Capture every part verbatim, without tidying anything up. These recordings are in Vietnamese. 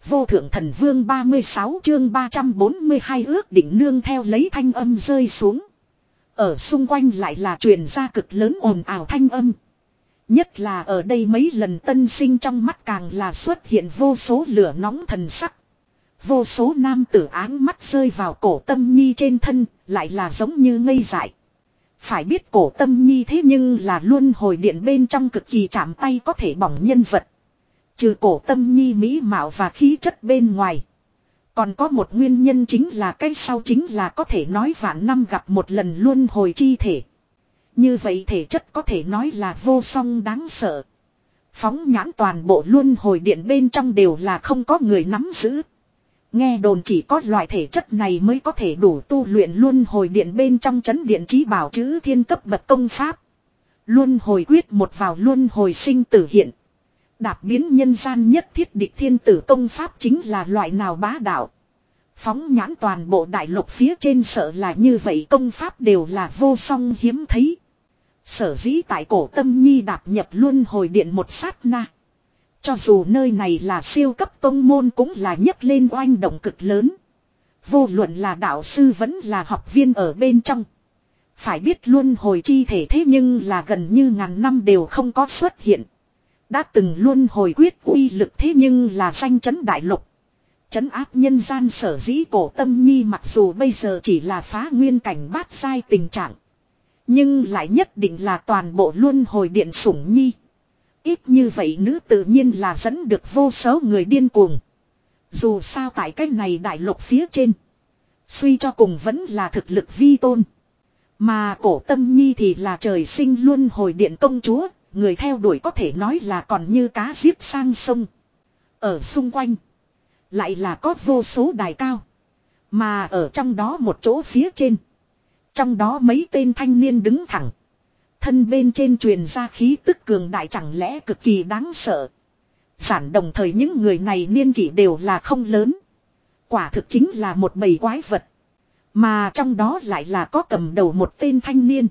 Vô thượng thần vương ba mươi sáu chương ba trăm bốn mươi hai ước định nương theo lấy thanh âm rơi xuống. Ở xung quanh lại là truyền ra cực lớn ồn ào thanh âm. Nhất là ở đây mấy lần tân sinh trong mắt càng là xuất hiện vô số lửa nóng thần sắc. Vô số nam tử áng mắt rơi vào cổ Tâm Nhi trên thân, lại là giống như ngây dại. Phải biết cổ Tâm Nhi thế nhưng là luân hồi điện bên trong cực kỳ chạm tay có thể bỏng nhân vật. Trừ cổ Tâm Nhi mỹ mạo và khí chất bên ngoài. Còn có một nguyên nhân chính là cái sau chính là có thể nói vạn năm gặp một lần luân hồi chi thể. Như vậy thể chất có thể nói là vô song đáng sợ. Phóng nhãn toàn bộ luân hồi điện bên trong đều là không có người nắm giữ. Nghe đồn chỉ có loại thể chất này mới có thể đủ tu luyện luân hồi điện bên trong chấn điện trí bảo chữ thiên cấp bậc công pháp. Luân hồi quyết một vào luân hồi sinh tử hiện. Đạp biến nhân gian nhất thiết địch thiên tử công pháp chính là loại nào bá đạo. Phóng nhãn toàn bộ đại lục phía trên sợ là như vậy công pháp đều là vô song hiếm thấy. Sở dĩ tại cổ Tâm Nhi đạp nhập luân hồi điện một sát na. Cho dù nơi này là siêu cấp tông môn cũng là nhấc lên oanh động cực lớn. Vô luận là đạo sư vẫn là học viên ở bên trong. Phải biết luân hồi chi thể thế nhưng là gần như ngàn năm đều không có xuất hiện. Đã từng luân hồi quyết uy lực thế nhưng là danh chấn đại lục. Chấn áp nhân gian sở dĩ cổ Tâm Nhi mặc dù bây giờ chỉ là phá nguyên cảnh bát giai tình trạng. Nhưng lại nhất định là toàn bộ luân hồi điện sủng nhi. Ít như vậy nữ tự nhiên là dẫn được vô số người điên cuồng. Dù sao tại cái này đại lục phía trên. Suy cho cùng vẫn là thực lực vi tôn. Mà cổ Tâm Nhi thì là trời sinh luân hồi điện công chúa. Người theo đuổi có thể nói là còn như cá giết sang sông. Ở xung quanh. Lại là có vô số đài cao. Mà ở trong đó một chỗ phía trên. Trong đó mấy tên thanh niên đứng thẳng. Thân bên trên truyền ra khí tức cường đại chẳng lẽ cực kỳ đáng sợ. Giản đồng thời những người này niên kỷ đều là không lớn. Quả thực chính là một bầy quái vật. Mà trong đó lại là có cầm đầu một tên thanh niên.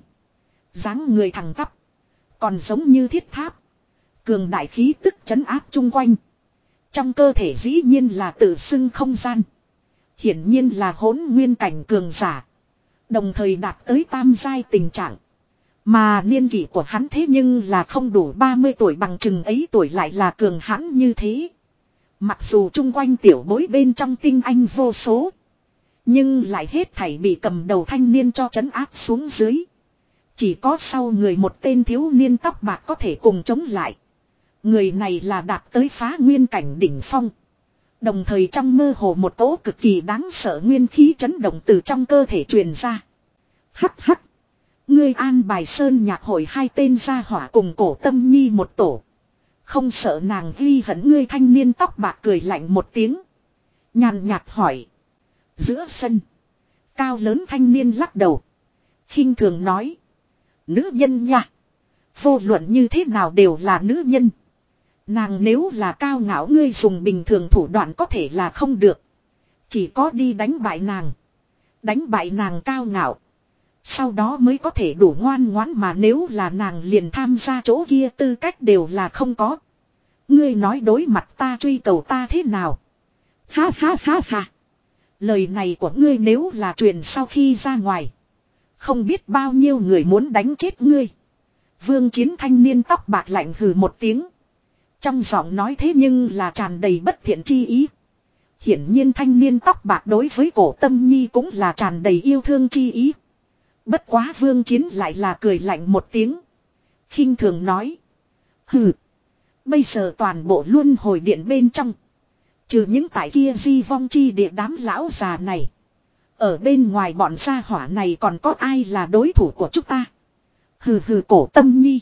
Dáng người thẳng tắp. Còn giống như thiết tháp. Cường đại khí tức trấn áp chung quanh. Trong cơ thể dĩ nhiên là tự xưng không gian. Hiển nhiên là hỗn nguyên cảnh cường giả. Đồng thời đạt tới tam giai tình trạng. Mà niên kỷ của hắn thế nhưng là không đủ ba mươi tuổi bằng chừng ấy tuổi lại là cường hãn như thế. Mặc dù chung quanh tiểu bối bên trong tinh anh vô số. Nhưng lại hết thảy bị cầm đầu thanh niên cho trấn áp xuống dưới. Chỉ có sau người một tên thiếu niên tóc bạc có thể cùng chống lại. Người này là đạt tới phá nguyên cảnh đỉnh phong. Đồng thời trong mơ hồ một cỗ cực kỳ đáng sợ nguyên khí chấn động từ trong cơ thể truyền ra. Hắc hắc. Ngươi an bài sơn nhạc hội hai tên gia hỏa cùng cổ Tâm Nhi một tổ. Không sợ nàng ghi hận ngươi thanh niên tóc bạc cười lạnh một tiếng. Nhàn nhạt hỏi. Giữa sân. Cao lớn thanh niên lắc đầu. Khinh thường nói. Nữ nhân nha. Vô luận như thế nào đều là nữ nhân. Nàng nếu là cao ngạo ngươi dùng bình thường thủ đoạn có thể là không được. Chỉ có đi đánh bại nàng. Đánh bại nàng cao ngạo. Sau đó mới có thể đủ ngoan ngoãn mà nếu là nàng liền tham gia chỗ kia tư cách đều là không có. Ngươi nói đối mặt ta truy cầu ta thế nào? Ha ha ha ha. Lời này của ngươi nếu là truyền sau khi ra ngoài. Không biết bao nhiêu người muốn đánh chết ngươi. Vương Chiến thanh niên tóc bạc lạnh hừ một tiếng. Trong giọng nói thế nhưng là tràn đầy bất thiện chi ý. Hiển nhiên thanh niên tóc bạc đối với cổ Tâm Nhi cũng là tràn đầy yêu thương chi ý. Bất quá Vương Chiến lại là cười lạnh một tiếng. Khinh thường nói. Hừ. Bây giờ toàn bộ luân hồi điện bên trong. Trừ những tại kia di vong chi địa đám lão già này. Ở bên ngoài bọn gia hỏa này còn có ai là đối thủ của chúng ta. Hừ hừ cổ Tâm Nhi.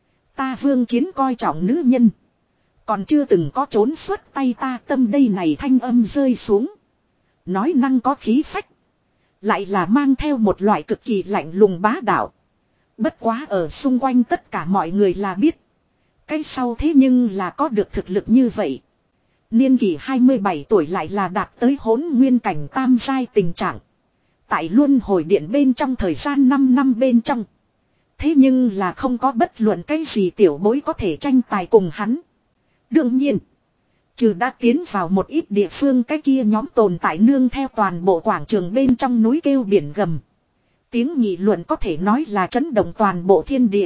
Ta Vương Chiến coi trọng nữ nhân. Còn chưa từng có trốn xuất tay ta tâm đây này thanh âm rơi xuống. Nói năng có khí phách. Lại là mang theo một loại cực kỳ lạnh lùng bá đạo. Bất quá ở xung quanh tất cả mọi người là biết. Cái sau thế nhưng là có được thực lực như vậy. Niên kỷ hai mươi bảy tuổi lại là đạt tới hỗn nguyên cảnh tam giai tình trạng. Tại luân hồi điện bên trong thời gian năm năm bên trong. Thế nhưng là không có bất luận cái gì tiểu bối có thể tranh tài cùng hắn. Đương nhiên. Trừ đã tiến vào một ít địa phương cái kia nhóm tồn tại nương theo toàn bộ quảng trường bên trong núi kêu biển gầm. Tiếng nghị luận có thể nói là chấn động toàn bộ thiên địa.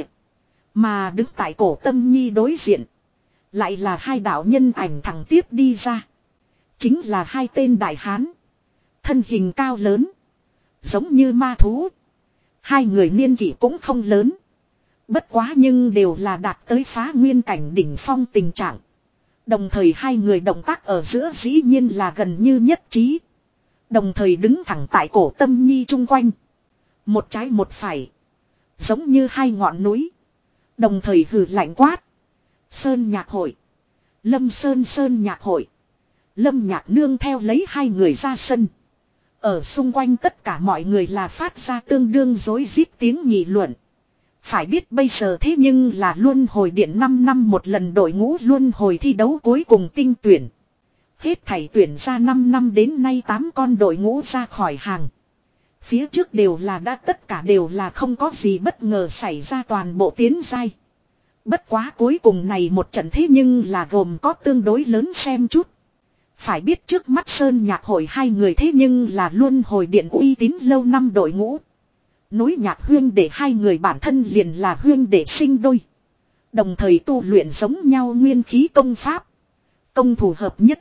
Mà đứng tại cổ Tâm Nhi đối diện. Lại là hai đạo nhân ảnh thẳng tiếp đi ra. Chính là hai tên đại hán. Thân hình cao lớn. Giống như ma thú. Hai người niên kỷ cũng không lớn. Bất quá nhưng đều là đạt tới phá nguyên cảnh đỉnh phong tình trạng. Đồng thời hai người động tác ở giữa dĩ nhiên là gần như nhất trí. Đồng thời đứng thẳng tại cổ Tâm Nhi chung quanh. Một trái một phải. Giống như hai ngọn núi. Đồng thời hừ lạnh quát. Sơn nhạc hội. Lâm Sơn Sơn nhạc hội. Lâm nhạc nương theo lấy hai người ra sân. Ở xung quanh tất cả mọi người là phát ra tương đương dối rít tiếng nghị luận. Phải biết bây giờ thế nhưng là luân hồi điện năm năm một lần đội ngũ luân hồi thi đấu cuối cùng tinh tuyển. Hết thảy tuyển ra năm năm đến nay tám con đội ngũ ra khỏi hàng. Phía trước đều là đã tất cả đều là không có gì bất ngờ xảy ra toàn bộ tiến giai. Bất quá cuối cùng này một trận thế nhưng là gồm có tương đối lớn xem chút. Phải biết trước mắt Sơn Nhạc hội hai người thế nhưng là luân hồi điện uy tín lâu năm đội ngũ. Núi Nhạc huyên để hai người bản thân liền là huyên để sinh đôi. Đồng thời tu luyện giống nhau nguyên khí công pháp. Công thủ hợp nhất.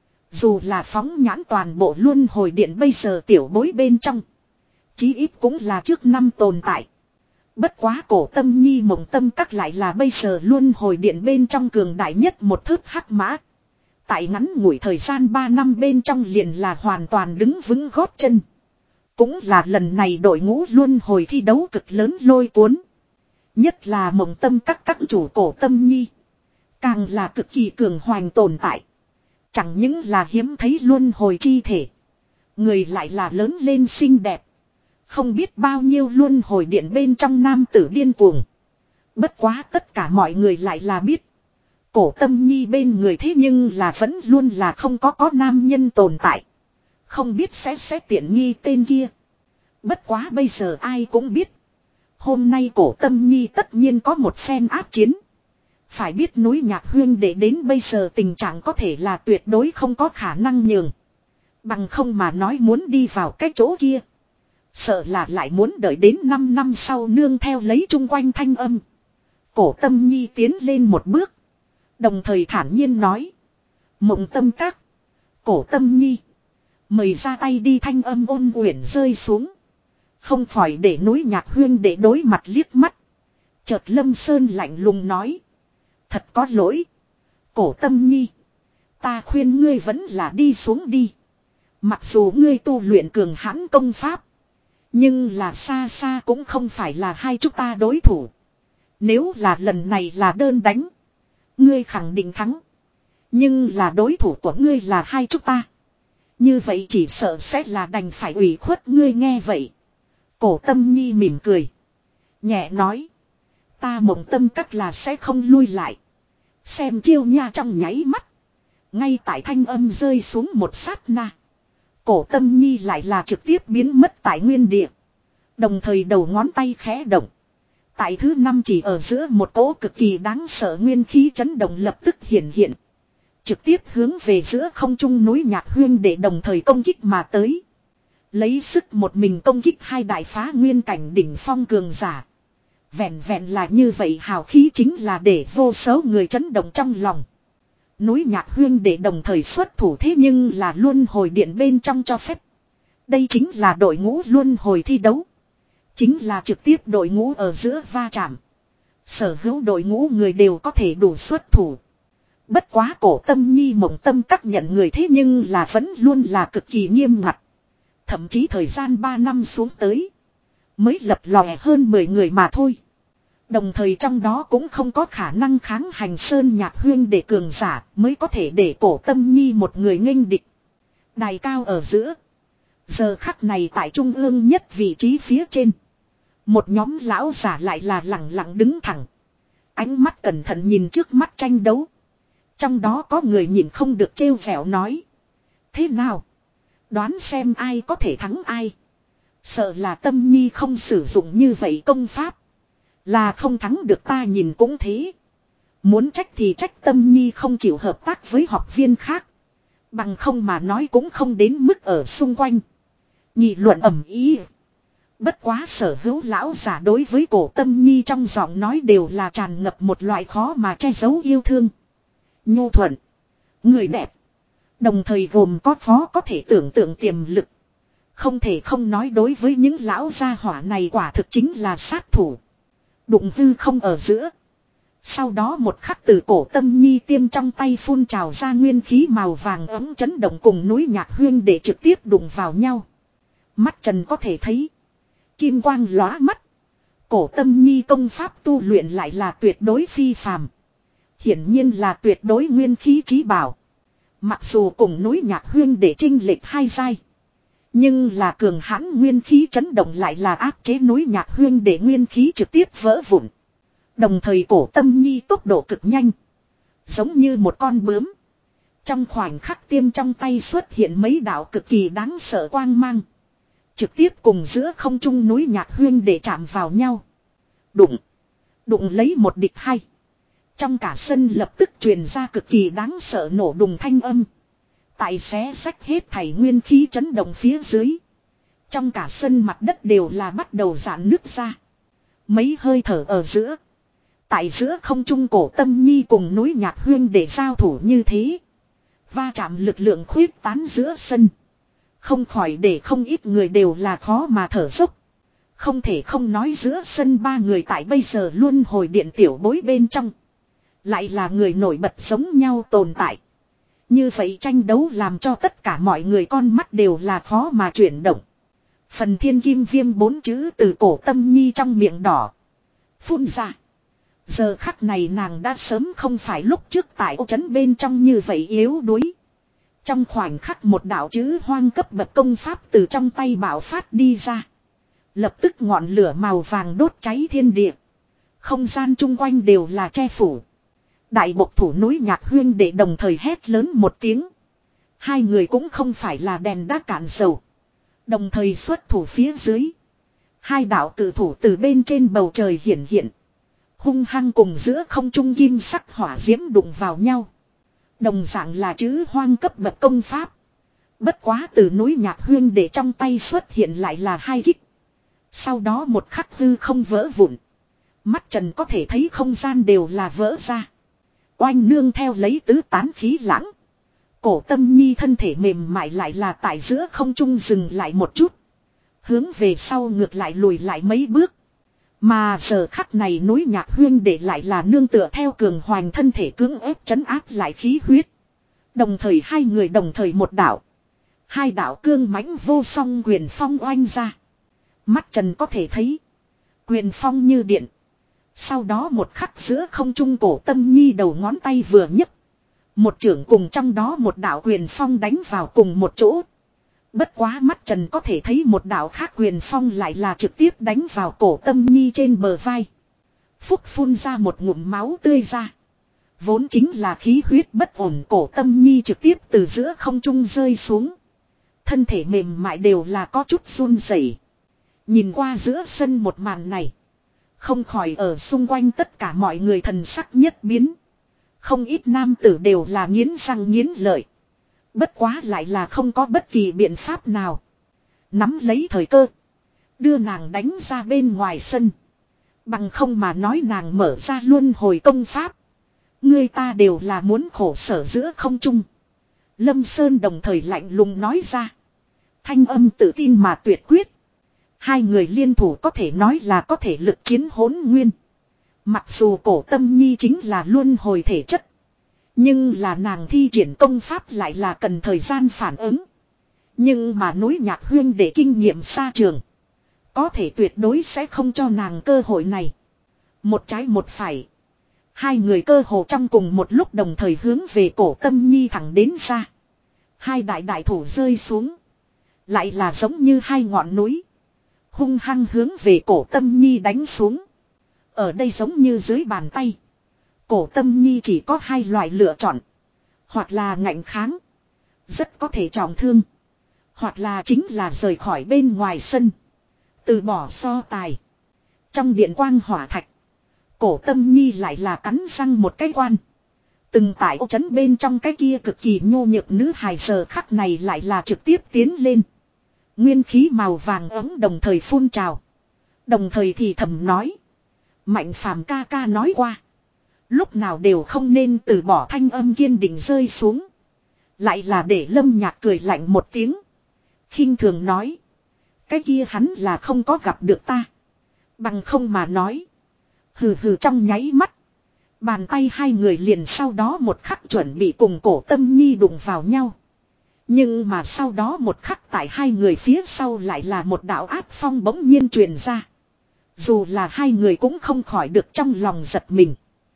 Dù là phóng nhãn toàn bộ luân hồi điện bây giờ tiểu bối bên trong. Chí ít cũng là trước năm tồn tại. Bất quá cổ Tâm Nhi mộng tâm các lại là bây giờ luân hồi điện bên trong cường đại nhất một thước hắc mã. Tại ngắn ngủi thời gian ba năm bên trong liền là hoàn toàn đứng vững gót chân. Cũng là lần này đội ngũ luân hồi thi đấu cực lớn lôi cuốn. Nhất là mộng tâm các các chủ cổ Tâm Nhi. Càng là cực kỳ cường hoành tồn tại. Chẳng những là hiếm thấy luân hồi chi thể. Người lại là lớn lên xinh đẹp. Không biết bao nhiêu luân hồi điện bên trong nam tử điên cuồng. Bất quá tất cả mọi người lại là biết. Cổ Tâm Nhi bên người thế nhưng là vẫn luôn là không có có nam nhân tồn tại. Không biết sẽ sẽ tiện nghi tên kia. Bất quá bây giờ ai cũng biết. Hôm nay cổ Tâm Nhi tất nhiên có một phen áp chiến. Phải biết núi Nhạc huyên để đến bây giờ tình trạng có thể là tuyệt đối không có khả năng nhường. Bằng không mà nói muốn đi vào cái chỗ kia. Sợ là lại muốn đợi đến năm năm sau nương theo lấy chung quanh thanh âm. Cổ Tâm Nhi tiến lên một bước. Đồng thời thản nhiên nói. Mộng tâm các. Cổ Tâm Nhi. Mời ra tay đi thanh âm ôn quyển rơi xuống. Không khỏi để núi Nhạc huyên để đối mặt liếc mắt. Chợt Lâm Sơn lạnh lùng nói. Thật có lỗi. Cổ Tâm Nhi. Ta khuyên ngươi vẫn là đi xuống đi. Mặc dù ngươi tu luyện cường hãn công pháp. Nhưng là xa xa cũng không phải là hai chúng ta đối thủ. Nếu là lần này là đơn đánh. Ngươi khẳng định thắng. Nhưng là đối thủ của ngươi là hai chúng ta. Như vậy chỉ sợ sẽ là đành phải ủy khuất ngươi nghe vậy. Cổ Tâm Nhi mỉm cười. Nhẹ nói. Ta mộng tâm các là sẽ không lui lại. Xem chiêu nha trong nháy mắt. Ngay tại thanh âm rơi xuống một sát na. Cổ Tâm Nhi lại là trực tiếp biến mất tại nguyên địa. Đồng thời đầu ngón tay khẽ động. Tại thứ năm chỉ ở giữa một cỗ cực kỳ đáng sợ nguyên khí chấn động lập tức hiện hiện. Trực tiếp hướng về giữa không trung núi Nhạc huyên để đồng thời công kích mà tới. Lấy sức một mình công kích hai đại phá nguyên cảnh đỉnh phong cường giả. Vẹn vẹn là như vậy hào khí chính là để vô số người chấn động trong lòng. Núi Nhạc huyên để đồng thời xuất thủ thế nhưng là luân hồi điện bên trong cho phép. Đây chính là đội ngũ luân hồi thi đấu. Chính là trực tiếp đội ngũ ở giữa va chạm. Sở hữu đội ngũ người đều có thể đủ xuất thủ. Bất quá cổ Tâm Nhi mộng tâm các nhận người thế nhưng là vẫn luôn là cực kỳ nghiêm ngặt. Thậm chí thời gian ba năm xuống tới. Mới lập lòe hơn mười người mà thôi. Đồng thời trong đó cũng không có khả năng kháng hành Sơn Nhạc huyên để cường giả mới có thể để cổ Tâm Nhi một người nghênh địch. Đài cao ở giữa. Giờ khắc này tại trung ương nhất vị trí phía trên. Một nhóm lão giả lại là lẳng lặng đứng thẳng. Ánh mắt cẩn thận nhìn trước mắt tranh đấu. Trong đó có người nhìn không được trêu vẻo nói. Thế nào? Đoán xem ai có thể thắng ai. Sợ là Tâm Nhi không sử dụng như vậy công pháp. Là không thắng được ta nhìn cũng thế. Muốn trách thì trách Tâm Nhi không chịu hợp tác với học viên khác. Bằng không mà nói cũng không đến mức ở xung quanh. Nghị luận ầm ĩ. Bất quá sở hữu lão giả đối với Cổ Tâm Nhi trong giọng nói đều là tràn ngập một loại khó mà che giấu yêu thương. Nhu thuận. Người đẹp. Đồng thời gồm có khó có thể tưởng tượng tiềm lực. Không thể không nói đối với những lão gia hỏa này quả thực chính là sát thủ. Đụng hư không ở giữa. Sau đó một khắc từ Cổ Tâm Nhi tiêm trong tay phun trào ra nguyên khí màu vàng ấm chấn động cùng núi Nhạc Huyên để trực tiếp đụng vào nhau. Mắt Trần có thể thấy. Kim quang lóa mắt. Cổ Tâm Nhi công pháp tu luyện lại là tuyệt đối phi phàm. Hiển nhiên là tuyệt đối nguyên khí trí bảo. Mặc dù cùng núi Nhạc Huyên để chênh lệch hai giai. Nhưng là cường hãn nguyên khí chấn động lại là áp chế núi Nhạc Huyên để nguyên khí trực tiếp vỡ vụn. Đồng thời Cổ Tâm Nhi tốc độ cực nhanh. Giống như một con bướm. Trong khoảnh khắc tiêm trong tay xuất hiện mấy đạo cực kỳ đáng sợ quang mang. Trực tiếp cùng giữa không trung núi Nhạc Huyên để chạm vào nhau. Đụng. Đụng lấy một địch hai. Trong cả sân lập tức truyền ra cực kỳ đáng sợ nổ đùng thanh âm. Tại xé sách hết thảy nguyên khí chấn động phía dưới. Trong cả sân mặt đất đều là bắt đầu giãn nứt ra. Mấy hơi thở ở giữa. Tại giữa không trung Cổ Tâm Nhi cùng núi Nhạc Huyên để giao thủ như thế. Va chạm lực lượng khuyết tán giữa sân. Không khỏi để không ít người đều là khó mà thở dốc. Không thể không nói giữa sân ba người tại bây giờ luôn hồi điện tiểu bối bên trong. Lại là người nổi bật giống nhau tồn tại. Như vậy tranh đấu làm cho tất cả mọi người con mắt đều là khó mà chuyển động. Phần thiên kim viêm bốn chữ từ Cổ Tâm Nhi trong miệng đỏ. Phun ra. Giờ khắc này nàng đã sớm không phải lúc trước tại ô trấn bên trong như vậy yếu đuối. Trong khoảnh khắc một đạo chữ hoang cấp bậc công pháp từ trong tay bạo phát đi ra. Lập tức ngọn lửa màu vàng đốt cháy thiên địa. Không gian chung quanh đều là che phủ. Đại bộc thủ núi Nhạc Huyên để đồng thời hét lớn một tiếng. Hai người cũng không phải là đèn đã cạn dầu. Đồng thời xuất thủ phía dưới. Hai đạo cử thủ từ bên trên bầu trời hiển hiện. Hung hăng cùng giữa không trung kim sắc hỏa diễm đụng vào nhau. Đồng dạng là chữ hoang cấp bậc công pháp. Bất quá từ núi Nhạc Huyên để trong tay xuất hiện lại là hai kích. Sau đó một khắc hư không vỡ vụn. Mắt Trần có thể thấy không gian đều là vỡ ra. Oanh nương theo lấy tứ tán khí lãng. Cổ Tâm Nhi thân thể mềm mại lại là tại giữa không trung dừng lại một chút. Hướng về sau ngược lại lùi lại mấy bước. Mà giờ khắc này núi Nhạc Huyên để lại là nương tựa theo cường hoành thân thể cưỡng ép trấn áp lại khí huyết. Đồng thời hai người đồng thời một đạo. Hai đạo cương mãnh vô song quyền phong oanh ra. Mắt Trần có thể thấy. Quyền phong như điện. Sau đó một khắc giữa không trung Cổ Tâm Nhi đầu ngón tay vừa nhấc. Một trưởng cùng trong đó một đạo quyền phong đánh vào cùng một chỗ. Bất quá mắt Trần có thể thấy một đạo khác quyền phong lại là trực tiếp đánh vào Cổ Tâm Nhi trên bờ vai. Phúc phun ra một ngụm máu tươi ra. Vốn chính là khí huyết bất ổn Cổ Tâm Nhi trực tiếp từ giữa không trung rơi xuống. Thân thể mềm mại đều là có chút run rẩy. Nhìn qua giữa sân một màn này. Không khỏi ở xung quanh tất cả mọi người thần sắc nhất biến. Không ít nam tử đều là nghiến răng nghiến lợi. Bất quá lại là không có bất kỳ biện pháp nào. Nắm lấy thời cơ. Đưa nàng đánh ra bên ngoài sân. Bằng không mà nói nàng mở ra luân hồi công pháp. Người ta đều là muốn khổ sở giữa không trung. Lâm Sơn đồng thời lạnh lùng nói ra. Thanh âm tự tin mà tuyệt quyết. Hai người liên thủ có thể nói là có thể lực chiến hỗn nguyên. Mặc dù Cổ Tâm Nhi chính là luân hồi thể chất. Nhưng là nàng thi triển công pháp lại là cần thời gian phản ứng. Nhưng mà núi Nhạc Huyên để kinh nghiệm xa trường. Có thể tuyệt đối sẽ không cho nàng cơ hội này. Một trái một phải. Hai người cơ hồ trong cùng một lúc đồng thời hướng về Cổ Tâm Nhi thẳng đến ra. Hai đại đại thủ rơi xuống. Lại là giống như hai ngọn núi. Hung hăng hướng về Cổ Tâm Nhi đánh xuống. Ở đây giống như dưới bàn tay. Cổ Tâm Nhi chỉ có hai loại lựa chọn. Hoặc là ngạnh kháng. Rất có thể trọng thương. Hoặc là chính là rời khỏi bên ngoài sân. Từ bỏ so tài. Trong điện quang hỏa thạch. Cổ Tâm Nhi lại là cắn răng một cái quan. Từng tại ô trấn bên trong cái kia cực kỳ nhô nhược nữ hài giờ khắc này lại là trực tiếp tiến lên. Nguyên khí màu vàng ấm đồng thời phun trào. Đồng thời thì thầm nói. Mạnh phàm ca ca nói qua. Lúc nào đều không nên từ bỏ, thanh âm kiên định rơi xuống. Lại là để Lâm Nhạc cười lạnh một tiếng. Khinh thường nói. Cái kia hắn là không có gặp được ta. Bằng không mà nói. Hừ hừ trong nháy mắt. Bàn tay hai người liền sau đó một khắc chuẩn bị cùng Cổ Tâm Nhi đụng vào nhau. Nhưng mà sau đó một khắc tại hai người phía sau lại là một đạo áp phong bỗng nhiên truyền ra. Dù là hai người cũng không khỏi được trong lòng giật mình.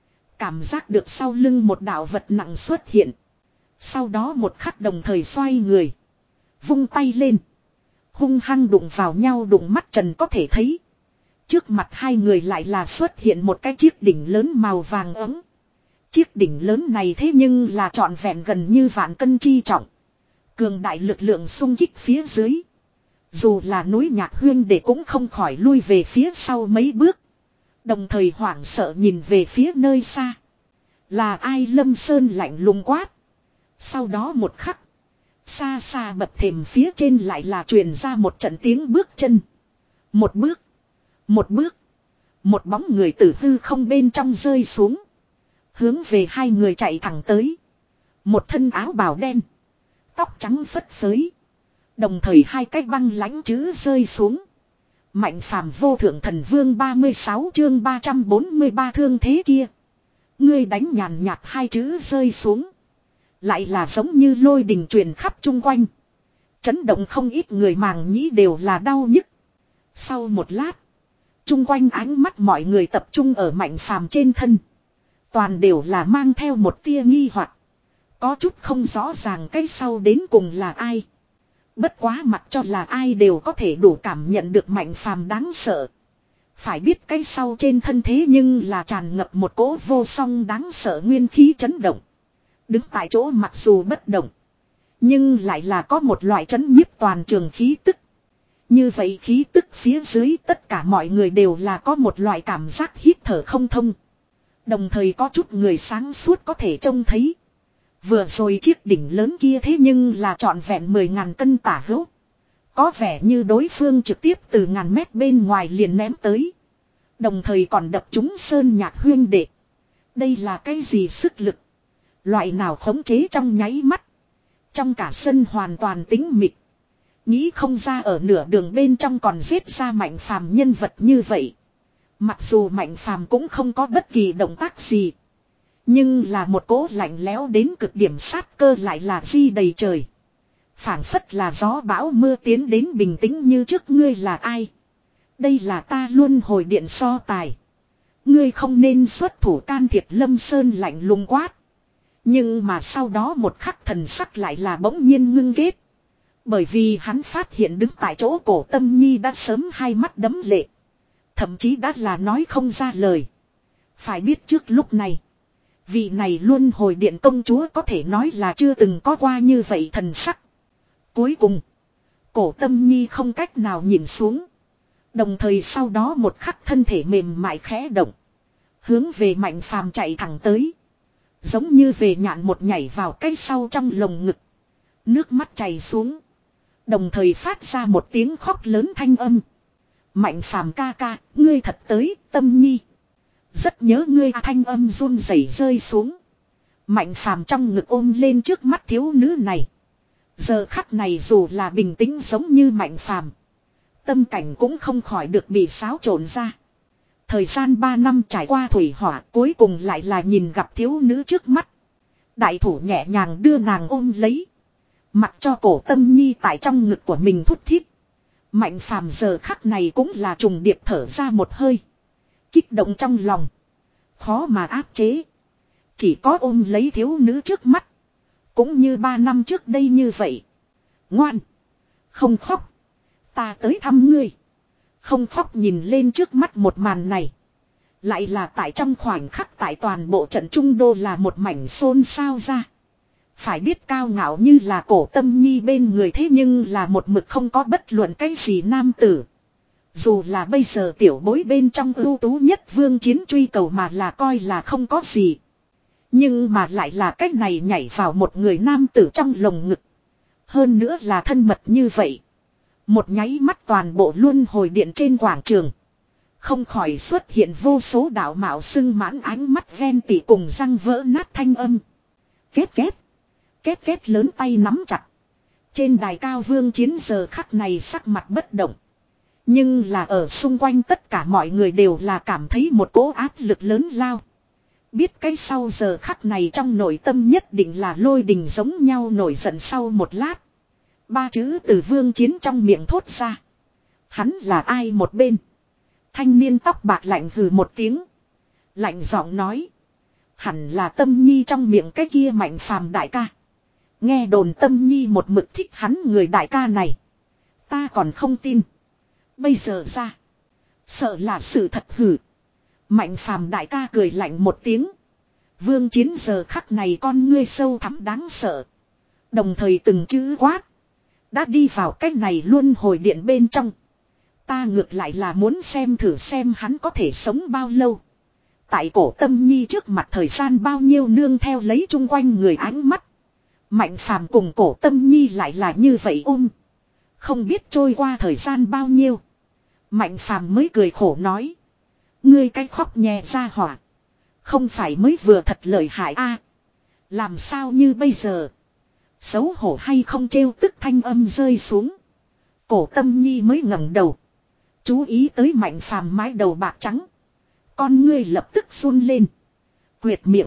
Cảm giác được sau lưng một đạo vật nặng xuất hiện. Sau đó một khắc đồng thời xoay người. Vung tay lên. Hung hăng đụng vào nhau, đụng mắt trần có thể thấy. Trước mặt hai người lại là xuất hiện một cái chiếc đỉnh lớn màu vàng ấm. Chiếc đỉnh lớn này thế nhưng là trọn vẹn gần như vạn cân chi trọng. Cường đại lực lượng xung kích phía dưới. Dù là núi Nhạc Huyên để cũng không khỏi lui về phía sau mấy bước. Đồng thời hoảng sợ nhìn về phía nơi xa. Là ai? Lâm Sơn lạnh lùng quát. Sau đó một khắc. Xa xa bậc thềm phía trên lại là truyền ra một trận tiếng bước chân. Một bước. Một bước. Một bóng người từ hư không bên trong rơi xuống. Hướng về hai người chạy thẳng tới. Một thân áo bào đen. Tóc trắng phất phới. Đồng thời hai cái băng lãnh chữ rơi xuống. Mạnh phàm vô thượng thần vương ba mươi sáu chương ba trăm bốn mươi ba thương thế kia. Ngươi đánh nhàn nhạt hai chữ rơi xuống. Lại là giống như lôi đình truyền khắp chung quanh. Chấn động không ít người màng nhĩ đều là đau nhức. Sau một lát. Chung quanh ánh mắt mọi người tập trung ở Mạnh phàm trên thân. Toàn đều là mang theo một tia nghi hoặc. Có chút không rõ ràng cái sau đến cùng là ai. Bất quá mặc cho là ai đều có thể đủ cảm nhận được Mạnh phàm đáng sợ. Phải biết cái sau trên thân thế nhưng là tràn ngập một cỗ vô song đáng sợ nguyên khí chấn động. Đứng tại chỗ mặc dù bất động. Nhưng lại là có một loại chấn nhiếp toàn trường khí tức. Như vậy khí tức phía dưới tất cả mọi người đều là có một loại cảm giác hít thở không thông. Đồng thời có chút người sáng suốt có thể trông thấy. Vừa rồi chiếc đỉnh lớn kia thế nhưng là trọn vẹn mười ngàn cân tả hữu. Có vẻ như đối phương trực tiếp từ ngàn mét bên ngoài liền ném tới. Đồng thời còn đập trúng Sơn Nhạc Huyên đệ. Đây là cái gì sức lực? Loại nào khống chế trong nháy mắt. Trong cả sân hoàn toàn tĩnh mịch. Nghĩ không ra ở nửa đường bên trong còn giết ra Mạnh phàm nhân vật như vậy. Mặc dù Mạnh phàm cũng không có bất kỳ động tác gì. Nhưng là một cỗ lạnh lẽo đến cực điểm sát cơ lại là di đầy trời. Phảng phất là gió bão mưa tiến đến bình tĩnh như trước. Ngươi là ai? Đây là ta luân hồi điện so tài. Ngươi không nên xuất thủ can thiệp. Lâm Sơn lạnh lùng quát. Nhưng mà sau đó một khắc thần sắc lại là bỗng nhiên ngưng kết. Bởi vì hắn phát hiện đứng tại chỗ Cổ Tâm Nhi đã sớm hai mắt đấm lệ. Thậm chí đã là nói không ra lời. Phải biết trước lúc này. Vị này luân hồi điện công chúa có thể nói là chưa từng có qua như vậy thần sắc. Cuối cùng. Cổ Tâm Nhi không cách nào nhìn xuống. Đồng thời sau đó một khắc thân thể mềm mại khẽ động. Hướng về Mạnh phàm chạy thẳng tới. Giống như về nhạn một nhảy vào cái sau trong lồng ngực. Nước mắt chảy xuống. Đồng thời phát ra một tiếng khóc lớn thanh âm. Mạnh phàm ca ca, ngươi thật tới, Tâm Nhi. Rất nhớ ngươi. Thanh âm run rẩy rơi xuống. Mạnh phàm trong ngực ôm lên trước mắt thiếu nữ này. Giờ khắc này dù là bình tĩnh giống như Mạnh phàm. Tâm cảnh cũng không khỏi được bị xáo trộn ra. Thời gian ba năm trải qua thủy hỏa cuối cùng lại là nhìn gặp thiếu nữ trước mắt. Đại thủ nhẹ nhàng đưa nàng ôm lấy. Mặc cho Cổ Tâm Nhi tại trong ngực của mình thút thít. Mạnh phàm giờ khắc này cũng là trùng điệp thở ra một hơi. Kích động trong lòng. Khó mà áp chế. Chỉ có ôm lấy thiếu nữ trước mắt. Cũng như ba năm trước đây như vậy. Ngoan. Không khóc. Ta tới thăm ngươi. Không khóc nhìn lên trước mắt một màn này. Lại là tại trong khoảnh khắc tại toàn bộ trận trung đô là một mảnh xôn xao ra. Phải biết cao ngạo như là Cổ Tâm Nhi bên người thế nhưng là một mực không có bất luận cái gì nam tử. Dù là bây giờ tiểu bối bên trong ưu tú nhất Vương Chiến truy cầu mà là coi là không có gì. Nhưng mà lại là cách này nhảy vào một người nam tử trong lồng ngực. Hơn nữa là thân mật như vậy. Một nháy mắt toàn bộ luân hồi điện trên quảng trường. Không khỏi xuất hiện vô số đạo mạo sưng mãn ánh mắt ven tỉ cùng răng vỡ nát thanh âm. Két két. Két két lớn tay nắm chặt. Trên đài cao Vương Chiến giờ khắc này sắc mặt bất động. Nhưng là ở xung quanh tất cả mọi người đều là cảm thấy một cỗ áp lực lớn lao. Biết cái sau giờ khắc này trong nội tâm nhất định là lôi đình giống nhau nổi giận sau một lát. Ba chữ từ Vương Chiến trong miệng thốt ra. Hắn là ai một bên. Thanh niên tóc bạc lạnh hừ một tiếng. Lạnh giọng nói. Hẳn là Tâm Nhi trong miệng cái kia Mạnh Phàm đại ca. Nghe đồn Tâm Nhi một mực thích hắn người đại ca này. Ta còn không tin. Bây giờ ra. Sợ là sự thật hử. Mạnh Phàm đại ca cười lạnh một tiếng. Vương Chiến giờ khắc này con ngươi sâu thẳm đáng sợ. Đồng thời từng chữ quát. Đã đi vào cách này luôn hồi điện bên trong. Ta ngược lại là muốn xem thử xem hắn có thể sống bao lâu. Tại cổ Tâm Nhi trước mặt thời gian bao nhiêu nương theo lấy chung quanh người ánh mắt. Mạnh Phàm cùng cổ Tâm Nhi lại là như vậy ôm. Không biết trôi qua thời gian bao nhiêu. Mạnh Phàm mới cười khổ nói. Ngươi cái khóc nhè ra hỏa. Không phải mới vừa thật lợi hại a? Làm sao như bây giờ? Xấu hổ hay không trêu tức thanh âm rơi xuống. Cổ Tâm Nhi mới ngẩng đầu. Chú ý tới Mạnh Phàm mái đầu bạc trắng. Con ngươi lập tức run lên. Quyệt miệng.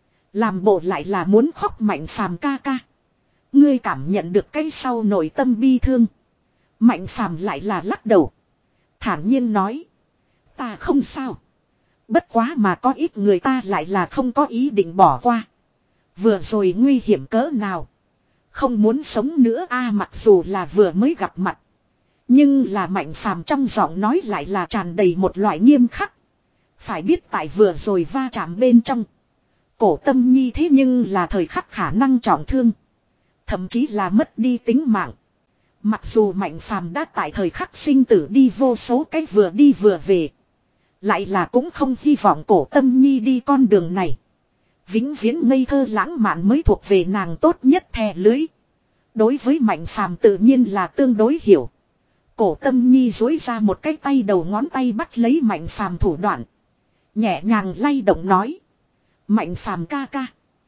Làm bộ lại là muốn khóc Mạnh Phàm ca ca. Ngươi cảm nhận được cái sau nội tâm bi thương. Mạnh Phàm lại là lắc đầu. Thản nhiên nói. Ta không sao. Bất quá mà có ít người ta lại là không có ý định bỏ qua. Vừa rồi nguy hiểm cỡ nào. Không muốn sống nữa a mặc dù là vừa mới gặp mặt. Nhưng là Mạnh Phàm trong giọng nói lại là tràn đầy một loại nghiêm khắc. Phải biết tại vừa rồi va chạm bên trong. Cổ Tâm Nhi thế nhưng là thời khắc khả năng trọng thương. Thậm chí là mất đi tính mạng. Mặc dù Mạnh Phàm đã tại thời khắc sinh tử đi vô số cách vừa đi vừa về. Lại là cũng không hy vọng cổ Tâm Nhi đi con đường này. Vĩnh viễn ngây thơ lãng mạn mới thuộc về nàng tốt nhất thè lưới. Đối với Mạnh Phàm tự nhiên là tương đối hiểu. Cổ Tâm Nhi duỗi ra một cái tay đầu ngón tay bắt lấy Mạnh Phàm thủ đoạn. Nhẹ nhàng lay động nói. Mạnh Phàm ca ca.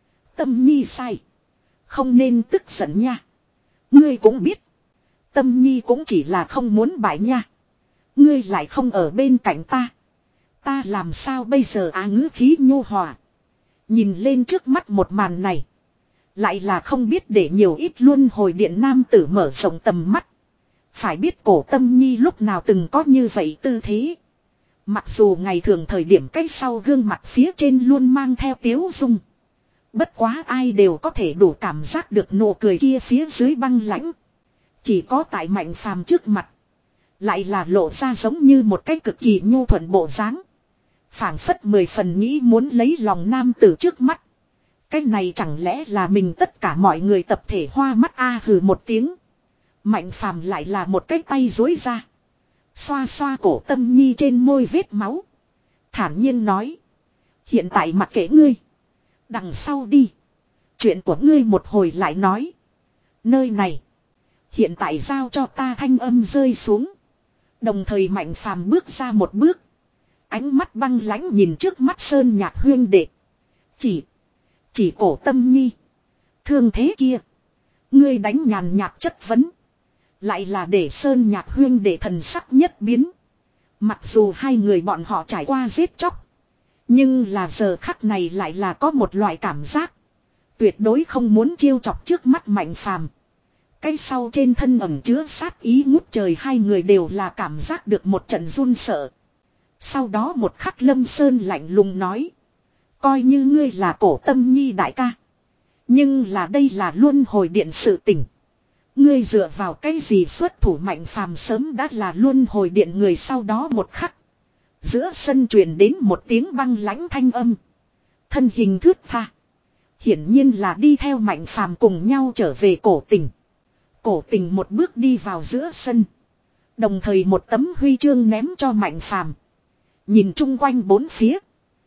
Tâm Nhi sai. Không nên tức giận nha. Ngươi cũng biết. Tâm Nhi cũng chỉ là không muốn bại nha. Ngươi lại không ở bên cạnh ta. Ta làm sao bây giờ á ngữ khí nhu hòa. Nhìn lên trước mắt một màn này. Lại là không biết để nhiều ít luôn hồi điện nam tử mở rộng tầm mắt. Phải biết cổ Tâm Nhi lúc nào từng có như vậy tư thế. Mặc dù ngày thường thời điểm cách sau gương mặt phía trên luôn mang theo tiếu dung. Bất quá ai đều có thể đủ cảm giác được nụ cười kia phía dưới băng lãnh. Chỉ có tại Mạnh Phàm trước mặt. Lại là lộ ra giống như một cái cực kỳ nhu thuận bộ dáng. Phảng phất mười phần nghĩ muốn lấy lòng nam tử trước mắt. Cái này chẳng lẽ là mình tất cả mọi người tập thể hoa mắt a hừ một tiếng. Mạnh Phàm lại là một cái tay dối ra. Xoa xoa cổ Tâm Nhi trên môi vết máu. Thản nhiên nói. Hiện tại mặc kệ ngươi. Đằng sau đi. Chuyện của ngươi một hồi lại nói. Nơi này. Hiện tại giao cho ta thanh âm rơi xuống. Đồng thời Mạnh Phàm bước ra một bước. Ánh mắt băng lãnh nhìn trước mắt Sơn Nhạc huyên đệ. Chỉ. Chỉ cổ Tâm Nhi. Thương thế kia. Ngươi đánh nhàn nhạt chất vấn. Lại là để Sơn Nhạc huyên đệ thần sắc nhất biến. Mặc dù hai người bọn họ trải qua giết chóc. Nhưng là giờ khắc này lại là có một loại cảm giác. Tuyệt đối không muốn chiêu chọc trước mắt Mạnh Phàm. Cái sau trên thân ẩm chứa sát ý ngút trời hai người đều là cảm giác được một trận run sợ. Sau đó một khắc Lâm Sơn lạnh lùng nói. Coi như ngươi là cổ Tâm Nhi đại ca. Nhưng là đây là luân hồi điện sự tình. Ngươi dựa vào cái gì xuất thủ Mạnh Phàm sớm đã là luân hồi điện người sau đó một khắc. Giữa sân truyền đến một tiếng băng lãnh thanh âm. Thân hình thướt tha. Hiển nhiên là đi theo Mạnh Phàm cùng nhau trở về cổ tình. Cổ tình một bước đi vào giữa sân. Đồng thời một tấm huy chương ném cho Mạnh Phàm. Nhìn chung quanh bốn phía.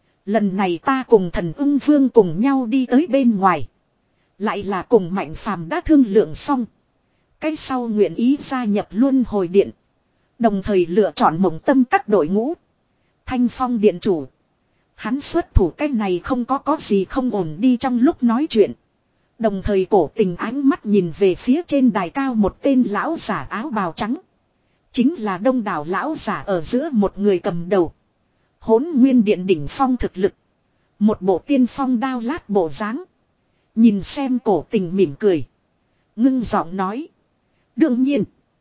Lần này ta cùng Thần Ưng Vương cùng nhau đi tới bên ngoài. Lại là cùng Mạnh Phàm đã thương lượng xong. Cái sau nguyện ý gia nhập Luân Hồi Điện. Đồng thời lựa chọn Mộng Tâm các đội ngũ. Thanh Phong điện chủ. Hắn xuất thủ cái này không có có gì không ổn đi trong lúc nói chuyện. Đồng thời Cổ Tình ánh mắt nhìn về phía trên đài cao một tên lão giả áo bào trắng. Chính là đông đảo lão giả ở giữa một người cầm đầu. Hỗn Nguyên Điện đỉnh phong thực lực. Một bộ tiên phong đao lát bộ dáng. Nhìn xem Cổ Tình mỉm cười. Ngưng giọng nói. Đương nhiên.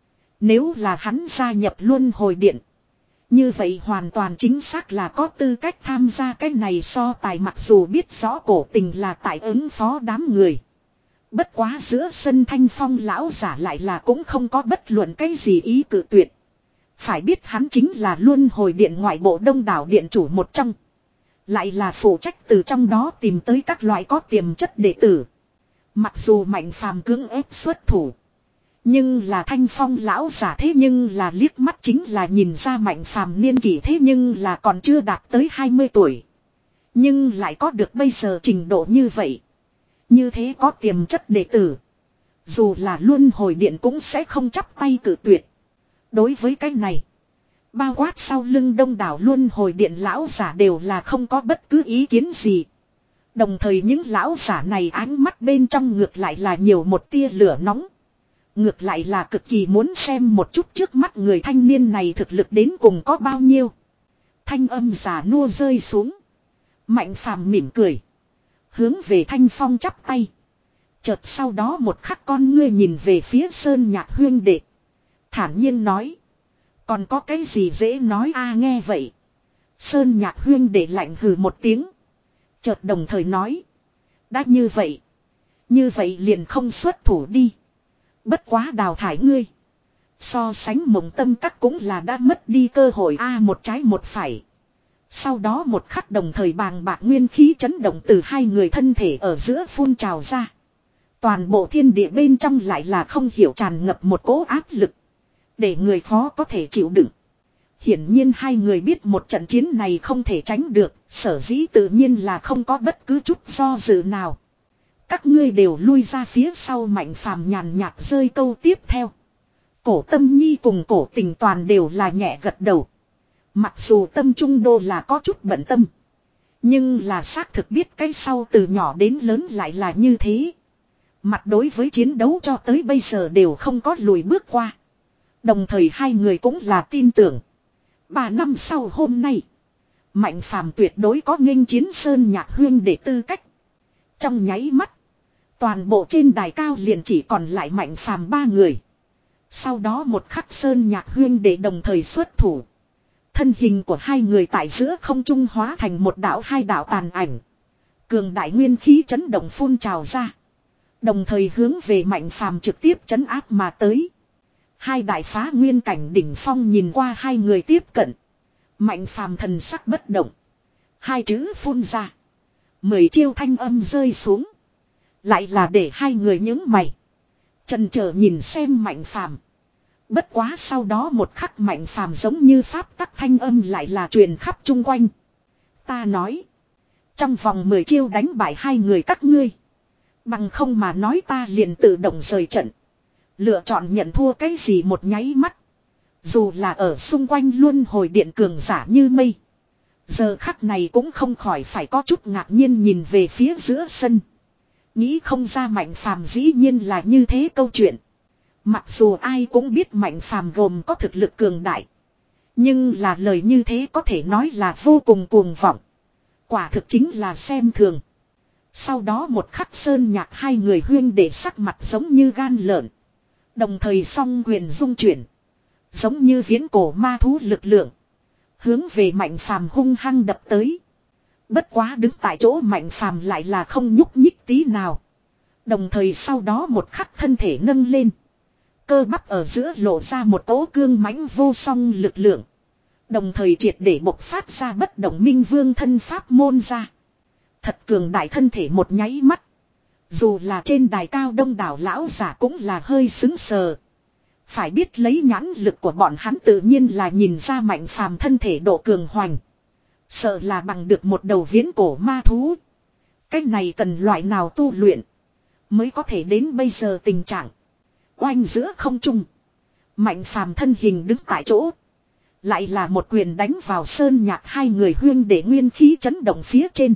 Nếu là hắn gia nhập Luân Hồi Điện. Như vậy hoàn toàn chính xác là có tư cách tham gia cái này so tài, mặc dù biết rõ Cổ Tình là tại ứng phó đám người. Bất quá giữa sân Thanh Phong lão giả lại là cũng không có bất luận cái gì ý cự tuyệt. Phải biết hắn chính là Luân Hồi Điện ngoại bộ đông đảo điện chủ một trong. Lại là phụ trách từ trong đó tìm tới các loại có tiềm chất đệ tử. Mặc dù Mạnh Phàm cưỡng ép xuất thủ. Nhưng là Thanh Phong lão giả thế nhưng là liếc mắt chính là nhìn ra Mạnh Phàm niên kỷ thế nhưng là còn chưa đạt tới hai mươi tuổi. Nhưng lại có được bây giờ trình độ như vậy. Như thế có tiềm chất đệ tử. Dù là Luân Hồi Điện cũng sẽ không chắp tay cự tuyệt. Đối với cái này, bao quát sau lưng đông đảo Luân Hồi Điện lão giả đều là không có bất cứ ý kiến gì. Đồng thời những lão giả này ánh mắt bên trong ngược lại là nhiều một tia lửa nóng. Ngược lại là cực kỳ muốn xem một chút trước mắt người thanh niên này thực lực đến cùng có bao nhiêu. Thanh âm giả nua rơi xuống. Mạnh Phàm mỉm cười. Hướng về Thanh Phong chắp tay. Chợt sau đó một khắc con ngươi nhìn về phía Sơn Nhạc huyên đệ. Thản nhiên nói. Còn có cái gì dễ nói a nghe vậy. Sơn Nhạc huyên đệ lạnh hừ một tiếng. Chợt đồng thời nói. Đã như vậy. Như vậy liền không xuất thủ đi. Bất quá đào thải ngươi. So sánh Mộng Tâm các cũng là đã mất đi cơ hội a một trái một phải. Sau đó một khắc đồng thời bàng bạc nguyên khí chấn động từ hai người thân thể ở giữa phun trào ra. Toàn bộ thiên địa bên trong lại là không hiểu tràn ngập một cỗ áp lực. Để người khó có thể chịu đựng. Hiển nhiên hai người biết một trận chiến này không thể tránh được. Sở dĩ tự nhiên là không có bất cứ chút do dự nào. Các ngươi đều lui ra phía sau. Mạnh Phàm nhàn nhạt rơi câu tiếp theo. Cổ Tâm Nhi cùng Cổ Tình toàn đều là nhẹ gật đầu. Mặc dù tâm trung đô là có chút bận tâm. Nhưng là xác thực biết cái sau từ nhỏ đến lớn lại là như thế. Mặt đối với chiến đấu cho tới bây giờ đều không có lùi bước qua. Đồng thời hai người cũng là tin tưởng. Ba năm sau hôm nay. Mạnh Phàm tuyệt đối có nghênh chiến Sơn Nhạc huyên để tư cách. Trong nháy mắt. Toàn bộ trên đài cao liền chỉ còn lại Mạnh Phàm ba người. Sau đó một khắc Sơn Nhạc huyên để đồng thời xuất thủ. Thân hình của hai người tại giữa không trung hóa thành một đạo hai đạo tàn ảnh. Cường đại nguyên khí chấn động phun trào ra. Đồng thời hướng về Mạnh Phàm trực tiếp chấn áp mà tới. Hai đại phá nguyên cảnh đỉnh phong nhìn qua hai người tiếp cận. Mạnh Phàm thần sắc bất động. Hai chữ phun ra. Mười chiêu thanh âm rơi xuống. Lại là để hai người nhướng mày. Chần chờ nhìn xem Mạnh Phàm. Bất quá sau đó một khắc Mạnh Phàm giống như pháp tắc thanh âm lại là truyền khắp chung quanh. Ta nói. Trong vòng mười chiêu đánh bại hai người các ngươi. Bằng không mà nói ta liền tự động rời trận. Lựa chọn nhận thua cái gì một nháy mắt. Dù là ở xung quanh Luân Hồi Điện cường giả như mây. Giờ khắc này cũng không khỏi phải có chút ngạc nhiên nhìn về phía giữa sân. Nghĩ không ra Mạnh Phàm dĩ nhiên là như thế câu chuyện. Mặc dù ai cũng biết Mạnh Phàm gồm có thực lực cường đại. Nhưng là lời như thế có thể nói là vô cùng cuồng vọng. Quả thực chính là xem thường. Sau đó một khắc Sơn Nhạc hai người huyên để sắc mặt giống như gan lợn. Đồng thời song quyền dung chuyển. Giống như viễn cổ ma thú lực lượng. Hướng về Mạnh Phàm hung hăng đập tới. Bất quá đứng tại chỗ Mạnh Phàm lại là không nhúc nhích tí nào. Đồng thời sau đó một khắc thân thể nâng lên. Cơ bắp ở giữa lộ ra một cỗ cương mãnh vô song lực lượng. Đồng thời triệt để bộc phát ra bất động minh vương thân pháp môn ra. Thật cường đại thân thể một nháy mắt. Dù là trên đài cao đông đảo lão giả cũng là hơi xứng sờ. Phải biết lấy nhãn lực của bọn hắn tự nhiên là nhìn ra Mạnh Phàm thân thể độ cường hoành. Sợ là bằng được một đầu viễn cổ ma thú. Cái này cần loại nào tu luyện mới có thể đến bây giờ tình trạng. Oanh giữa không trung. Mạnh Phàm thân hình đứng tại chỗ. Lại là một quyền đánh vào Sơn Nhạc hai người huyên để nguyên khí chấn động phía trên.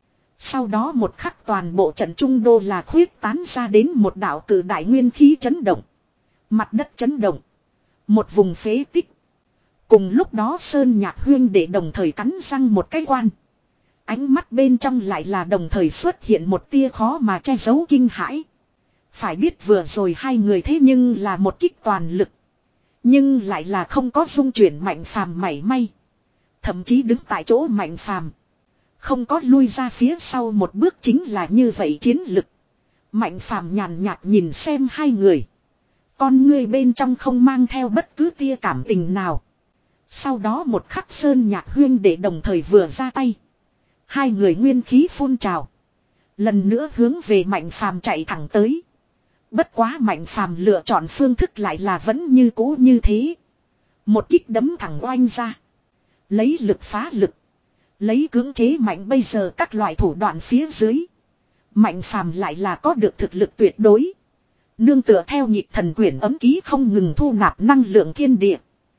Sau đó một khắc toàn bộ trận trung đô là khuyết tán ra đến một đạo cử đại nguyên khí chấn động. Mặt đất chấn động. Một vùng phế tích. Cùng lúc đó Sơn Nhạc huyên để đồng thời cắn răng một cái quan. Ánh mắt bên trong lại là đồng thời xuất hiện một tia khó mà che giấu kinh hãi. Phải biết vừa rồi hai người thế nhưng là một kích toàn lực. Nhưng lại là không có dung chuyển Mạnh Phàm mảy may. Thậm chí đứng tại chỗ Mạnh Phàm không có lui ra phía sau một bước chính là như vậy chiến lực. Mạnh Phàm nhàn nhạt nhìn xem hai người. Con ngươi bên trong không mang theo bất cứ tia cảm tình nào. Sau đó một khắc Sơn Nhạc huyên để đồng thời vừa ra tay. Hai người nguyên khí phun trào. Lần nữa hướng về Mạnh Phàm chạy thẳng tới. Bất quá Mạnh Phàm lựa chọn phương thức lại là vẫn như cũ như thế. Một kích đấm thẳng oanh ra. Lấy lực phá lực. Lấy cưỡng chế mạnh bây giờ các loại thủ đoạn phía dưới. Mạnh Phàm lại là có được thực lực tuyệt đối. Nương tựa theo nhịp thần quyển ấm ký không ngừng thu nạp năng lượng thiên địa.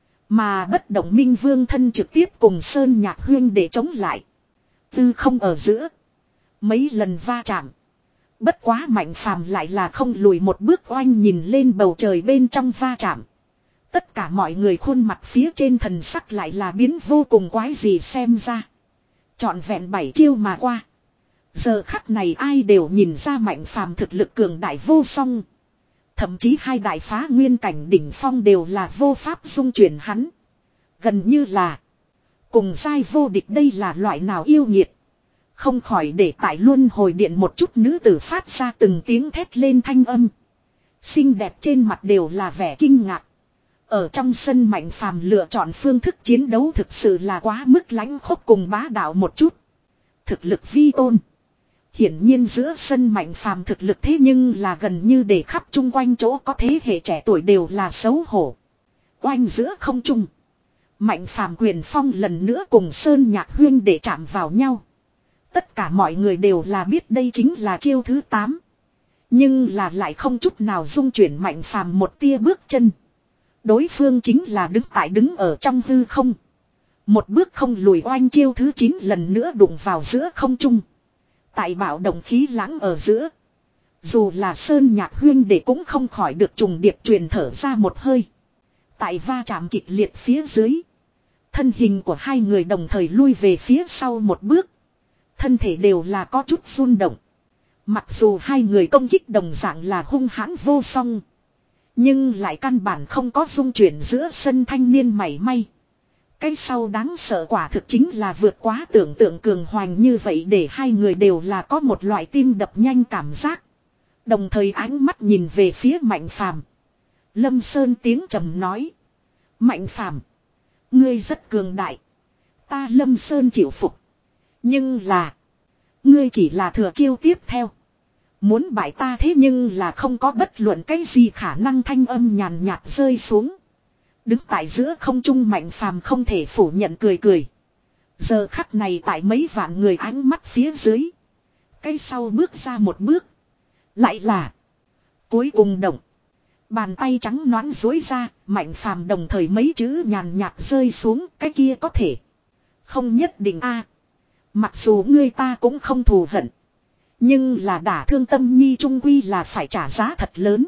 Mà bất động minh vương thân trực tiếp cùng Sơn Nhạc huyên để chống lại. Tư không ở giữa. Mấy lần va chạm. Bất quá Mạnh Phàm lại là không lùi một bước oanh nhìn lên bầu trời bên trong va chạm. Tất cả mọi người khuôn mặt phía trên thần sắc lại là biến vô cùng quái gì xem ra. Trọn vẹn bảy chiêu mà qua. Giờ khắc này ai đều nhìn ra Mạnh Phàm thực lực cường đại vô song. Thậm chí hai đại phá nguyên cảnh đỉnh phong đều là vô pháp dung chuyển hắn. Gần như là cùng giai vô địch, đây là loại nào yêu nghiệt. Không khỏi để tại luân hồi điện một chút nữ tử phát ra từng tiếng thét lên thanh âm. Xinh đẹp trên mặt đều là vẻ kinh ngạc. Ở trong sân Mạnh Phàm lựa chọn phương thức chiến đấu thực sự là quá mức lãnh khốc cùng bá đạo một chút. Thực lực vi tôn. Hiển nhiên giữa sân Mạnh Phàm thực lực thế nhưng là gần như để khắp chung quanh chỗ có thế hệ trẻ tuổi đều là xấu hổ. Oanh giữa không trung. Mạnh Phàm quyền phong lần nữa cùng Sơn Nhạc huyên để chạm vào nhau. Tất cả mọi người đều là biết đây chính là chiêu thứ tám. Nhưng là lại không chút nào dung chuyển Mạnh Phàm một tia bước chân. Đối phương chính là đứng tại đứng ở trong hư không. Một bước không lùi oanh chiêu thứ chín lần nữa đụng vào giữa không trung. Tại bạo động khí lãng ở giữa. Dù là Sơn Nhạc huyên để cũng không khỏi được trùng điệp truyền thở ra một hơi. Tại va chạm kịch liệt phía dưới. Thân hình của hai người đồng thời lui về phía sau một bước. Thân thể đều là có chút run động. Mặc dù hai người công kích đồng dạng là hung hãn vô song. Nhưng lại căn bản không có dung chuyển giữa sân thanh niên mảy may. Cái sau đáng sợ quả thực chính là vượt quá tưởng tượng cường hoành như vậy để hai người đều là có một loại tim đập nhanh cảm giác. Đồng thời ánh mắt nhìn về phía Mạnh Phàm. Lâm Sơn tiếng trầm nói. Mạnh Phàm, ngươi rất cường đại. Ta Lâm Sơn chịu phục. Nhưng là, ngươi chỉ là thừa chiêu tiếp theo. Muốn bại ta thế nhưng là không có bất luận cái gì khả năng, thanh âm nhàn nhạt rơi xuống. Đứng tại giữa không trung Mạnh Phàm không thể phủ nhận cười cười. Giờ khắc này tại mấy vạn người ánh mắt phía dưới. Cái sau bước ra một bước. Lại là cuối cùng động. Bàn tay trắng nõn duỗi ra, Mạnh Phàm đồng thời mấy chữ nhàn nhạt rơi xuống, cái kia có thể. Không nhất định a. Mặc dù ngươi ta cũng không thù hận. Nhưng là đả thương tâm nhi trung quy là phải trả giá thật lớn.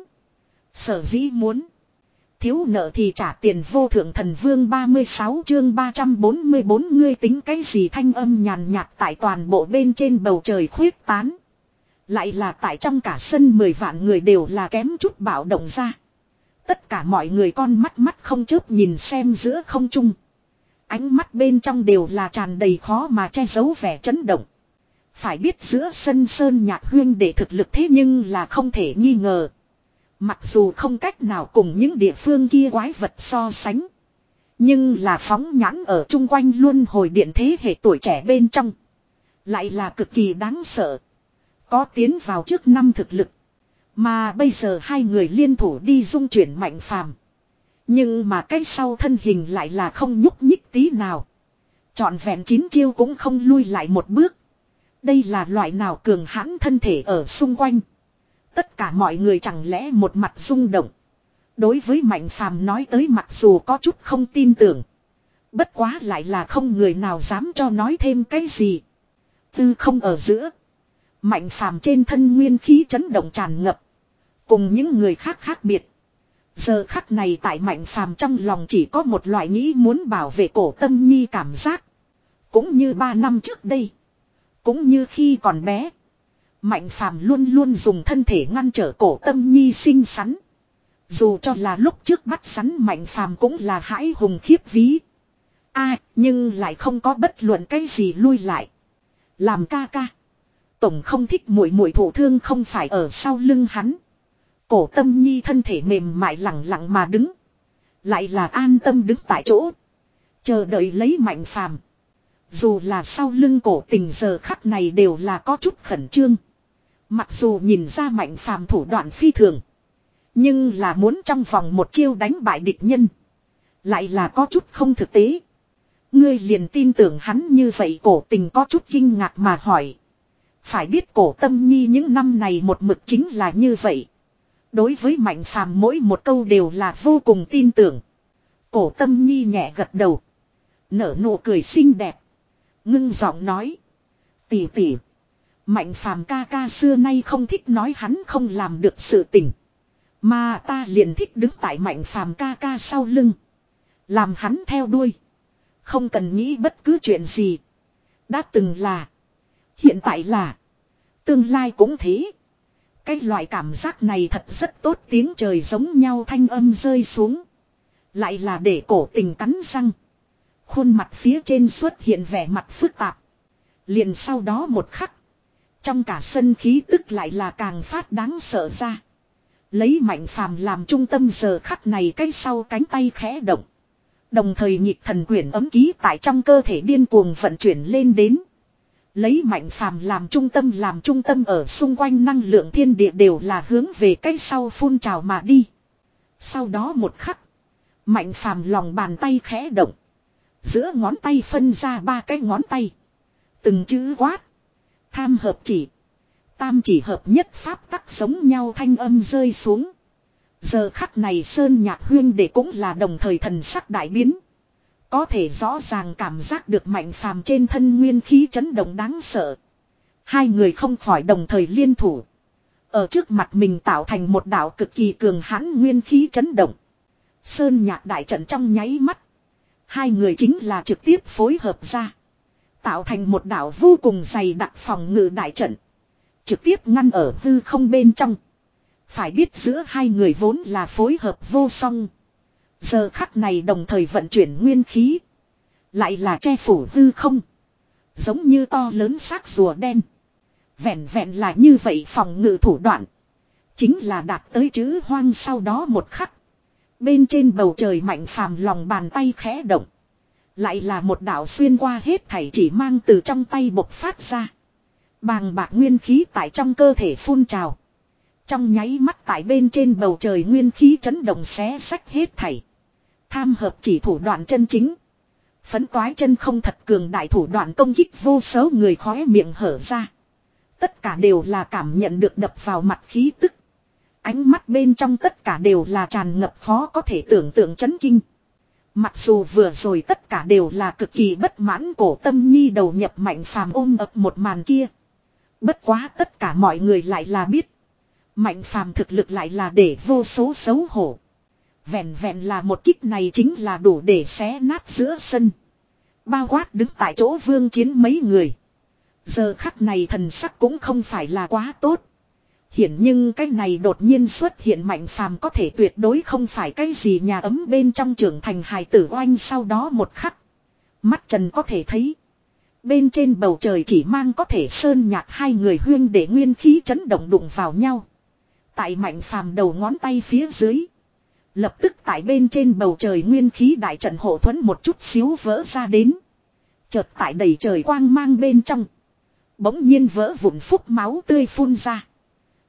Sở dĩ muốn thiếu nợ thì trả tiền. Vô thượng thần vương ba mươi sáu chương ba trăm bốn mươi bốn ngươi tính cái gì, thanh âm nhàn nhạt tại toàn bộ bên trên bầu trời khuyết tán. Lại là tại trong cả sân mười vạn người đều là kém chút bạo động ra. Tất cả mọi người con mắt mắt không chớp nhìn xem giữa không trung. Ánh mắt bên trong đều là tràn đầy khó mà che giấu vẻ chấn động. Phải biết giữa sân Sơn Nhạc huyên để thực lực thế nhưng là không thể nghi ngờ. Mặc dù không cách nào cùng những địa phương kia quái vật so sánh. Nhưng là phóng nhãn ở chung quanh luân hồi điện thế hệ tuổi trẻ bên trong. Lại là cực kỳ đáng sợ. Có tiến vào trước năm thực lực. Mà bây giờ hai người liên thủ đi dung chuyển Mạnh Phàm. Nhưng mà cái sau thân hình lại là không nhúc nhích tí nào. Trọn vẹn chín chiêu cũng không lui lại một bước. Đây là loại nào cường hãn thân thể ở xung quanh. Tất cả mọi người chẳng lẽ một mặt rung động. Đối với Mạnh Phàm nói tới mặc dù có chút không tin tưởng. Bất quá lại là không người nào dám cho nói thêm cái gì. Tư không ở giữa. Mạnh Phàm trên thân nguyên khí chấn động tràn ngập. Cùng những người khác khác biệt. Giờ khắc này tại Mạnh Phàm trong lòng chỉ có một loại nghĩ muốn bảo vệ cổ Tâm Nhi cảm giác. Cũng như ba năm trước đây. Cũng như khi còn bé. Mạnh Phàm luôn luôn dùng thân thể ngăn trở cổ Tâm Nhi xinh xắn. Dù cho là lúc trước bắt sắn Mạnh Phàm cũng là hãi hùng khiếp vía. À, nhưng lại không có bất luận cái gì lui lại. Làm ca ca. Tổng không thích muội muội thổ thương không phải ở sau lưng hắn. Cổ Tâm Nhi thân thể mềm mại lặng lặng mà đứng. Lại là an tâm đứng tại chỗ. Chờ đợi lấy Mạnh Phàm. Dù là sau lưng cổ tình giờ khắc này đều là có chút khẩn trương. Mặc dù nhìn ra Mạnh Phàm thủ đoạn phi thường. Nhưng là muốn trong vòng một chiêu đánh bại địch nhân. Lại là có chút không thực tế. Ngươi liền tin tưởng hắn như vậy cổ tình có chút kinh ngạc mà hỏi. Phải biết cổ Tâm Nhi những năm này một mực chính là như vậy. Đối với Mạnh Phàm mỗi một câu đều là vô cùng tin tưởng. Cổ Tâm Nhi nhẹ gật đầu. Nở nụ cười xinh đẹp. Ngưng giọng nói. Tỷ tỷ. Mạnh Phàm ca ca xưa nay không thích nói hắn không làm được sự tình. Mà ta liền thích đứng tại Mạnh Phàm ca ca sau lưng. Làm hắn theo đuôi. Không cần nghĩ bất cứ chuyện gì. Đã từng là. Hiện tại là. Tương lai cũng thế. Cái loại cảm giác này thật rất tốt tiếng trời giống nhau thanh âm rơi xuống. Lại là để cổ tình cắn răng. Khuôn mặt phía trên xuất hiện vẻ mặt phức tạp. Liền sau đó một khắc. Trong cả sân khí tức lại là càng phát đáng sợ ra. Lấy Mạnh Phàm làm trung tâm giờ khắc này cái sau cánh tay khẽ động. Đồng thời nhịp thần quyển ấm ký tại trong cơ thể điên cuồng vận chuyển lên đến. Lấy Mạnh Phàm làm trung tâm làm trung tâm ở xung quanh năng lượng thiên địa đều là hướng về cái sau phun trào mà đi. Sau đó một khắc. Mạnh Phàm lòng bàn tay khẽ động. Giữa ngón tay phân ra ba cái ngón tay. Từng chữ quát. Tham hợp chỉ. Tam chỉ hợp nhất pháp tắc giống nhau thanh âm rơi xuống. Giờ khắc này Sơn Nhạc huyên đệ cũng là đồng thời thần sắc đại biến. Có thể rõ ràng cảm giác được Mạnh Phàm trên thân nguyên khí chấn động đáng sợ. Hai người không khỏi đồng thời liên thủ. Ở trước mặt mình tạo thành một đạo cực kỳ cường hãn nguyên khí chấn động. Sơn Nhạc đại trận trong nháy mắt. Hai người chính là trực tiếp phối hợp ra. Tạo thành một đạo vô cùng dày đặc phòng ngự đại trận. Trực tiếp ngăn ở hư không bên trong. Phải biết giữa hai người vốn là phối hợp vô song. Giờ khắc này đồng thời vận chuyển nguyên khí. Lại là che phủ hư không. Giống như to lớn xác rùa đen. Vẹn vẹn là như vậy phòng ngự thủ đoạn. Chính là đạt tới chữ hoang sau đó một khắc. Bên trên bầu trời Mạnh Phàm lòng bàn tay khẽ động. Lại là một đạo xuyên qua hết thảy chỉ mang từ trong tay bộc phát ra. Bàng bạc nguyên khí tại trong cơ thể phun trào. Trong nháy mắt tại bên trên bầu trời nguyên khí chấn động xé sách hết thảy. Tham hợp chỉ thủ đoạn chân chính. Phấn toái chân không thật cường đại thủ đoạn công kích vô số người khóe miệng hở ra. Tất cả đều là cảm nhận được đập vào mặt khí tức. Ánh mắt bên trong tất cả đều là tràn ngập khó có thể tưởng tượng chấn kinh. Mặc dù vừa rồi tất cả đều là cực kỳ bất mãn cổ Tâm Nhi đầu nhập Mạnh Phàm ôm ập một màn kia. Bất quá tất cả mọi người lại là biết. Mạnh Phàm thực lực lại là để vô số xấu hổ. Vẹn vẹn là một kích này chính là đủ để xé nát giữa sân. Bao quát đứng tại chỗ vương chiến mấy người. Giờ khắc này thần sắc cũng không phải là quá tốt. Hiển nhưng cái này đột nhiên xuất hiện Mạnh Phàm có thể tuyệt đối không phải cái gì nhà ấm bên trong trưởng thành hài tử oanh sau đó một khắc. Mắt Trần có thể thấy. Bên trên bầu trời chỉ mang có thể Sơn Nhạc hai người huyên để nguyên khí chấn động đụng vào nhau. Tại Mạnh Phàm đầu ngón tay phía dưới. Lập tức tại bên trên bầu trời nguyên khí đại trận hộ thuẫn một chút xíu vỡ ra đến. Chợt tại đầy trời quang mang bên trong. Bỗng nhiên vỡ vụn phúc máu tươi phun ra.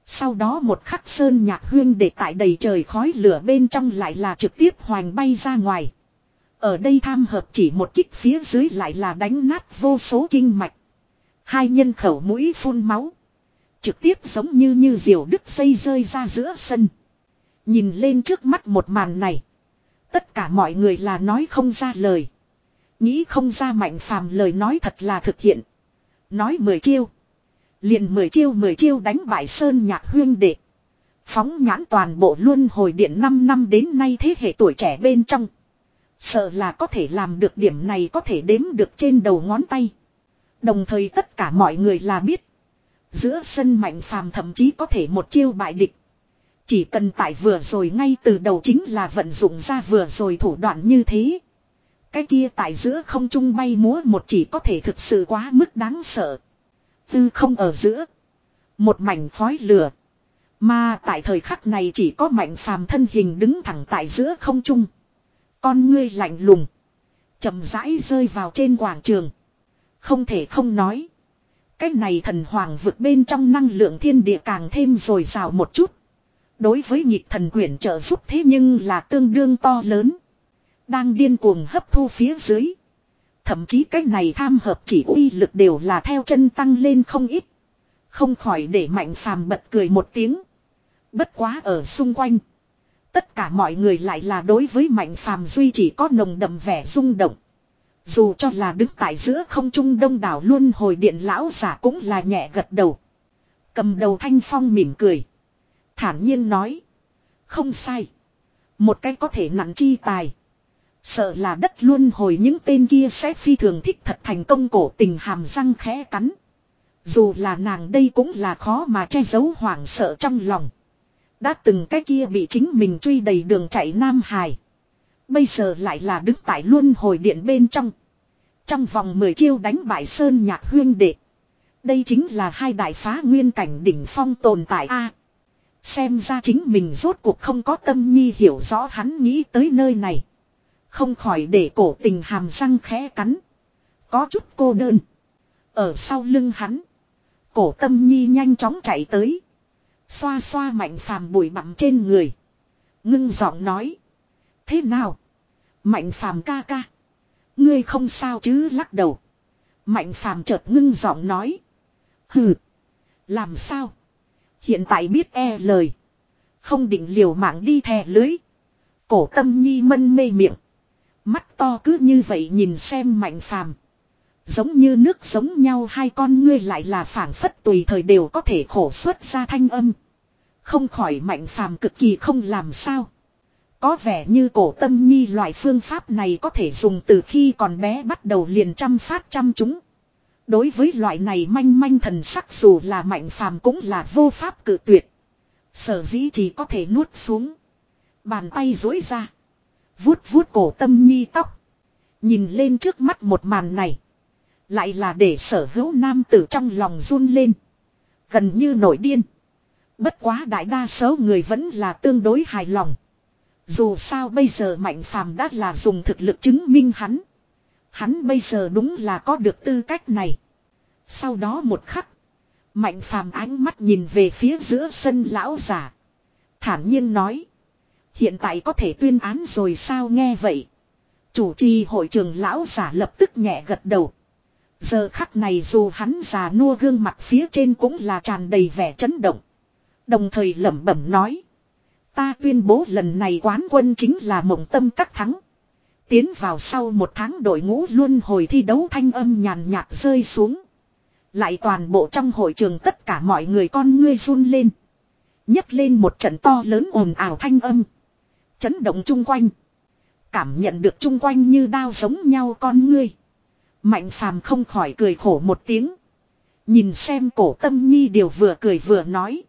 Sau đó một khắc Sơn Nhạc huyên để tại đầy trời khói lửa bên trong lại là trực tiếp hoành bay ra ngoài. Ở đây tham hợp chỉ một kích phía dưới lại là đánh nát vô số kinh mạch. Hai nhân khẩu mũi phun máu. Trực tiếp giống như như diều đứt dây rơi ra giữa sân. Nhìn lên trước mắt một màn này. Tất cả mọi người là nói không ra lời. Nghĩ không ra Mạnh Phàm lời nói thật là thực hiện. Nói mười chiêu. Liền mười chiêu mười chiêu đánh bại Sơn Nhạc huyên đệ. Phóng nhãn toàn bộ luân hồi điện năm năm đến nay thế hệ tuổi trẻ bên trong. Sợ là có thể làm được điểm này có thể đếm được trên đầu ngón tay. Đồng thời tất cả mọi người là biết. Giữa sân Mạnh Phàm thậm chí có thể một chiêu bại địch. Chỉ cần tại vừa rồi ngay từ đầu chính là vận dụng ra vừa rồi thủ đoạn như thế. Cái kia tại giữa không trung bay múa một chỉ có thể thực sự quá mức đáng sợ. Tư không ở giữa. Một mảnh khói lửa. Mà tại thời khắc này chỉ có Mạnh Phàm thân hình đứng thẳng tại giữa không trung. Con ngươi lạnh lùng. Chậm rãi rơi vào trên quảng trường. Không thể không nói. Cái này thần hoàng vực bên trong năng lượng thiên địa càng thêm dồi dào một chút. Đối với nhịp thần quyển trợ giúp thế nhưng là tương đương to lớn. Đang điên cuồng hấp thu phía dưới. Thậm chí cái này tham hợp chỉ uy lực đều là theo chân tăng lên không ít. Không khỏi để Mạnh Phàm bật cười một tiếng. Bất quá ở xung quanh. Tất cả mọi người lại là đối với Mạnh Phàm duy chỉ có nồng đậm vẻ rung động. Dù cho là đứng tại giữa không trung đông đảo luân hồi điện lão giả cũng là nhẹ gật đầu. Cầm đầu Thanh Phong mỉm cười. Thản nhiên nói. Không sai. Một cái có thể nặng chi tài. Sợ là đất luân hồi những tên kia sẽ phi thường thích thật thành công cổ tình hàm răng khẽ cắn. Dù là nàng đây cũng là khó mà che giấu hoảng sợ trong lòng. Đã từng cái kia bị chính mình truy đầy đường chạy Nam Hải. Bây giờ lại là đứng tại luân hồi điện bên trong. Trong vòng mười chiêu đánh bại Sơn Nhạc huyên đệ. Đây chính là hai đại phá nguyên cảnh đỉnh phong tồn tại a. Xem ra chính mình rốt cuộc không có tâm nhi hiểu rõ hắn nghĩ tới nơi này. Không khỏi để cổ tình hàm răng khẽ cắn. Có chút cô đơn. Ở sau lưng hắn. Cổ tâm nhi nhanh chóng chạy tới. Xoa xoa Mạnh Phàm bụi bặm trên người. Ngưng giọng nói. Thế nào? Mạnh Phàm ca ca. Ngươi không sao chứ lắc đầu. Mạnh Phàm chợt ngưng giọng nói. Hừ. Làm sao? Hiện tại biết e lời. Không định liều mạng đi thè lưới. Cổ tâm nhi mân mê miệng. Mắt to cứ như vậy nhìn xem Mạnh Phàm. Giống như nước giống nhau hai con ngươi lại là phảng phất tùy thời đều có thể khổ xuất ra thanh âm. Không khỏi Mạnh Phàm cực kỳ không làm sao. Có vẻ như cổ tâm nhi loại phương pháp này có thể dùng từ khi còn bé bắt đầu liền chăm phát chăm chúng. Đối với loại này manh manh thần sắc dù là Mạnh Phàm cũng là vô pháp cự tuyệt. Sở dĩ chỉ có thể nuốt xuống. Bàn tay duỗi ra. Vuốt vuốt cổ tâm nhi tóc. Nhìn lên trước mắt một màn này. Lại là để sở hữu nam tử trong lòng run lên. Gần như nổi điên. Bất quá đại đa số người vẫn là tương đối hài lòng. Dù sao bây giờ Mạnh Phàm đã là dùng thực lực chứng minh hắn. Hắn bây giờ đúng là có được tư cách này. Sau đó một khắc. Mạnh Phàm ánh mắt nhìn về phía giữa sân lão giả. Thản nhiên nói. Hiện tại có thể tuyên án rồi sao nghe vậy. Chủ trì hội trường lão giả lập tức nhẹ gật đầu. Giờ khắc này dù hắn già nua gương mặt phía trên cũng là tràn đầy vẻ chấn động. Đồng thời lẩm bẩm nói. Ta tuyên bố lần này quán quân chính là Mộng Tâm Các thắng. Tiến vào sau một tháng đội ngũ luân hồi thi đấu thanh âm nhàn nhạt rơi xuống. Lại toàn bộ trong hội trường tất cả mọi người con ngươi run lên. Nhấc lên một trận to lớn ồn ào thanh âm. Chấn động chung quanh. Cảm nhận được chung quanh như đao giống nhau con ngươi. Mạnh Phàm không khỏi cười khổ một tiếng. Nhìn xem cổ tâm nhi điều vừa cười vừa nói.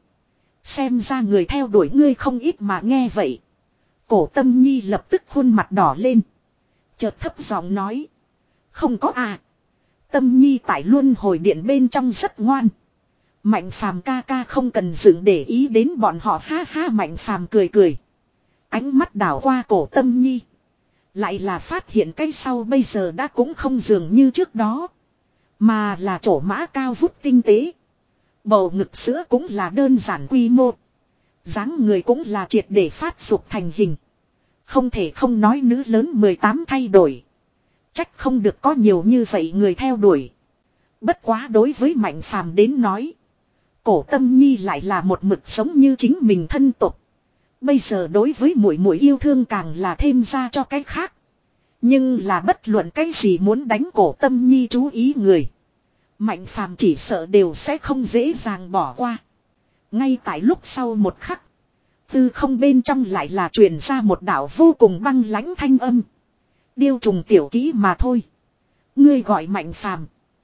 Xem ra người theo đuổi ngươi không ít mà nghe vậy. Cổ tâm nhi lập tức khuôn mặt đỏ lên. Chợt thấp giọng nói. Không có à. Tâm nhi tại luân hồi điện bên trong rất ngoan. Mạnh Phàm ca ca không cần dựng để ý đến bọn họ ha ha. Mạnh Phàm cười cười. Ánh mắt đảo qua cổ tâm nhi. Lại là phát hiện cái sau bây giờ đã cũng không dường như trước đó. Mà là chỗ mã cao vút tinh tế. Bầu ngực sữa cũng là đơn giản quy mô. Dáng người cũng là triệt để phát dục thành hình. Không thể không nói nữ lớn mười tám thay đổi. Trách không được có nhiều như vậy người theo đuổi. Bất quá đối với Mạnh Phàm đến nói. Cổ Tâm Nhi lại là một mực sống như chính mình thân tục. Bây giờ đối với muội muội yêu thương càng là thêm ra cho cái khác. Nhưng là bất luận cái gì muốn đánh Cổ Tâm Nhi chú ý người. Mạnh Phàm chỉ sợ đều sẽ không dễ dàng bỏ qua. Ngay tại lúc sau một khắc. Tư không bên trong lại là truyền ra một đạo vô cùng băng lãnh thanh âm. Điêu trùng tiểu kỹ mà thôi. Ngươi gọi Mạnh Phàm,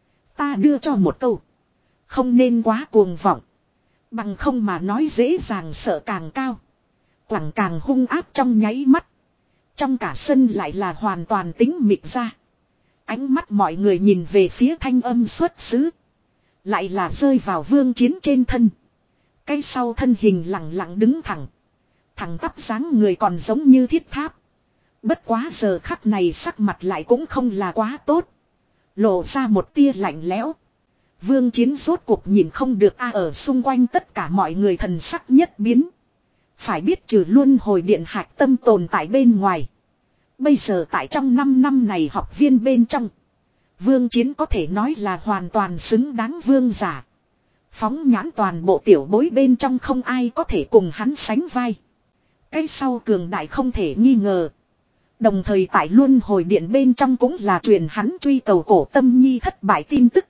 ta đưa cho một câu. Không nên quá cuồng vọng. Bằng không mà nói dễ dàng sợ càng cao. Quẳng càng hung áp trong nháy mắt. Trong cả sân lại là hoàn toàn tính mịt ra. Ánh mắt mọi người nhìn về phía thanh âm xuất xứ. Lại là rơi vào Vương Chiến trên thân. Cái sau thân hình lặng lặng đứng thẳng. Thẳng tắp dáng người còn giống như thiết tháp. Bất quá giờ khắc này sắc mặt lại cũng không là quá tốt. Lộ ra một tia lạnh lẽo. Vương Chiến rốt cuộc nhìn không được a ở xung quanh tất cả mọi người thần sắc nhất biến. Phải biết trừ luân hồi điện hạch tâm tồn tại bên ngoài. Bây giờ tại trong năm năm này học viên bên trong. Vương Chiến có thể nói là hoàn toàn xứng đáng vương giả. Phóng nhãn toàn bộ tiểu bối bên trong không ai có thể cùng hắn sánh vai. Cái sau cường đại không thể nghi ngờ. Đồng thời tại luân hồi điện bên trong cũng là truyền hắn truy cầu Cổ Tâm Nhi thất bại tin tức.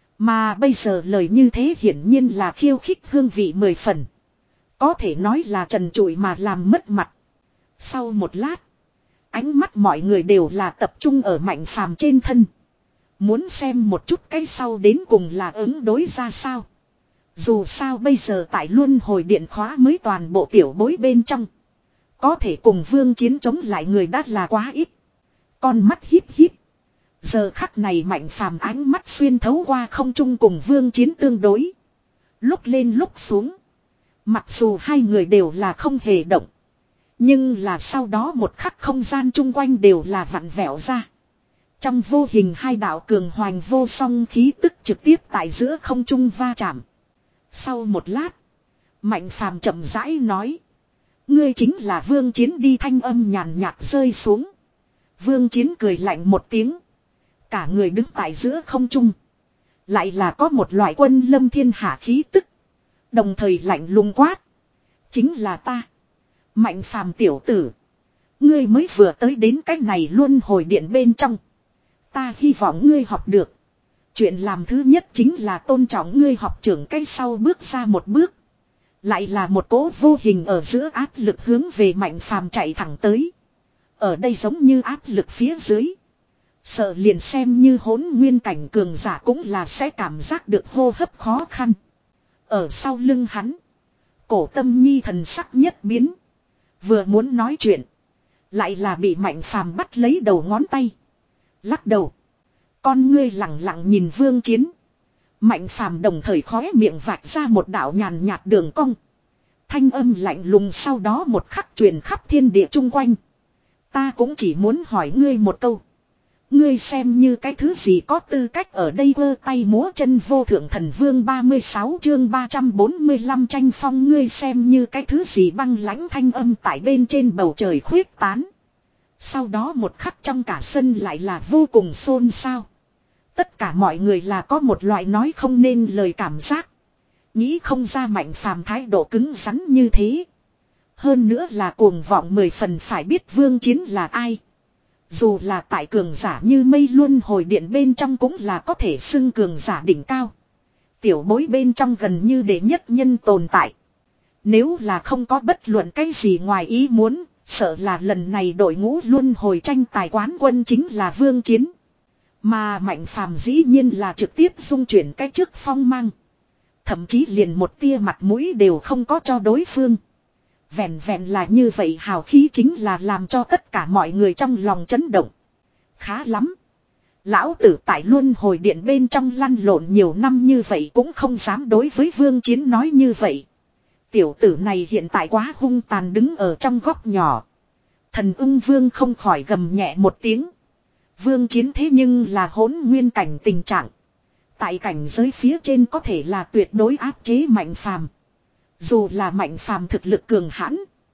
Mà bây giờ lời như thế hiển nhiên là khiêu khích hương vị mười phần. Có thể nói là trần trụi mà làm mất mặt. Sau một lát. Ánh mắt mọi người đều là tập trung ở Mạnh Phàm trên thân. Muốn xem một chút cái sau đến cùng là ứng đối ra sao. Dù sao bây giờ tại luân hồi điện khóa mới toàn bộ tiểu bối bên trong. Có thể cùng Vương Chiến chống lại người đã là quá ít. Con mắt híp híp. Giờ khắc này Mạnh Phàm ánh mắt xuyên thấu qua không trung cùng Vương Chiến tương đối. Lúc lên lúc xuống. Mặc dù hai người đều là không hề động. Nhưng là sau đó một khắc không gian chung quanh đều là vặn vẹo ra. Trong vô hình hai đạo cường hoành vô song khí tức trực tiếp tại giữa không trung va chạm. Sau một lát. Mạnh Phàm chậm rãi nói. Ngươi chính là Vương Chiến đi thanh âm nhàn nhạt rơi xuống. Vương Chiến cười lạnh một tiếng. Cả người đứng tại giữa không trung. Lại là có một loại quân lâm thiên hạ khí tức. Đồng thời lạnh lùng quát. Chính là ta. Mạnh Phàm tiểu tử. Ngươi mới vừa tới đến cái này luân hồi điện bên trong. Ta hy vọng ngươi học được. Chuyện làm thứ nhất chính là tôn trọng ngươi học trưởng cái sau bước ra một bước. Lại là một cỗ vô hình ở giữa áp lực hướng về Mạnh Phàm chạy thẳng tới. Ở đây giống như áp lực phía dưới. Sợ liền xem như hỗn nguyên cảnh cường giả cũng là sẽ cảm giác được hô hấp khó khăn. Ở sau lưng hắn. Cổ Tâm Nhi thần sắc nhất biến. Vừa muốn nói chuyện. Lại là bị Mạnh Phàm bắt lấy đầu ngón tay. Lắc đầu. Con ngươi lặng lặng nhìn Vương Chiến. Mạnh Phàm đồng thời khóe miệng vạch ra một đạo nhàn nhạt đường cong. Thanh âm lạnh lùng sau đó một khắc truyền khắp thiên địa chung quanh. Ta cũng chỉ muốn hỏi ngươi một câu. Ngươi xem như cái thứ gì có tư cách ở đây vơ tay múa chân vô thượng thần vương ba mươi sáu chương ba trăm bốn mươi lăm tranh phong, ngươi xem như cái thứ gì băng lãnh thanh âm tại bên trên bầu trời khuyết tán. Sau đó một khắc trong cả sân lại là vô cùng xôn xao. Tất cả mọi người là có một loại nói không nên lời cảm giác. Nghĩ không ra Mạnh Phàm thái độ cứng rắn như thế. Hơn nữa là cuồng vọng mười phần, phải biết Vương Chiến là ai. Dù là tại cường giả như mây luân hồi điện bên trong cũng là có thể xưng cường giả đỉnh cao. Tiểu bối bên trong gần như đệ nhất nhân tồn tại. Nếu là không có bất luận cái gì ngoài ý muốn, sợ là lần này đội ngũ luân hồi tranh tài quán quân chính là Vương Chiến. Mà Mạnh Phàm dĩ nhiên là trực tiếp dung chuyển cái trước phong mang. Thậm chí liền một tia mặt mũi đều không có cho đối phương. Vẹn vẹn là như vậy hào khí chính là làm cho tất cả mọi người trong lòng chấn động. Khá lắm. Lão tử tại luân hồi điện bên trong lăn lộn nhiều năm như vậy cũng không dám đối với Vương Chiến nói như vậy. Tiểu tử này hiện tại quá hung tàn đứng ở trong góc nhỏ. Thần ưng vương không khỏi gầm nhẹ một tiếng. Vương Chiến thế nhưng là hỗn nguyên cảnh tình trạng. Tại cảnh giới phía trên có thể là tuyệt đối áp chế Mạnh Phàm. Dù là Mạnh Phàm thực lực cường hãn,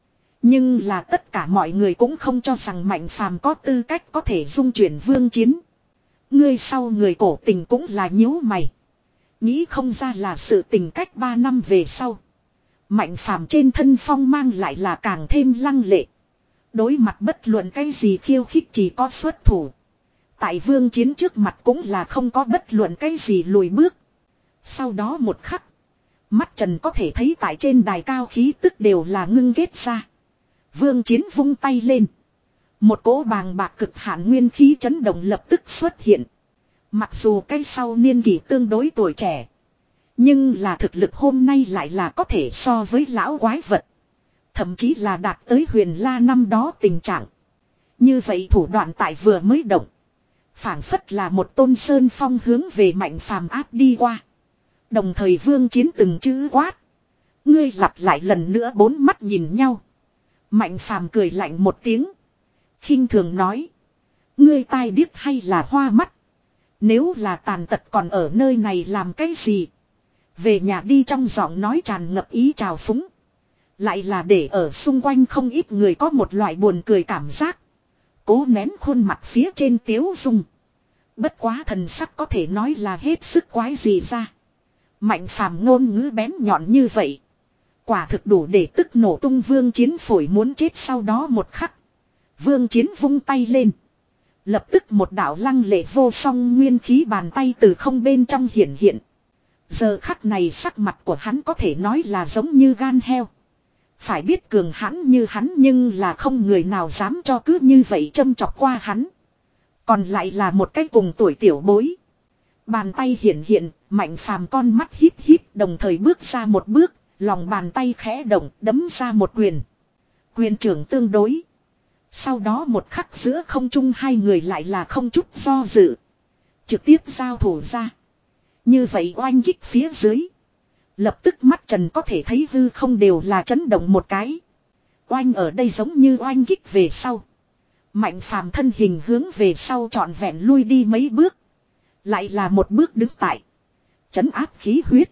nhưng là tất cả mọi người cũng không cho rằng Mạnh Phàm có tư cách có thể dung chuyển Vương Chiến. Ngươi sau người cổ tình cũng là nhíu mày. Nghĩ không ra là sự tình cách ba năm về sau. Mạnh Phàm trên thân phong mang lại là càng thêm lăng lệ. Đối mặt bất luận cái gì khiêu khích chỉ có xuất thủ. Tại Vương Chiến trước mặt cũng là không có bất luận cái gì lùi bước. Sau đó một khắc. Mắt Trần có thể thấy tại trên đài cao khí tức đều là ngưng ghét ra. Vương Chiến vung tay lên. Một cỗ bàng bạc cực hạn nguyên khí chấn động lập tức xuất hiện. Mặc dù cái sau niên kỷ tương đối tuổi trẻ. Nhưng là thực lực hôm nay lại là có thể so với lão quái vật. Thậm chí là đạt tới Huyền La năm đó tình trạng. Như vậy thủ đoạn tại vừa mới động. Phảng phất là một tôn sơn phong hướng về Mạnh Phàm áp đi qua. Đồng thời Vương Chiến từng chữ quát. Ngươi lặp lại lần nữa bốn mắt nhìn nhau. Mạnh Phàm cười lạnh một tiếng. Khinh thường nói. Ngươi tai điếc hay là hoa mắt. Nếu là tàn tật còn ở nơi này làm cái gì. Về nhà đi, trong giọng nói tràn ngập ý trào phúng. Lại là để ở xung quanh không ít người có một loại buồn cười cảm giác. Cố nén khuôn mặt phía trên tiếu dung. Bất quá thần sắc có thể nói là hết sức quái gì ra. Mạnh Phàm ngôn ngữ bén nhọn như vậy. Quả thực đủ để tức nổ tung Vương Chiến phổi muốn chết. Sau đó một khắc. Vương Chiến vung tay lên. Lập tức một đạo lăng lệ vô song nguyên khí bàn tay từ không bên trong hiển hiện. Giờ khắc này sắc mặt của hắn có thể nói là giống như gan heo. Phải biết cường hãn như hắn nhưng là không người nào dám cho cứ như vậy châm chọc qua hắn. Còn lại là một cái cùng tuổi tiểu bối. Bàn tay hiển hiện, Mạnh Phàm con mắt híp híp đồng thời bước ra một bước, lòng bàn tay khẽ động đấm ra một quyền. Quyền trưởng tương đối. Sau đó một khắc giữa không trung hai người lại là không chút do dự. Trực tiếp giao thủ ra. Như vậy oanh kích phía dưới. Lập tức mắt Trần có thể thấy hư không đều là chấn động một cái. Oanh ở đây giống như oanh kích về sau. Mạnh Phàm thân hình hướng về sau trọn vẹn lui đi mấy bước. Lại là một bước đứng tại. Chấn áp khí huyết.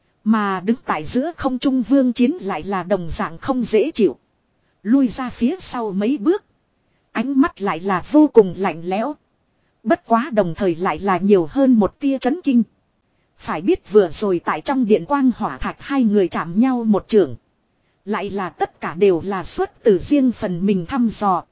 Mà đứng tại giữa không trung Vương Chiến lại là đồng dạng không dễ chịu. Lui ra phía sau mấy bước. Ánh mắt lại là vô cùng lạnh lẽo. Bất quá đồng thời lại là nhiều hơn một tia chấn kinh. Phải biết vừa rồi tại trong điện quang hỏa thạch hai người chạm nhau một trường. Lại là tất cả đều là xuất từ riêng phần mình thăm dò.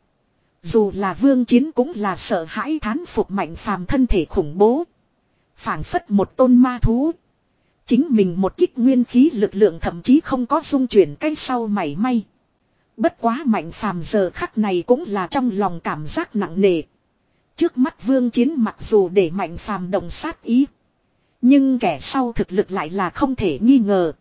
Dù là Vương Chiến cũng là sợ hãi thán phục Mạnh Phàm thân thể khủng bố. Phảng phất một tôn ma thú. Chính mình một kích nguyên khí lực lượng thậm chí không có dung chuyển cái sau mảy may. Bất quá Mạnh Phàm giờ khắc này cũng là trong lòng cảm giác nặng nề. Trước mắt Vương Chiến mặc dù để Mạnh Phàm động sát ý. Nhưng kẻ sau thực lực lại là không thể nghi ngờ.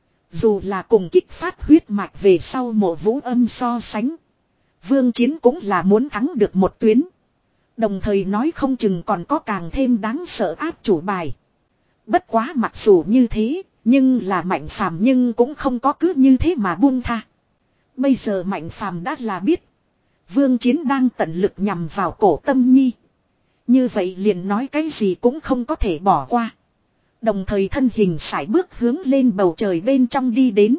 Dù là cùng kích phát huyết mạch về sau Mộ Vũ Âm so sánh. Vương Chiến cũng là muốn thắng được một tuyến. Đồng thời nói không chừng còn có càng thêm đáng sợ áp chủ bài. Bất quá mặc dù như thế, nhưng là Mạnh Phàm nhưng cũng không có cứ như thế mà buông tha. Bây giờ Mạnh Phàm đã là biết. Vương Chiến đang tận lực nhằm vào Cổ Tâm Nhi. Như vậy liền nói cái gì cũng không có thể bỏ qua. Đồng thời thân hình sải bước hướng lên bầu trời bên trong đi đến.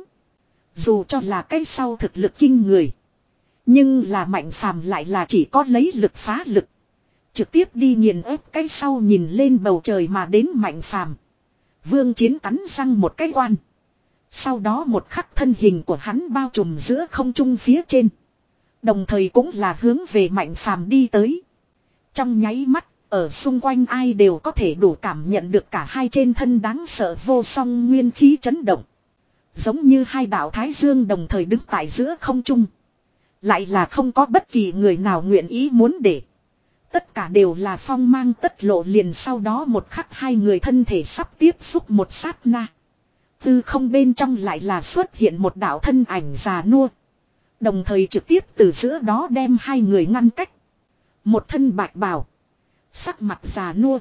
Dù cho là cái sau thực lực kinh người. Nhưng là Mạnh Phàm lại là chỉ có lấy lực phá lực. Trực tiếp đi nghiền ép cái sau nhìn lên bầu trời mà đến Mạnh Phàm. Vương Chiến cắn răng một cái quan. Sau đó một khắc thân hình của hắn bao trùm giữa không trung phía trên. Đồng thời cũng là hướng về Mạnh Phàm đi tới. Trong nháy mắt, ở xung quanh ai đều có thể đủ cảm nhận được cả hai trên thân đáng sợ vô song nguyên khí chấn động. Giống như hai đạo thái dương đồng thời đứng tại giữa không trung. Lại là không có bất kỳ người nào nguyện ý muốn để. Tất cả đều là phong mang tất lộ liền sau đó một khắc hai người thân thể sắp tiếp xúc một sát na. Từ không bên trong lại là xuất hiện một đạo thân ảnh già nua. Đồng thời trực tiếp từ giữa đó đem hai người ngăn cách. Một thân bạch bào. Sắc mặt già nua.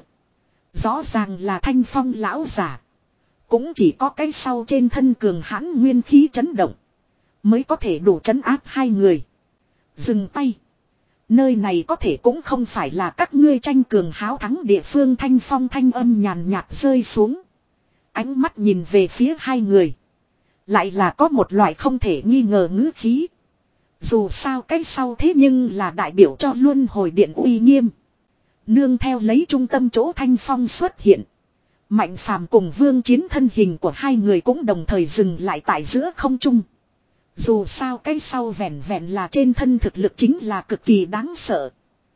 Rõ ràng là Thanh Phong lão giả. Cũng chỉ có cái sau trên thân cường hãn nguyên khí chấn động. Mới có thể đủ chấn áp hai người. Dừng tay. Nơi này có thể cũng không phải là các ngươi tranh cường háo thắng địa phương. Thanh Phong thanh âm nhàn nhạt rơi xuống. Ánh mắt nhìn về phía hai người. Lại là có một loại không thể nghi ngờ ngữ khí. Dù sao cái sau thế nhưng là đại biểu cho luân hồi điện uy nghiêm. Nương theo lấy trung tâm chỗ Thanh Phong xuất hiện. Mạnh Phàm cùng Vương Chiến thân hình của hai người cũng đồng thời dừng lại tại giữa không trung. Dù sao cái sau vẹn vẹn là trên thân thực lực chính là cực kỳ đáng sợ.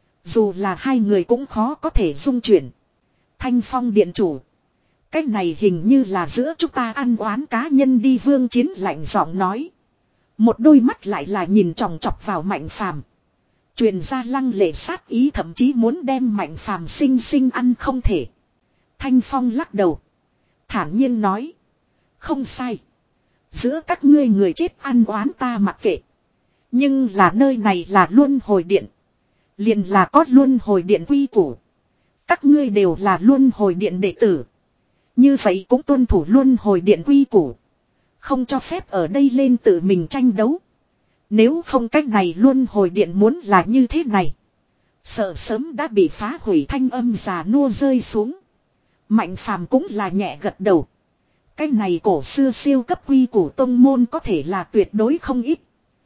Dù là hai người cũng khó có thể dung chuyển. Thanh Phong điện chủ. Cái này hình như là giữa chúng ta ăn oán cá nhân đi. Vương Chiến lạnh giọng nói. Một đôi mắt lại là nhìn chòng chọc vào Mạnh Phàm, truyền ra lăng lệ sát ý, thậm chí muốn đem Mạnh Phàm sinh sinh ăn không thể. Thanh Phong lắc đầu, thản nhiên nói. Không sai. Giữa các ngươi người chết ăn oán ta mặc kệ. Nhưng là nơi này là luân hồi điện. Liền là có luân hồi điện quy củ. Các ngươi đều là luân hồi điện đệ tử. Như vậy cũng tuân thủ luân hồi điện quy củ. Không cho phép ở đây lên tự mình tranh đấu. Nếu không cách này luân hồi điện muốn là như thế này. Sợ sớm đã bị phá hủy. Thanh âm già nua rơi xuống. Mạnh Phàm cũng là nhẹ gật đầu. Cái này cổ xưa siêu cấp quy củ tông môn có thể là tuyệt đối không ít.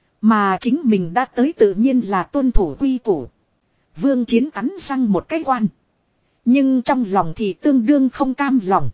Mà chính mình đã tới tự nhiên là tuân thủ quy củ. Vương Chiến cắn răng một cái quan. Nhưng trong lòng thì tương đương không cam lòng.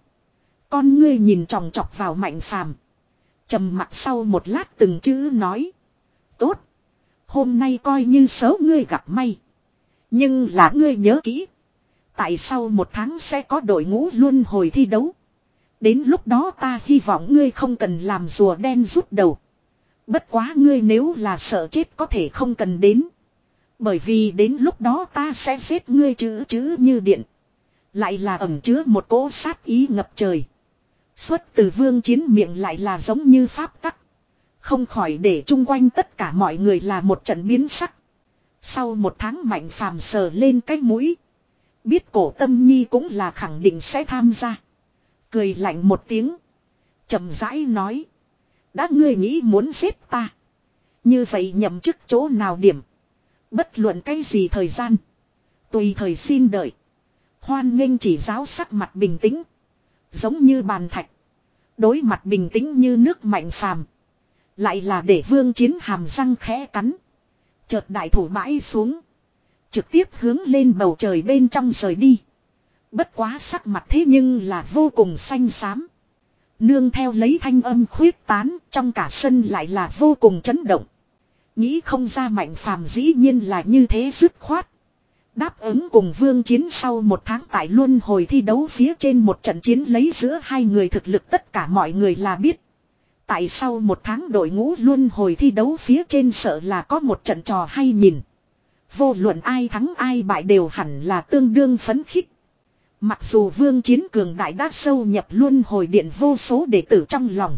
Con ngươi nhìn chòng chọc vào Mạnh Phàm, trầm mặc sau một lát từng chữ nói. Tốt. Hôm nay coi như xấu ngươi gặp may. Nhưng là ngươi nhớ kỹ. Tại sau một tháng sẽ có đội ngũ luân hồi thi đấu. Đến lúc đó ta hy vọng ngươi không cần làm rùa đen rút đầu. Bất quá ngươi nếu là sợ chết có thể không cần đến. Bởi vì đến lúc đó ta sẽ giết ngươi chữ chữ như điện. Lại là ẩn chứa một cỗ sát ý ngập trời. Xuất từ Vương Chiến miệng lại là giống như pháp tắc. Không khỏi để chung quanh tất cả mọi người là một trận biến sắc. Sau một tháng Mạnh Phàm sờ lên cái mũi. Biết Cổ Tâm Nhi cũng là khẳng định sẽ tham gia. Cười lạnh một tiếng. Chậm rãi nói. Đã ngươi nghĩ muốn giết ta. Như vậy nhậm chức chỗ nào điểm. Bất luận cái gì thời gian. Tùy thời xin đợi. Hoan nghênh chỉ giáo sắc mặt bình tĩnh. Giống như bàn thạch. Đối mặt bình tĩnh như nước Mạnh Phàm. Lại là để Vương Chiến hàm răng khẽ cắn. Chợt đại thủ bãi xuống. Trực tiếp hướng lên bầu trời bên trong rời đi. Bất quá sắc mặt thế nhưng là vô cùng xanh xám. Nương theo lấy thanh âm khuyết tán, trong cả sân lại là vô cùng chấn động. Nghĩ không ra Mạnh Phàm dĩ nhiên là như thế dứt khoát. Đáp ứng cùng Vương Chiến sau một tháng tại luân hồi thi đấu phía trên một trận chiến lấy giữa hai người thực lực tất cả mọi người là biết. Tại sau một tháng đội ngũ luân hồi thi đấu phía trên sợ là có một trận trò hay nhìn. Vô luận ai thắng ai bại đều hẳn là tương đương phấn khích. Mặc dù Vương Chiến cường đại đã sâu nhập luân hồi điện vô số đệ tử trong lòng.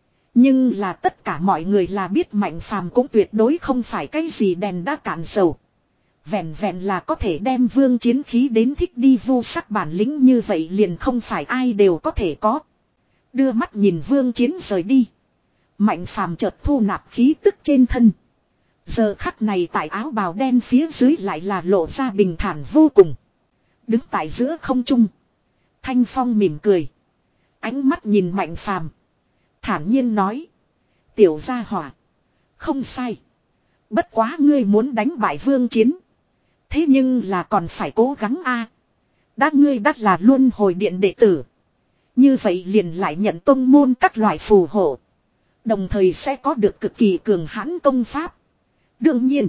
Nhưng là tất cả mọi người là biết Mạnh Phàm cũng tuyệt đối không phải cái gì đèn đã cạn dầu. Vẹn vẹn là có thể đem Vương Chiến khí đến thích đi vô sắc bản lĩnh như vậy liền không phải ai đều có thể có. Đưa mắt nhìn Vương Chiến rời đi. Mạnh Phàm chợt thu nạp khí tức trên thân. Giờ khắc này tại áo bào đen phía dưới lại là lộ ra bình thản vô cùng. Đứng tại giữa không trung. Thanh Phong mỉm cười. Ánh mắt nhìn Mạnh Phàm, thản nhiên nói. Tiểu gia hỏa. Không sai. Bất quá ngươi muốn đánh bại Vương Chiến. Thế nhưng là còn phải cố gắng a. Đã ngươi đắt là luân hồi điện đệ tử. Như vậy liền lại nhận tông môn các loại phù hộ. Đồng thời sẽ có được cực kỳ cường hãn công pháp. Đương nhiên.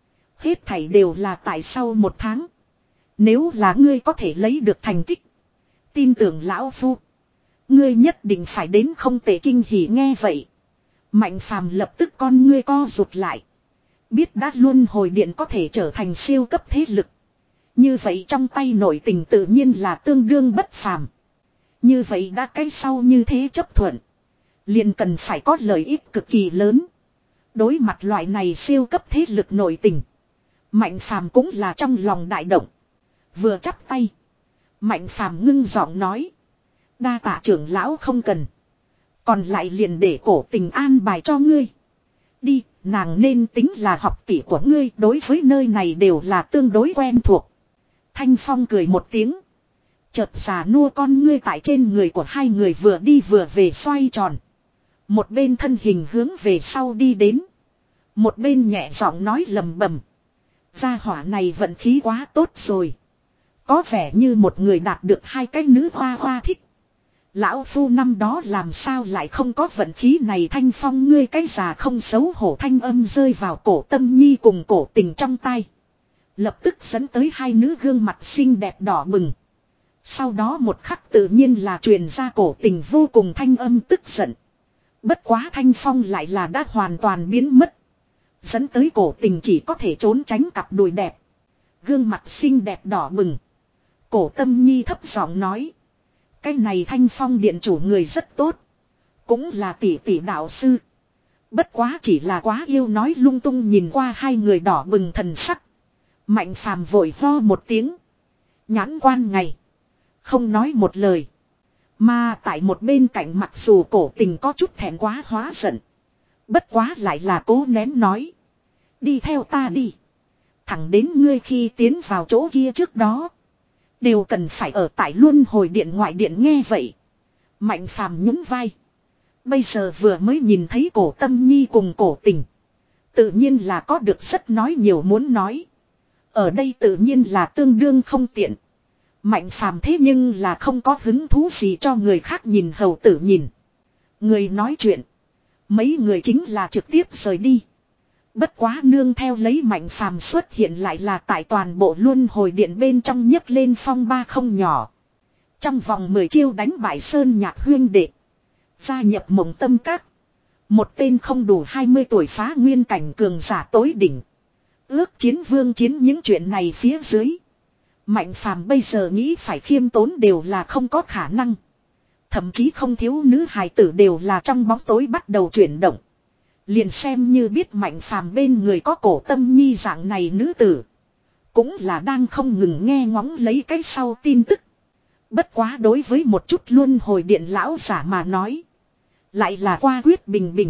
Hết thảy đều là tại sau một tháng. Nếu là ngươi có thể lấy được thành tích. Tin tưởng lão phu. Ngươi nhất định phải đến không tệ kinh hỉ nghe vậy. Mạnh Phàm lập tức con ngươi co rụt lại. Biết đã luân hồi điện có thể trở thành siêu cấp thế lực. Như vậy trong tay nội tình tự nhiên là tương đương bất phàm. Như vậy đã cái sau như thế chấp thuận. Liền cần phải có lợi ích cực kỳ lớn. Đối mặt loại này siêu cấp thế lực nội tình. Mạnh Phàm cũng là trong lòng đại động. Vừa chắp tay. Mạnh Phàm ngưng giọng nói. Đa tạ trưởng lão không cần. Còn lại liền để Cổ Tình an bài cho ngươi. Đi, Nàng nên tính là học tỷ của ngươi, đối với nơi này đều là tương đối quen thuộc. Thanh Phong cười một tiếng. Chợt già nua con ngươi tại trên người của hai người vừa đi vừa về xoay tròn. Một bên thân hình hướng về sau đi đến. Một bên nhẹ giọng nói lầm bầm. Gia hỏa này vận khí quá tốt rồi. Có vẻ như một người đạt được hai cái nữ hoa hoa thích. Lão phu năm đó làm sao lại không có vận khí này. Thanh Phong ngươi cái già không xấu hổ thanh âm rơi vào cổ Tâm Nhi cùng cổ Tình trong tay. Lập tức dẫn tới hai nữ gương mặt xinh đẹp đỏ bừng. Sau đó một khắc tự nhiên là truyền ra cổ Tình vô cùng thanh âm tức giận. Bất quá Thanh Phong lại là đã hoàn toàn biến mất. Dẫn tới cổ Tình chỉ có thể trốn tránh cặp đùi đẹp. Gương mặt xinh đẹp đỏ bừng. Cổ Tâm Nhi thấp giọng nói. Cái này Thanh Phong điện chủ người rất tốt. Cũng là tỷ tỷ đạo sư. Bất quá chỉ là quá yêu nói lung tung. Nhìn qua hai người đỏ bừng thần sắc. Mạnh Phàm vội ho một tiếng. Nhãn quan ngày. Không nói một lời. Mà tại một bên cạnh mặc dù cổ Tình có chút thẹn quá hóa giận. Bất quá lại là cố nén nói. Đi theo ta đi. Thẳng đến ngươi khi tiến vào chỗ kia trước đó. Đều cần phải ở tại luân hồi điện ngoại điện nghe vậy. Mạnh Phàm nhún vai. Bây giờ vừa mới nhìn thấy cổ Tâm Nhi cùng cổ Tình. Tự nhiên là có được rất nói nhiều muốn nói. Ở đây tự nhiên là tương đương không tiện. Mạnh Phàm thế nhưng là không có hứng thú gì cho người khác nhìn hầu tử nhìn. Người nói chuyện. Mấy người chính là trực tiếp rời đi. Bất quá nương theo lấy Mạnh Phàm xuất hiện lại là tại toàn bộ luân hồi điện bên trong nhấc lên phong ba không nhỏ. Trong vòng mười chiêu đánh bại Sơn Nhạc huyên đệ. Gia nhập Mộng Tâm Các. Một tên không đủ hai mươi tuổi phá nguyên cảnh cường giả tối đỉnh. Ước chiến vương chiến những chuyện này phía dưới. Mạnh Phàm bây giờ nghĩ phải khiêm tốn đều là không có khả năng. Thậm chí không thiếu nữ hài tử đều là trong bóng tối bắt đầu chuyển động. Liền xem như biết Mạnh Phàm bên người có cổ Tâm Nhi dạng này nữ tử. Cũng là đang không ngừng nghe ngóng lấy cái sau tin tức. Bất quá đối với một chút luân hồi điện lão giả mà nói. Lại là qua quyết bình bình.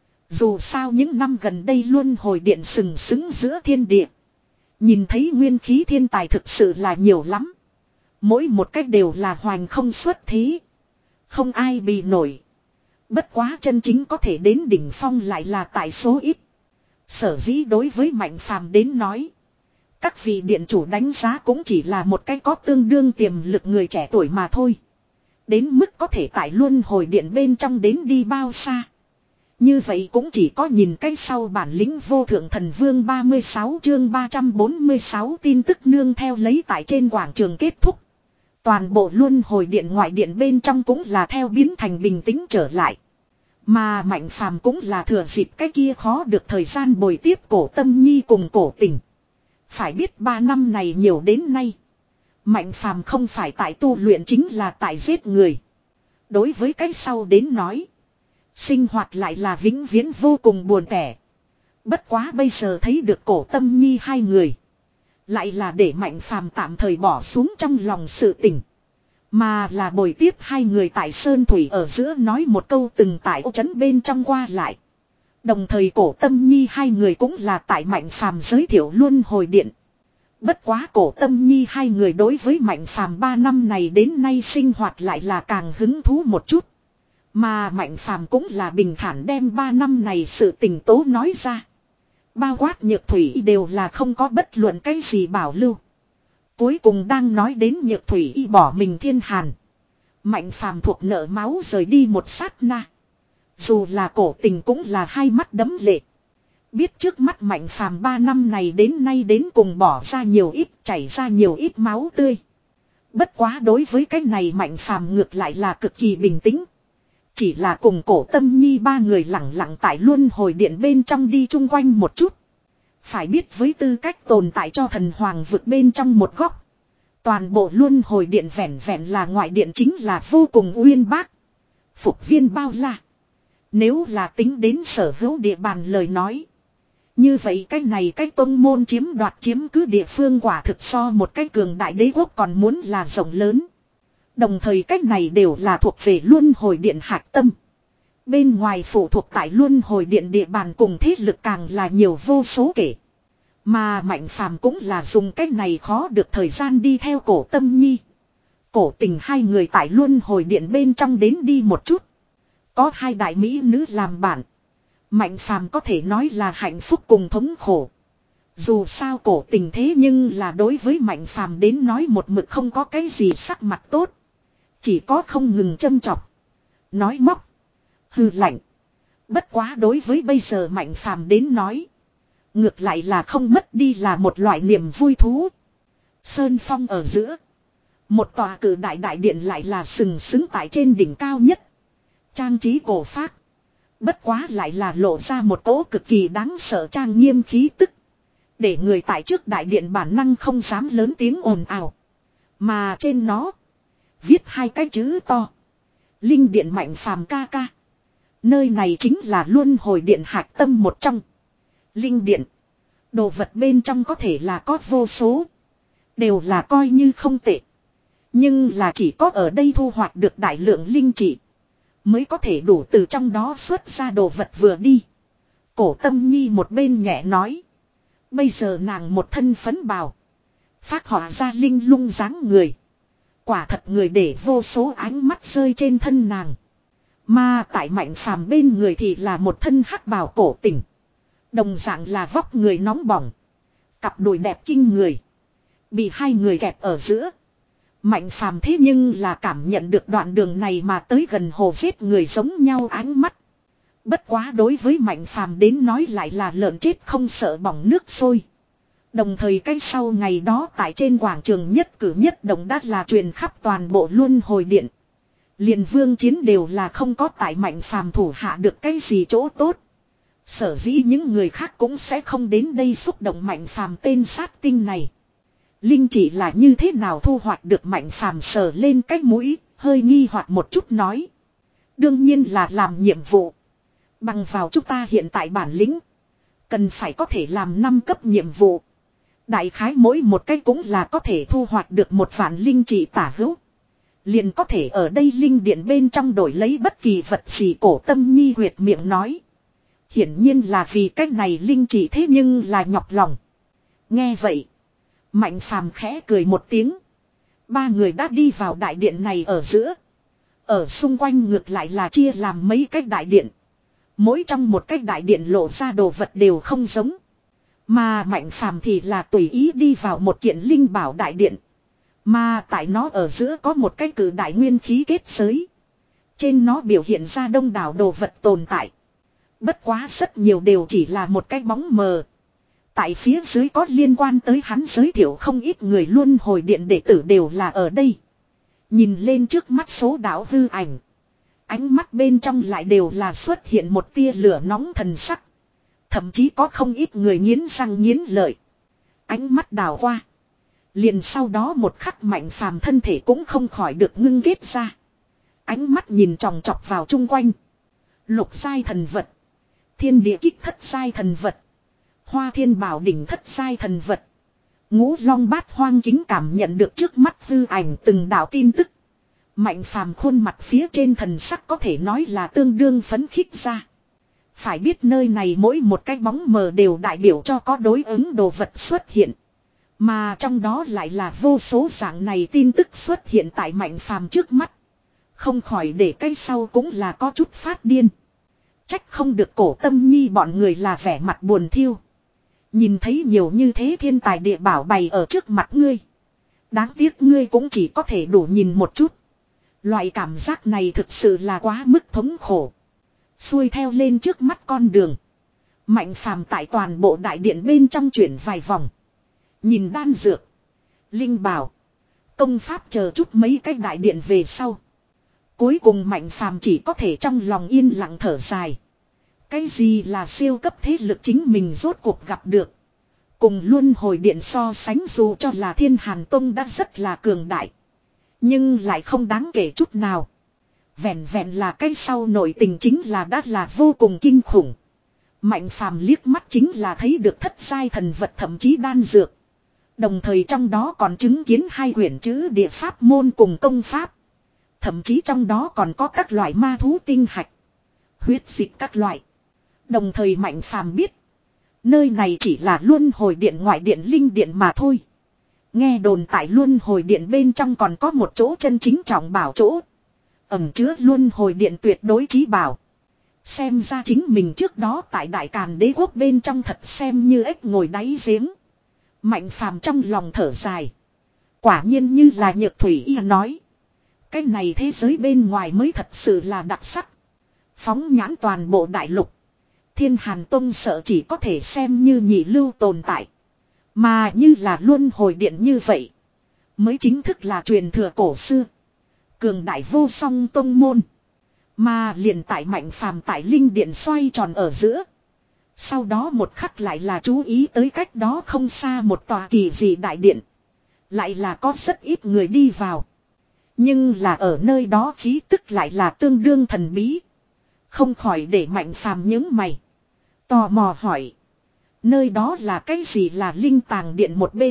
Dù sao những năm gần đây luân hồi điện sừng sững giữa thiên địa. Nhìn thấy nguyên khí thiên tài thực sự là nhiều lắm. Mỗi một cách đều là hoành không xuất thế. Không ai bị nổi. Bất quá chân chính có thể đến đỉnh phong lại là tại số ít. Sở dĩ đối với Mạnh Phàm đến nói. Các vị điện chủ đánh giá cũng chỉ là một cái có tương đương tiềm lực người trẻ tuổi mà thôi. Đến mức có thể tại luân hồi điện bên trong đến đi bao xa. Như vậy cũng chỉ có nhìn cái sau bản lĩnh vô thượng thần vương ba mươi sáu chương ba trăm bốn mươi sáu tin tức nương theo lấy tại trên quảng trường kết thúc. Toàn bộ luân hồi điện ngoại điện bên trong cũng là theo biến thành bình tĩnh trở lại. Mà Mạnh Phàm cũng là thừa dịp cái kia khó được thời gian bồi tiếp cổ Tâm Nhi cùng cổ Tình. Phải biết ba năm này nhiều đến nay. Mạnh Phàm không phải tại tu luyện chính là tại giết người. Đối với cái sau đến nói. Sinh hoạt lại là vĩnh viễn vô cùng buồn tẻ. Bất quá bây giờ thấy được cổ Tâm Nhi hai người. Lại là để Mạnh Phàm tạm thời bỏ xuống trong lòng sự tình. Mà là bồi tiếp hai người tại Sơn Thủy ở giữa nói một câu từng tại ô trấn bên trong qua lại. Đồng thời cổ Tâm Nhi hai người cũng là tại Mạnh Phàm giới thiệu luân hồi điện. Bất quá cổ Tâm Nhi hai người đối với Mạnh Phàm ba năm này đến nay sinh hoạt lại là càng hứng thú một chút. Mà Mạnh Phàm cũng là bình thản đem ba năm này sự tình tố nói ra. Bao quát Nhược Thủy đều là không có bất luận cái gì bảo lưu. Cuối cùng đang nói đến Nhược Thủy y bỏ mình thiên hàn. Mạnh Phàm thuộc nợ máu rời đi một sát na. Dù là cổ Tình cũng là hai mắt đẫm lệ. Biết trước mắt Mạnh Phàm ba năm này đến nay đến cùng bỏ ra nhiều ít, chảy ra nhiều ít máu tươi. Bất quá đối với cái này Mạnh Phàm ngược lại là cực kỳ bình tĩnh. Chỉ là cùng cổ Tâm Nhi ba người lặng lặng tại luân hồi điện bên trong đi chung quanh một chút. Phải biết với tư cách tồn tại cho thần hoàng vực bên trong một góc. Toàn bộ luân hồi điện vẹn vẹn là ngoại điện chính là vô cùng uyên bác. Phục viên bao la. Nếu là tính đến sở hữu địa bàn lời nói. Như vậy cái này cái tôn môn chiếm đoạt chiếm cứ địa phương quả thực so một cái cường đại đế quốc còn muốn là rộng lớn. Đồng thời cách này đều là thuộc về luân hồi điện hạch tâm. Bên ngoài phụ thuộc tại luân hồi điện địa bàn cùng thế lực càng là nhiều vô số kể. Mà Mạnh Phàm cũng là dùng cách này khó được thời gian đi theo Cổ Tâm Nhi. Cổ Tình hai người tại luân hồi điện bên trong đến đi một chút. Có hai đại mỹ nữ làm bạn. Mạnh Phàm có thể nói là hạnh phúc cùng thống khổ. Dù sao Cổ Tình thế nhưng là đối với Mạnh Phàm đến nói một mực không có cái gì sắc mặt tốt. Chỉ có không ngừng châm chọc. Nói móc. Hư lạnh. Bất quá đối với bây giờ Mạnh Phàm đến nói. Ngược lại là không mất đi là một loại niềm vui thú. Sơn phong ở giữa. Một tòa cử đại đại điện lại là sừng sững tại trên đỉnh cao nhất. Trang trí cổ phác. Bất quá lại là lộ ra một cỗ cực kỳ đáng sợ trang nghiêm khí tức. Để người tại trước đại điện bản năng không dám lớn tiếng ồn ào. Mà trên nó. Viết hai cái chữ to. Linh điện Mạnh Phàm ca ca. Nơi này chính là luân hồi điện hạch tâm một trong. Linh điện. Đồ vật bên trong có thể là có vô số. Đều là coi như không tệ. Nhưng là chỉ có ở đây thu hoạch được đại lượng linh trị. Mới có thể đủ từ trong đó xuất ra đồ vật vừa đi. Cổ Tâm Nhi một bên nhẹ nói. Bây giờ nàng một thân phấn bào. Phác họa ra linh lung dáng người. Quả thật người để vô số ánh mắt rơi trên thân nàng. Mà tại Mạnh Phàm bên người thì là một thân hắc bào Cổ Tình. Đồng dạng là vóc người nóng bỏng. Cặp đùi đẹp kinh người. Bị hai người kẹp ở giữa. Mạnh Phàm thế nhưng là cảm nhận được đoạn đường này mà tới gần hồ giết người giống nhau ánh mắt. Bất quá đối với Mạnh Phàm đến nói lại là lợn chết không sợ bỏng nước sôi. Đồng thời cái sau ngày đó tại trên quảng trường nhất cử nhất động đã là truyền khắp toàn bộ luân hồi điện. Liền vương chiến đều là không có tại Mạnh Phàm thủ hạ được cái gì chỗ tốt. Sở dĩ những người khác cũng sẽ không đến đây xúc động Mạnh Phàm tên sát tinh này. Linh chỉ là như thế nào thu hoạch được Mạnh Phàm sờ lên cái mũi, hơi nghi hoặc một chút nói. Đương nhiên là làm nhiệm vụ. Bằng vào chúng ta hiện tại bản lĩnh. Cần phải có thể làm năm cấp nhiệm vụ. Đại khái mỗi một cái cũng là có thể thu hoạch được một vạn linh chỉ tả hữu. Liền có thể ở đây linh điện bên trong đổi lấy bất kỳ vật gì. Cổ Tâm Nhi huyệt miệng nói. Hiển nhiên là vì cách này linh chỉ thế nhưng là nhọc lòng. Nghe vậy. Mạnh Phàm khẽ cười một tiếng. Ba người đã đi vào đại điện này ở giữa. Ở xung quanh ngược lại là chia làm mấy cách đại điện. Mỗi trong một cách đại điện lộ ra đồ vật đều không giống. Mà Mạnh Phàm thì là tùy ý đi vào một kiện linh bảo đại điện. Mà tại nó ở giữa có một cái cử đại nguyên khí kết giới. Trên nó biểu hiện ra đông đảo đồ vật tồn tại. Bất quá rất nhiều đều chỉ là một cái bóng mờ. Tại phía dưới có liên quan tới hắn giới thiệu không ít người luân hồi điện đệ tử đều là ở đây. Nhìn lên trước mắt số đạo hư ảnh. Ánh mắt bên trong lại đều là xuất hiện một tia lửa nóng thần sắc. Thậm chí có không ít người nghiến răng nghiến lợi. Ánh mắt đào qua. Liền sau đó một khắc Mạnh Phàm thân thể cũng không khỏi được ngưng kết ra. Ánh mắt nhìn tròng trọc vào chung quanh. Lục giai thần vật. Thiên địa kích thất giai thần vật. Hoa thiên bảo đỉnh thất giai thần vật. Ngũ long bát hoang chính cảm nhận được trước mắt hư ảnh từng đạo tin tức. Mạnh Phàm khuôn mặt phía trên thần sắc có thể nói là tương đương phấn khích ra. Phải biết nơi này mỗi một cái bóng mờ đều đại biểu cho có đối ứng đồ vật xuất hiện. Mà trong đó lại là vô số dạng này tin tức xuất hiện tại Mạnh Phàm trước mắt. Không khỏi để cái sau cũng là có chút phát điên. Trách không được Cổ Tâm Nhi bọn người là vẻ mặt buồn thiêu. Nhìn thấy nhiều như thế thiên tài địa bảo bày ở trước mặt ngươi. Đáng tiếc ngươi cũng chỉ có thể đủ nhìn một chút. Loại cảm giác này thực sự là quá mức thống khổ. Xuôi theo lên trước mắt con đường. Mạnh Phàm tại toàn bộ đại điện bên trong chuyển vài vòng. Nhìn đan dược. Linh bảo. Công pháp chờ chút mấy cái đại điện về sau. Cuối cùng Mạnh Phàm chỉ có thể trong lòng yên lặng thở dài. Cái gì là siêu cấp thế lực chính mình rốt cuộc gặp được. Cùng luân hồi điện so sánh dù cho là Thiên Hàn Tông đã rất là cường đại. Nhưng lại không đáng kể chút nào. Vẹn vẹn là cái sau nội tình chính là đã là vô cùng kinh khủng. Mạnh Phàm liếc mắt chính là thấy được thất giai thần vật thậm chí đan dược. Đồng thời trong đó còn chứng kiến hai quyển chữ địa pháp môn cùng công pháp. Thậm chí trong đó còn có các loại ma thú tinh hạch. huyết dịch các loại. Đồng thời Mạnh Phàm biết, nơi này chỉ là luân hồi điện ngoại điện linh điện mà thôi. Nghe đồn tại luân hồi điện bên trong còn có một chỗ chân chính trọng bảo chỗ. Ẩn chứa luân hồi điện tuyệt đối trí bảo. Xem ra chính mình trước đó tại Đại Càn Đế quốc bên trong thật xem như ếch ngồi đáy giếng. Mạnh Phàm trong lòng thở dài. Quả nhiên như là Nhược Thủy Y nói. Cái này thế giới bên ngoài mới thật sự là đặc sắc. Phóng nhãn toàn bộ đại lục. Thiên Hàn Tông sợ chỉ có thể xem như nhị lưu tồn tại. Mà như là luân hồi điện như vậy. Mới chính thức là truyền thừa cổ xưa. Cường đại vô song tông môn. Mà liền tại Mạnh Phàm tại linh điện xoay tròn ở giữa. Sau đó một khắc lại là chú ý tới cách đó không xa một tòa kỳ dị đại điện. Lại là có rất ít người đi vào. Nhưng là ở nơi đó khí tức lại là tương đương thần bí. Không khỏi để Mạnh Phàm nhướng mày. Tò mò hỏi. Nơi đó là cái gì là linh tàng điện một bên.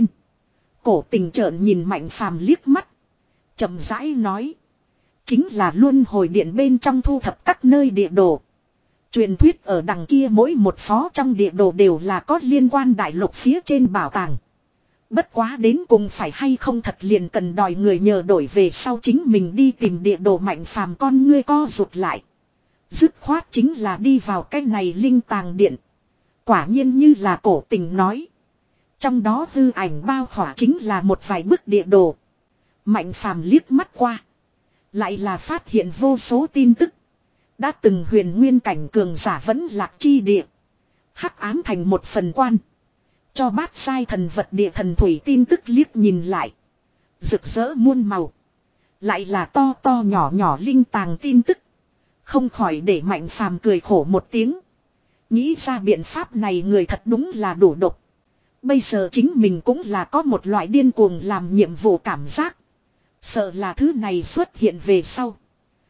Cổ Tình trợn nhìn Mạnh Phàm liếc mắt. Chậm rãi nói. Chính là luân hồi điện bên trong thu thập các nơi địa đồ. Truyền thuyết ở đằng kia mỗi một phó trong địa đồ đều là có liên quan đại lục phía trên bảo tàng. Bất quá đến cùng phải hay không thật liền cần đòi người nhờ đổi về sau chính mình đi tìm địa đồ. Mạnh Phàm con ngươi co rụt lại. Dứt khoát chính là đi vào cái này linh tàng điện. Quả nhiên như là Cổ Tình nói. Trong đó hư ảnh bao khỏa chính là một vài bức địa đồ. Mạnh Phàm liếc mắt qua. Lại là phát hiện vô số tin tức. Đã từng huyền nguyên cảnh cường giả vẫn lạc chi địa. Hắc ám thành một phần quan. Cho bát sai thần vật địa thần thủy tin tức liếc nhìn lại. Rực rỡ muôn màu. Lại là to to nhỏ nhỏ linh tàng tin tức. Không khỏi để Mạnh Phàm cười khổ một tiếng. Nghĩ ra biện pháp này người thật đúng là đủ độc. Bây giờ chính mình cũng là có một loại điên cuồng làm nhiệm vụ cảm giác. Sợ là thứ này xuất hiện về sau.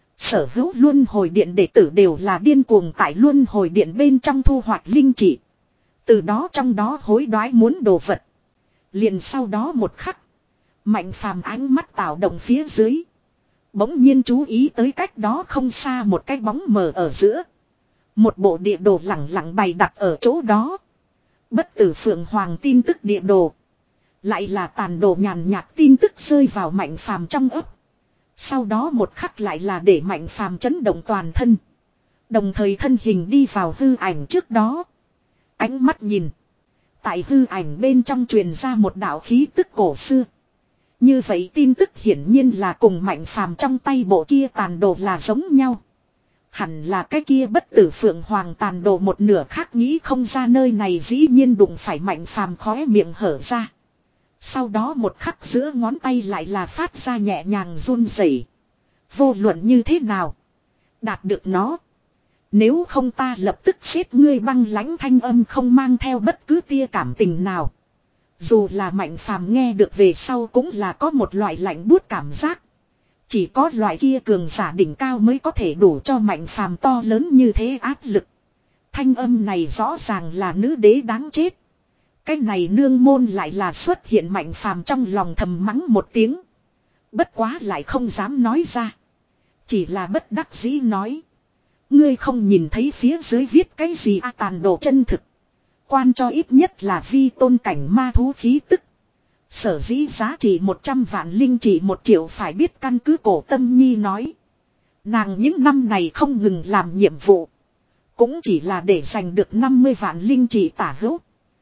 Sở hữu luân hồi điện đệ tử đều là điên cuồng tại luân hồi điện bên trong thu hoạch linh chỉ. Từ đó trong đó hối đoái muốn đồ vật. Liền sau đó một khắc. Mạnh Phàm ánh mắt tạo động phía dưới. Bỗng nhiên chú ý tới cách đó không xa một cái bóng mờ ở giữa. Một bộ địa đồ lẳng lặng bày đặt ở chỗ đó. Bất tử Phượng Hoàng tin tức địa đồ. Lại là tàn đồ nhàn nhạt tin tức rơi vào Mạnh Phàm trong ấp. Sau đó một khắc lại là để Mạnh Phàm chấn động toàn thân. Đồng thời thân hình đi vào hư ảnh trước đó. Ánh mắt nhìn. Tại hư ảnh bên trong truyền ra một đạo khí tức cổ xưa. Như vậy tin tức hiển nhiên là cùng Mạnh Phàm trong tay bộ kia tàn đồ là giống nhau. Hẳn là cái kia bất tử Phượng Hoàng tàn đồ một nửa khác nghĩ không ra nơi này dĩ nhiên đụng phải Mạnh Phàm khóe miệng hở ra. Sau đó một khắc giữa ngón tay lại là phát ra nhẹ nhàng run rẩy. Vô luận như thế nào. Đạt được nó. Nếu không ta lập tức giết ngươi. Băng lãnh thanh âm không mang theo bất cứ tia cảm tình nào. Dù là Mạnh Phàm nghe được về sau cũng là có một loại lạnh buốt cảm giác. Chỉ có loại kia cường giả đỉnh cao mới có thể đủ cho Mạnh Phàm to lớn như thế áp lực. Thanh âm này rõ ràng là nữ đế đáng chết. Cái này nương môn lại là xuất hiện Mạnh Phàm trong lòng thầm mắng một tiếng. Bất quá lại không dám nói ra. Chỉ là bất đắc dĩ nói. Ngươi không nhìn thấy phía dưới viết cái gì à, tàn đồ chân thực. Quan cho ít nhất là vi tôn cảnh ma thú khí tức. Sở dĩ giá trị một trăm vạn linh chỉ một triệu phải biết căn cứ Cổ Tâm Nhi nói. Nàng những năm này không ngừng làm nhiệm vụ. Cũng chỉ là để giành được năm mươi vạn linh chỉ tả hữu.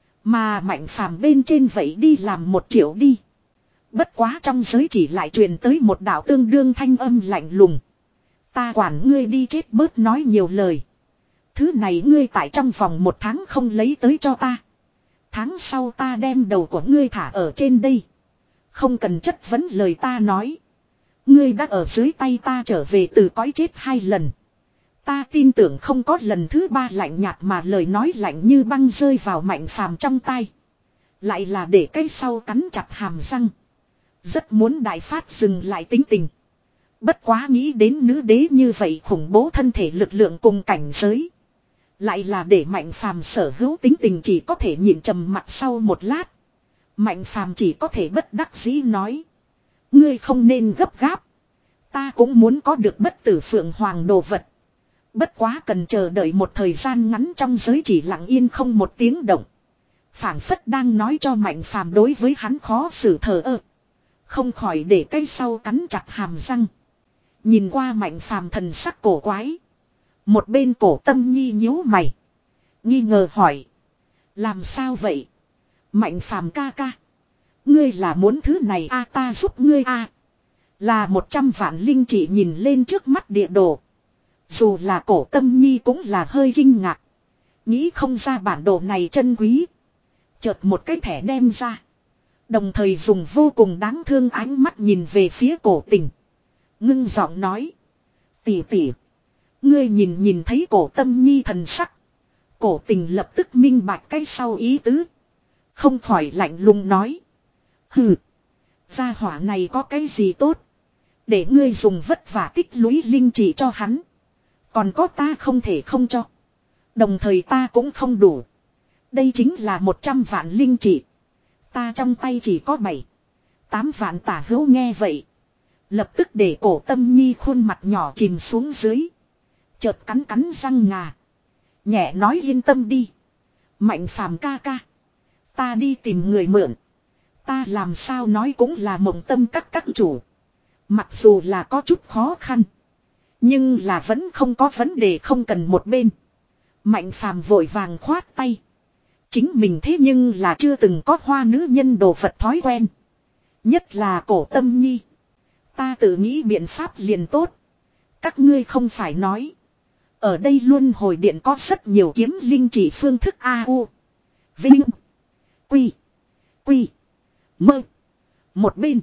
Mà Mạnh Phàm bên trên vậy đi làm một triệu đi. Bất quá trong giới chỉ lại truyền tới một đạo tương đương thanh âm lạnh lùng. Ta quản ngươi đi chết bớt nói nhiều lời. Thứ này ngươi tại trong vòng một tháng không lấy tới cho ta. Tháng sau ta đem đầu của ngươi thả ở trên đây. Không cần chất vấn lời ta nói. Ngươi đã ở dưới tay ta trở về từ cõi chết hai lần. Ta tin tưởng không có lần thứ ba. Lạnh nhạt mà lời nói lạnh như băng rơi vào Mạnh Phàm trong tay. Lại là để cái sau cắn chặt hàm răng. Rất muốn đại phát dừng lại tính tình. Bất quá nghĩ đến nữ đế như vậy khủng bố thân thể lực lượng cùng cảnh giới. Lại là để Mạnh Phàm sở hữu tính tình chỉ có thể nhìn trầm mặt sau một lát. Mạnh Phàm chỉ có thể bất đắc dĩ nói. Ngươi không nên gấp gáp. Ta cũng muốn có được bất tử Phượng Hoàng đồ vật. Bất quá cần chờ đợi một thời gian ngắn trong giới chỉ lặng yên không một tiếng động. Phảng phất đang nói cho Mạnh Phàm đối với hắn khó xử thờ ơ. Không khỏi để cây sau cắn chặt hàm răng. Nhìn qua Mạnh Phàm thần sắc cổ quái. Một bên Cổ Tâm Nhi nhíu mày. Nghi ngờ hỏi. Làm sao vậy? Mạnh Phàm ca ca. Ngươi là muốn thứ này a ta giúp ngươi a Là một trăm vạn linh chỉ nhìn lên trước mắt địa đồ. Dù là Cổ Tâm Nhi cũng là hơi kinh ngạc. Nghĩ không ra bản đồ này chân quý. Chợt một cái thẻ đem ra. Đồng thời dùng vô cùng đáng thương ánh mắt nhìn về phía Cổ Tình. Ngưng giọng nói. Tỷ tỷ. Ngươi nhìn nhìn thấy Cổ Tâm Nhi thần sắc. Cổ Tình lập tức minh bạch cái sau ý tứ. Không khỏi lạnh lùng nói. Hừ. Gia hỏa này có cái gì tốt. Để ngươi dùng vất vả tích lũy linh chỉ cho hắn. Còn có ta không thể không cho. Đồng thời ta cũng không đủ. Đây chính là một trăm vạn linh chỉ. Ta trong tay chỉ có bảy. Tám vạn tả hữu nghe vậy. Lập tức để Cổ Tâm Nhi khuôn mặt nhỏ chìm xuống dưới. Chợt cắn cắn răng ngà. Nhẹ nói yên tâm đi. Mạnh Phàm ca ca. Ta đi tìm người mượn. Ta làm sao nói cũng là mộng tâm các các chủ. Mặc dù là có chút khó khăn. Nhưng là vẫn không có vấn đề không cần một bên. Mạnh Phàm vội vàng khoát tay. Chính mình thế nhưng là chưa từng có hoa nữ nhân đồ vật thói quen. Nhất là Cổ Tâm Nhi. Ta tự nghĩ biện pháp liền tốt. Các ngươi không phải nói. Ở đây luân hồi điện có rất nhiều kiếm linh chỉ phương thức A U. Vinh. Quy. Quy. Mơ. Một bên.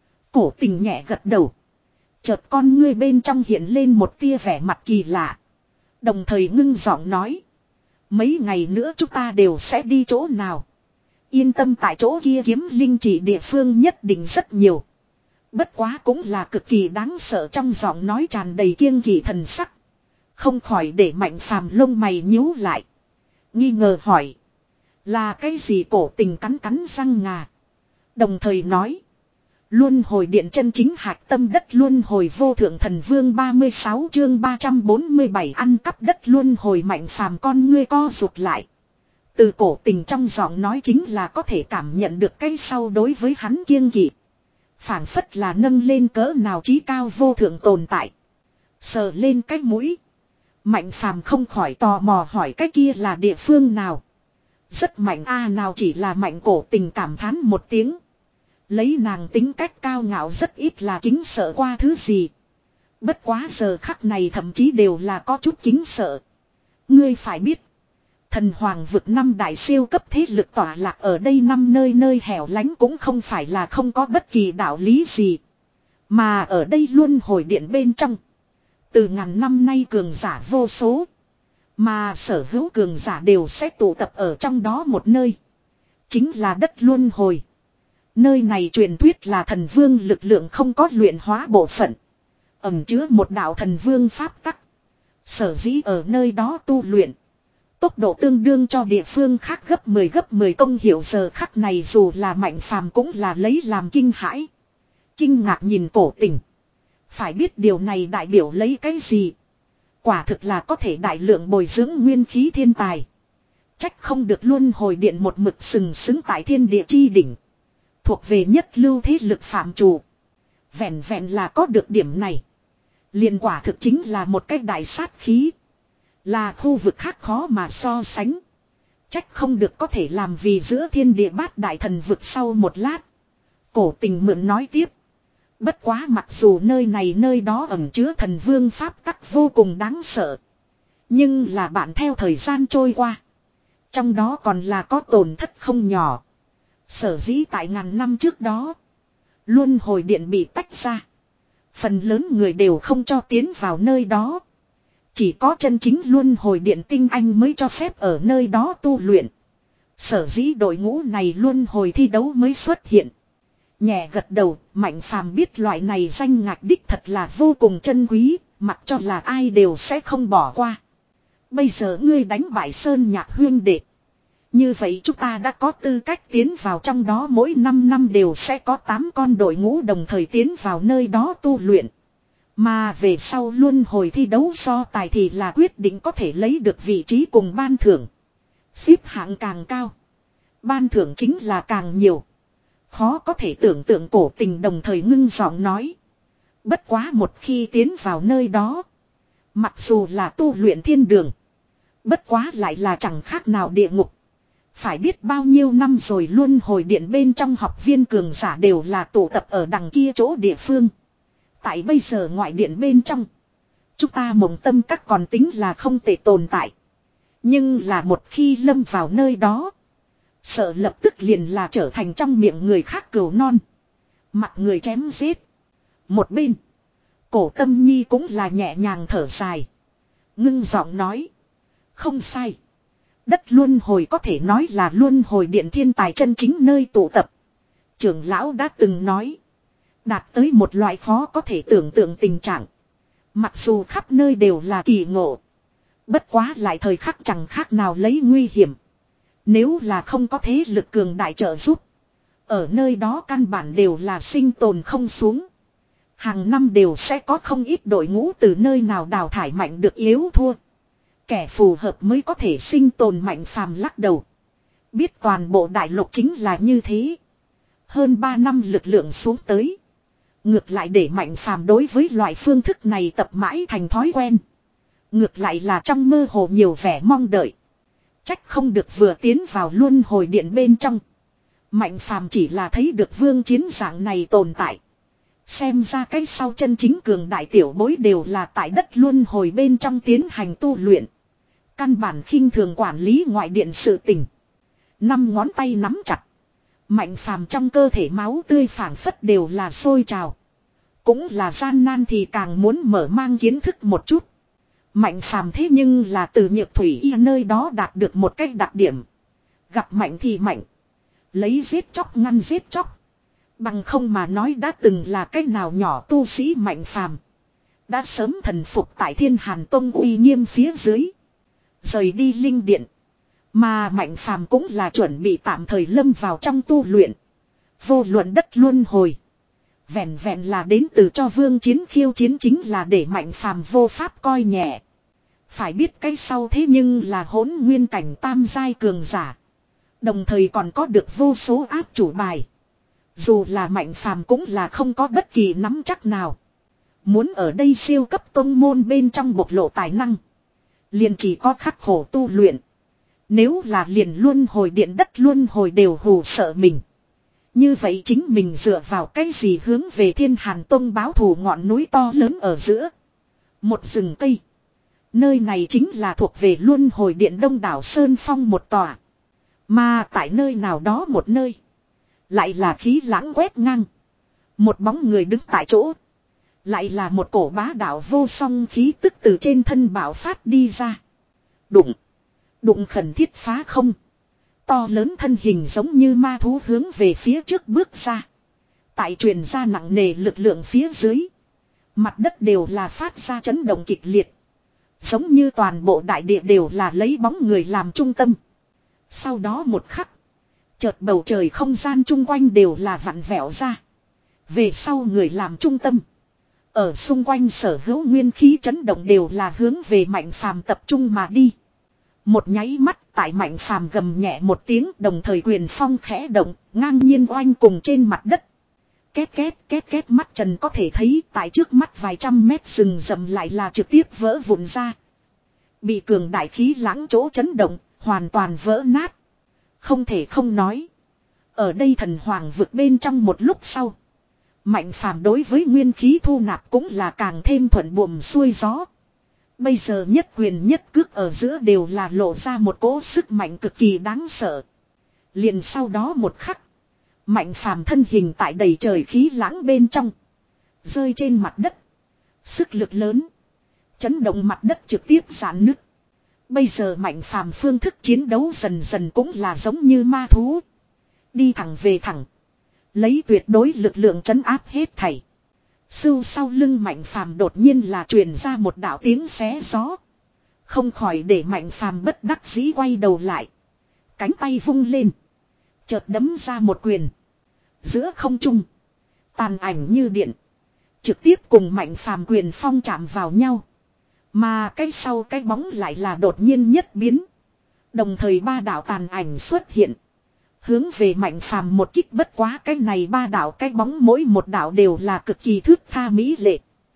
Cổ Tình nhẹ gật đầu. Chợt con ngươi bên trong hiện lên một tia vẻ mặt kỳ lạ. Đồng thời ngưng giọng nói. Mấy ngày nữa chúng ta đều sẽ đi chỗ nào. Yên tâm tại chỗ kia kiếm linh chỉ địa phương nhất định rất nhiều. Bất quá cũng là cực kỳ đáng sợ trong giọng nói tràn đầy kiêng kỵ thần sắc. Không khỏi để Mạnh Phàm lông mày nhíu lại. Nghi ngờ hỏi. Là cái gì Cổ Tình cắn cắn răng ngà. Đồng thời nói. Luân hồi điện chân chính hạch tâm đất luân hồi vô thượng thần vương ba mươi sáu chương ba trăm bốn mươi bảy ăn cắp đất luân hồi Mạnh Phàm con ngươi co rụt lại. Từ Cổ Tình trong giọng nói chính là có thể cảm nhận được cái sau đối với hắn kiêng kỵ. Phảng phất là nâng lên cỡ nào chí cao vô thượng tồn tại. Sờ lên cái mũi. Mạnh Phàm không khỏi tò mò hỏi cái kia là địa phương nào. Rất mạnh a nào chỉ là Mạnh Cổ Tình cảm thán một tiếng. Lấy nàng tính cách cao ngạo rất ít là kính sợ qua thứ gì. Bất quá giờ khắc này thậm chí đều là có chút kính sợ. Ngươi phải biết. Thần Hoàng vực năm đại siêu cấp thế lực tỏa lạc ở đây năm nơi nơi hẻo lánh cũng không phải là không có bất kỳ đạo lý gì. Mà ở đây luân hồi điện bên trong. Từ ngàn năm nay cường giả vô số. Mà sở hữu cường giả đều sẽ tụ tập ở trong đó một nơi. Chính là đất luân hồi. Nơi này truyền thuyết là thần vương lực lượng không có luyện hóa bộ phận. Ẩn chứa một đạo thần vương pháp tắc. Sở dĩ ở nơi đó tu luyện. Tốc độ tương đương cho địa phương khác gấp mười gấp mười công hiệu giờ khắc này dù là Mạnh Phàm cũng là lấy làm kinh hãi. Kinh ngạc nhìn Cổ Tình. Phải biết điều này đại biểu lấy cái gì. Quả thực là có thể đại lượng bồi dưỡng nguyên khí thiên tài. Trách không được luân hồi điện một mực sừng sững tại thiên địa chi đỉnh. Thuộc về nhất lưu thế lực phạm chủ. Vẹn vẹn là có được điểm này. Liền quả thực chính là một cái đại sát khí. Là khu vực khác khó mà so sánh. Trách không được có thể làm vì giữa thiên địa bát đại thần vực sau một lát. Cổ Tình mượn nói tiếp. Bất quá mặc dù nơi này nơi đó ẩn chứa thần vương pháp tắc vô cùng đáng sợ. Nhưng là bạn theo thời gian trôi qua. Trong đó còn là có tổn thất không nhỏ. Sở dĩ tại ngàn năm trước đó. Luân hồi điện bị tách ra. Phần lớn người đều không cho tiến vào nơi đó. Chỉ có chân chính luân hồi điện tinh anh mới cho phép ở nơi đó tu luyện. Sở dĩ đội ngũ này luân hồi thi đấu mới xuất hiện. Nhẹ gật đầu, Mạnh Phàm biết loại này danh ngạch đích thật là vô cùng chân quý, mặc cho là ai đều sẽ không bỏ qua. Bây giờ ngươi đánh bại Sơn Nhạc huyên đệ. Như vậy chúng ta đã có tư cách tiến vào trong đó mỗi năm năm đều sẽ có tám con đội ngũ đồng thời tiến vào nơi đó tu luyện. Mà về sau luân hồi thi đấu so tài thì là quyết định có thể lấy được vị trí cùng ban thưởng. Xếp hạng càng cao, ban thưởng chính là càng nhiều. Khó có thể tưởng tượng Cổ Tình đồng thời ngưng giọng nói. Bất quá một khi tiến vào nơi đó, mặc dù là tu luyện thiên đường, bất quá lại là chẳng khác nào địa ngục. Phải biết bao nhiêu năm rồi luân hồi điện bên trong học viên cường giả đều là tụ tập ở đằng kia chỗ địa phương. Tại bây giờ ngoại điện bên trong, chúng ta mộng tâm các còn tính là không thể tồn tại. Nhưng là một khi lâm vào nơi đó, sợ lập tức liền là trở thành trong miệng người khác cừu non. Mặt người chém giết. Một bên, Cổ Tâm Nhi cũng là nhẹ nhàng thở dài. Ngưng giọng nói. Không sai. Đất luân hồi có thể nói là luân hồi điện thiên tài chân chính nơi tụ tập. Trưởng lão đã từng nói. Đạt tới một loại khó có thể tưởng tượng tình trạng. Mặc dù khắp nơi đều là kỳ ngộ. Bất quá lại thời khắc chẳng khác nào lấy nguy hiểm. Nếu là không có thế lực cường đại trợ giúp. Ở nơi đó căn bản đều là sinh tồn không xuống. Hàng năm đều sẽ có không ít đội ngũ từ nơi nào đào thải mạnh được yếu thua. Kẻ phù hợp mới có thể sinh tồn mạnh phàm lắc đầu. Biết toàn bộ đại lục chính là như thế. Hơn ba năm lực lượng xuống tới. Ngược lại để mạnh phàm đối với loại phương thức này tập mãi thành thói quen. Ngược lại là trong mơ hồ nhiều vẻ mong đợi. Trách không được vừa tiến vào luân hồi điện bên trong. Mạnh phàm chỉ là thấy được vương chiến dạng này tồn tại. Xem ra cái sau chân chính cường đại tiểu bối đều là tại đất luân hồi bên trong tiến hành tu luyện. Căn bản khinh thường quản lý ngoại điện sự tình. Năm ngón tay nắm chặt. Mạnh phàm trong cơ thể máu tươi phảng phất đều là sôi trào. Cũng là gian nan thì càng muốn mở mang kiến thức một chút. Mạnh phàm thế nhưng là từ Nhược Thủy Y nơi đó đạt được một cách đặc điểm. Gặp mạnh thì mạnh. Lấy giết chóc ngăn giết chóc. Bằng không mà nói đã từng là cách nào nhỏ tu sĩ mạnh phàm. Đã sớm thần phục tại Thiên Hàn Tông uy nghiêm phía dưới. Rời đi linh điện. Mà mạnh phàm cũng là chuẩn bị tạm thời lâm vào trong tu luyện. Vô luận đất luân hồi. Vẹn vẹn là đến từ cho vương chiến khiêu chiến chính là để mạnh phàm vô pháp coi nhẹ. Phải biết cái sau thế nhưng là hỗn nguyên cảnh tam giai cường giả. Đồng thời còn có được vô số áp chủ bài. Dù là mạnh phàm cũng là không có bất kỳ nắm chắc nào. Muốn ở đây siêu cấp tông môn bên trong bộc lộ tài năng. Liền chỉ có khắc khổ tu luyện. Nếu là liền luân hồi điện đất luân hồi đều hù sợ mình. Như vậy chính mình dựa vào cái gì hướng về Thiên Hàn Tông báo thù ngọn núi to lớn ở giữa. Một rừng cây. Nơi này chính là thuộc về luân hồi điện Đông đảo Sơn Phong một tòa. Mà tại nơi nào đó một nơi. Lại là khí lãng quét ngang. Một bóng người đứng tại chỗ. Lại là một cổ bá đạo vô song khí tức từ trên thân bảo phát đi ra. Đụng. Đụng khẩn thiết phá không. To lớn thân hình giống như ma thú hướng về phía trước bước ra. Tại truyền ra nặng nề lực lượng phía dưới. Mặt đất đều là phát ra chấn động kịch liệt. Giống như toàn bộ đại địa đều là lấy bóng người làm trung tâm. Sau đó một khắc. Chợt bầu trời không gian chung quanh đều là vặn vẹo ra. Về sau người làm trung tâm. Ở xung quanh sở hữu nguyên khí chấn động đều là hướng về mạnh phàm tập trung mà đi. Một nháy mắt tại mạnh phàm gầm nhẹ một tiếng đồng thời quyền phong khẽ động, ngang nhiên oanh cùng trên mặt đất. Két két két két mắt trần có thể thấy tại trước mắt vài trăm mét rừng rậm lại là trực tiếp vỡ vụn ra. Bị cường đại khí lãng chỗ chấn động, hoàn toàn vỡ nát. Không thể không nói. Ở đây thần hoàng vực bên trong một lúc sau. Mạnh phàm đối với nguyên khí thu nạp cũng là càng thêm thuận buồm xuôi gió. Bây giờ nhất quyền nhất cước ở giữa đều là lộ ra một cỗ sức mạnh cực kỳ đáng sợ. Liền sau đó một khắc. Mạnh phàm thân hình tại đầy trời khí lãng bên trong. Rơi trên mặt đất. Sức lực lớn. Chấn động mặt đất trực tiếp giãn nứt. Bây giờ mạnh phàm phương thức chiến đấu dần dần cũng là giống như ma thú. Đi thẳng về thẳng. Lấy tuyệt đối lực lượng trấn áp hết thảy. Sưu sau lưng mạnh phàm đột nhiên là truyền ra một đạo tiếng xé gió. Không khỏi để mạnh phàm bất đắc dĩ quay đầu lại. Cánh tay vung lên. Chợt đấm ra một quyền. Giữa không trung. Tàn ảnh như điện. Trực tiếp cùng Mạnh Phàm quyền phong chạm vào nhau. Mà cái sau cái bóng lại là đột nhiên nhất biến. Đồng thời ba đạo tàn ảnh xuất hiện. Hướng về Mạnh Phàm một kích, bất quá cái này ba đạo cái bóng mỗi một đạo đều là cực kỳ thước tha mỹ lệ.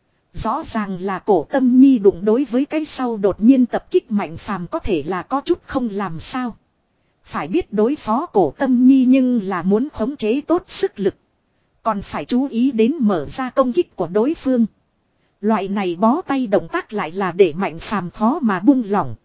Rõ ràng là Cổ Tâm Nhi đụng đối với cái sau đột nhiên tập kích Mạnh Phàm có thể là có chút không làm sao. Phải biết đối phó Cổ Tâm Nhi nhưng là muốn khống chế tốt sức lực. Còn phải chú ý đến mở ra công kích của đối phương. Loại này bó tay động tác lại là để Mạnh Phàm khó mà buông lỏng.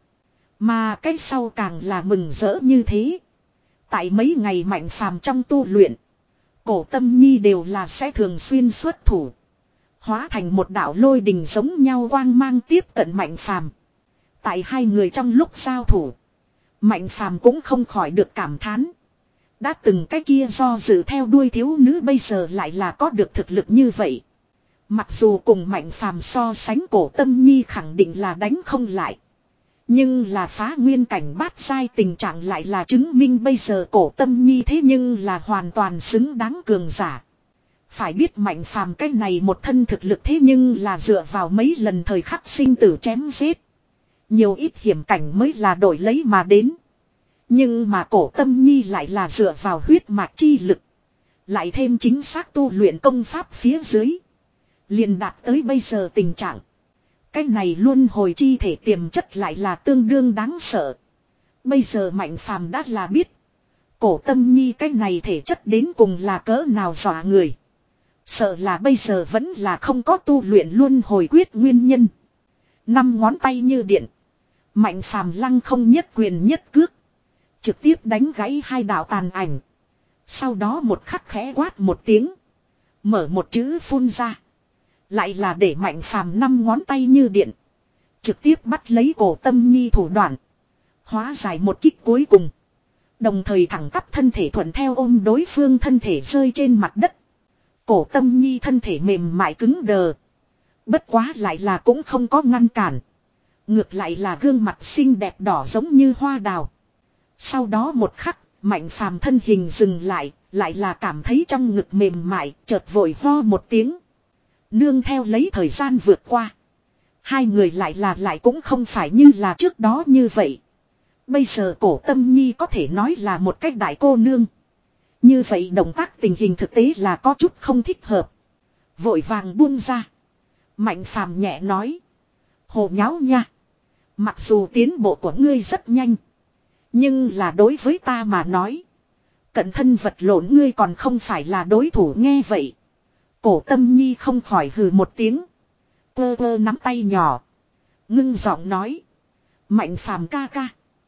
Mà cái sau càng là mừng rỡ như thế. Tại mấy ngày Mạnh Phàm trong tu luyện, Cổ Tâm Nhi đều là sẽ thường xuyên xuất thủ. Hóa thành một đạo lôi đình giống nhau quang mang tiếp cận Mạnh Phàm. Tại hai người trong lúc giao thủ, Mạnh Phàm cũng không khỏi được cảm thán. Đã từng cái kia do dự theo đuôi thiếu nữ bây giờ lại là có được thực lực như vậy. Mặc dù cùng Mạnh Phàm so sánh, Cổ Tâm Nhi khẳng định là đánh không lại. Nhưng là phá nguyên cảnh bát sai tình trạng lại là chứng minh bây giờ Cổ Tâm Nhi thế nhưng là hoàn toàn xứng đáng cường giả. Phải biết Mạnh Phàm cái này một thân thực lực thế nhưng là dựa vào mấy lần thời khắc sinh tử chém giết. Nhiều ít hiểm cảnh mới là đổi lấy mà đến. Nhưng mà Cổ Tâm Nhi lại là dựa vào huyết mạch chi lực. Lại thêm chính xác tu luyện công pháp phía dưới. Liền đạt tới bây giờ tình trạng. Cái này luân hồi chi thể tiềm chất lại là tương đương đáng sợ. Bây giờ Mạnh Phàm đã là biết. Cổ Tâm Nhi cái này thể chất đến cùng là cỡ nào dọa người. Sợ là bây giờ vẫn là không có tu luyện luân hồi quyết nguyên nhân. Năm ngón tay như điện. Mạnh Phàm lăng không nhất quyền nhất cước. Trực tiếp đánh gãy hai đạo tàn ảnh. Sau đó một khắc khẽ quát một tiếng. Mở một chữ phun ra. Lại là để Mạnh Phàm năm ngón tay như điện. Trực tiếp bắt lấy Cổ Tâm Nhi thủ đoạn. Hóa giải một kích cuối cùng. Đồng thời thẳng tắp thân thể thuận theo ôm đối phương thân thể rơi trên mặt đất. Cổ Tâm Nhi thân thể mềm mại cứng đờ. Bất quá lại là cũng không có ngăn cản. Ngược lại là gương mặt xinh đẹp đỏ giống như hoa đào. Sau đó một khắc, Mạnh Phàm thân hình dừng lại, lại là cảm thấy trong ngực mềm mại, chợt vội ho một tiếng. Nương theo lấy thời gian vượt qua. Hai người lại là lại cũng không phải như là trước đó như vậy. Bây giờ Cổ Tâm Nhi có thể nói là một cách đại cô nương. Như vậy động tác tình hình thực tế là có chút không thích hợp. Vội vàng buông ra. Mạnh Phàm nhẹ nói. Hồ nháo nha. Mặc dù tiến bộ của ngươi rất nhanh. Nhưng là đối với ta mà nói. Cận thân vật lộn ngươi còn không phải là đối thủ, nghe vậy. Cổ Tâm Nhi không khỏi hừ một tiếng. Quơ quơ nắm tay nhỏ. Ngưng giọng nói. Mạnh Phàm ca ca.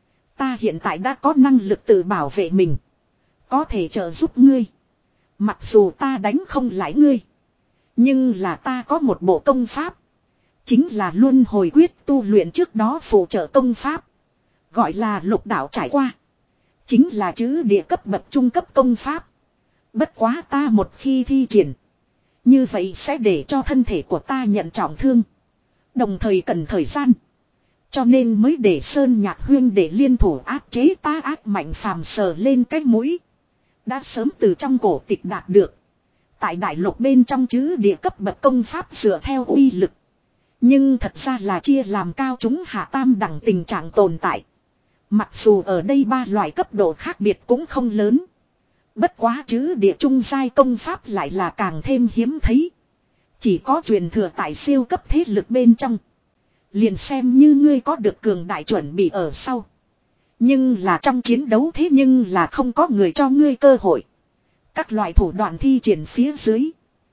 Ta hiện tại đã có năng lực tự bảo vệ mình. Có thể trợ giúp ngươi. Mặc dù ta đánh không lại ngươi. Nhưng là ta có một bộ công pháp. Chính là luân hồi quyết tu luyện trước đó phụ trợ công pháp. Gọi là lục đạo trải qua. Chính là chữ địa cấp bậc trung cấp công pháp. Bất quá ta một khi thi triển. Như vậy sẽ để cho thân thể của ta nhận trọng thương. Đồng thời cần thời gian. Cho nên mới để Sơn Nhạc Huyên để liên thủ áp chế ta. Ác Mạnh Phàm sờ lên cái mũi. Đã sớm từ trong cổ tịch đạt được. Tại đại lục bên trong chữ địa cấp bậc công pháp dựa theo uy lực. Nhưng thật ra là chia làm cao chúng hạ tam đẳng tình trạng tồn tại. Mặc dù ở đây ba loại cấp độ khác biệt cũng không lớn. Bất quá chữ địa trung giai công pháp lại là càng thêm hiếm thấy. Chỉ có truyền thừa tại siêu cấp thế lực bên trong. Liền xem như ngươi có được cường đại chuẩn bị ở sau. Nhưng là trong chiến đấu thế nhưng là không có người cho ngươi cơ hội. Các loại thủ đoạn thi triển phía dưới.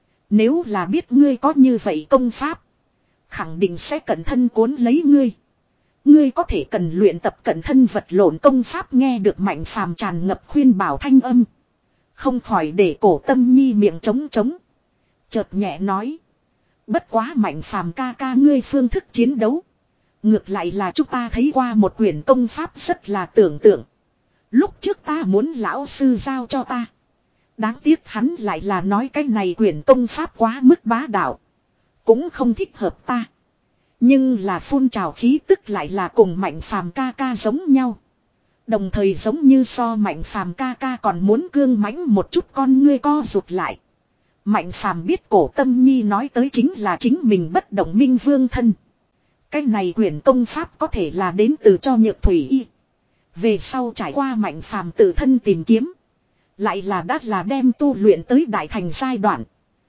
Nếu là biết ngươi có như vậy công pháp. Khẳng định sẽ cẩn thân cuốn lấy ngươi. Ngươi có thể cần luyện tập cẩn thân vật lộn công pháp. Nghe được Mạnh Phàm tràn ngập khuyên bảo thanh âm. Không khỏi để Cổ Tâm Nhi miệng trống trống. Chợt nhẹ nói. Bất quá Mạnh Phàm ca ca ngươi phương thức chiến đấu. Ngược lại là chúng ta thấy qua một quyển công pháp rất là tưởng tượng. Lúc trước ta muốn lão sư giao cho ta. Đáng tiếc hắn lại là nói cái này quyển công pháp quá mức bá đạo. Cũng không thích hợp ta. Nhưng là phun trào khí tức lại là cùng Mạnh Phàm ca ca giống nhau. Đồng thời giống như so Mạnh Phàm ca ca còn muốn cương mãnh một chút, con ngươi co rụt lại. Mạnh phàm biết Cổ Tâm Nhi nói tới chính là chính mình bất động minh vương thân. Cái này quyển công pháp có thể là đến từ cho Nhược Thủy Y. Về sau trải qua Mạnh phàm tự thân tìm kiếm. Lại là đắt là đem tu luyện tới đại thành giai đoạn.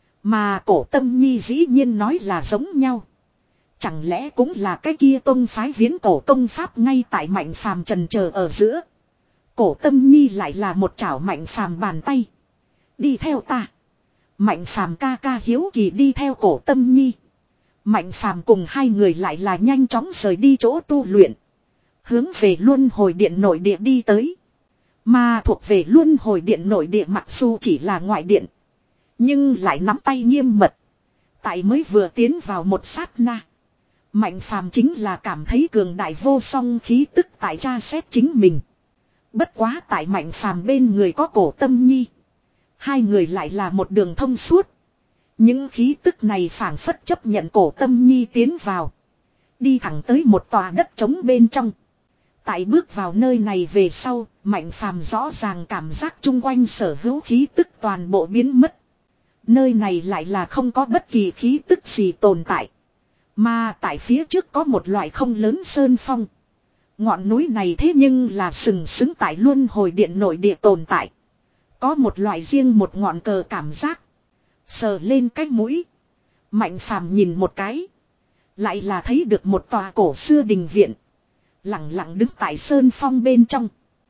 Mà Cổ Tâm Nhi dĩ nhiên nói là giống nhau. Chẳng lẽ cũng là cái kia tông phái viễn cổ công pháp ngay tại Mạnh phàm trần chờ ở giữa. Cổ Tâm Nhi lại là một chảo Mạnh phàm bàn tay. Đi theo ta. Mạnh phàm ca ca hiếu kỳ đi theo Cổ Tâm Nhi. Mạnh phàm cùng hai người lại là nhanh chóng rời đi chỗ tu luyện. Hướng về luân hồi điện nội địa đi tới. Mà thuộc về luân hồi điện nội địa mặc dù chỉ là ngoại điện. Nhưng lại nắm tay nghiêm mật. Tại mới vừa tiến vào một sát na. Mạnh phàm chính là cảm thấy cường đại vô song khí tức tại tra xét chính mình. Bất quá tại Mạnh phàm bên người có Cổ Tâm Nhi. Hai người lại là một đường thông suốt. Những khí tức này phảng phất chấp nhận Cổ Tâm Nhi tiến vào. Đi thẳng tới một tòa đất trống bên trong. Tại bước vào nơi này về sau, Mạnh phàm rõ ràng cảm giác chung quanh sở hữu khí tức toàn bộ biến mất. Nơi này lại là không có bất kỳ khí tức gì tồn tại. Mà tại phía trước có một loại không lớn sơn phong. Ngọn núi này thế nhưng là sừng sững tại luân hồi điện nội địa tồn tại. Có một loại riêng một ngọn cờ cảm giác. Sờ lên cái mũi. Mạnh phàm nhìn một cái. Lại là thấy được một tòa cổ xưa đình viện. Lặng lặng đứng tại sơn phong bên trong.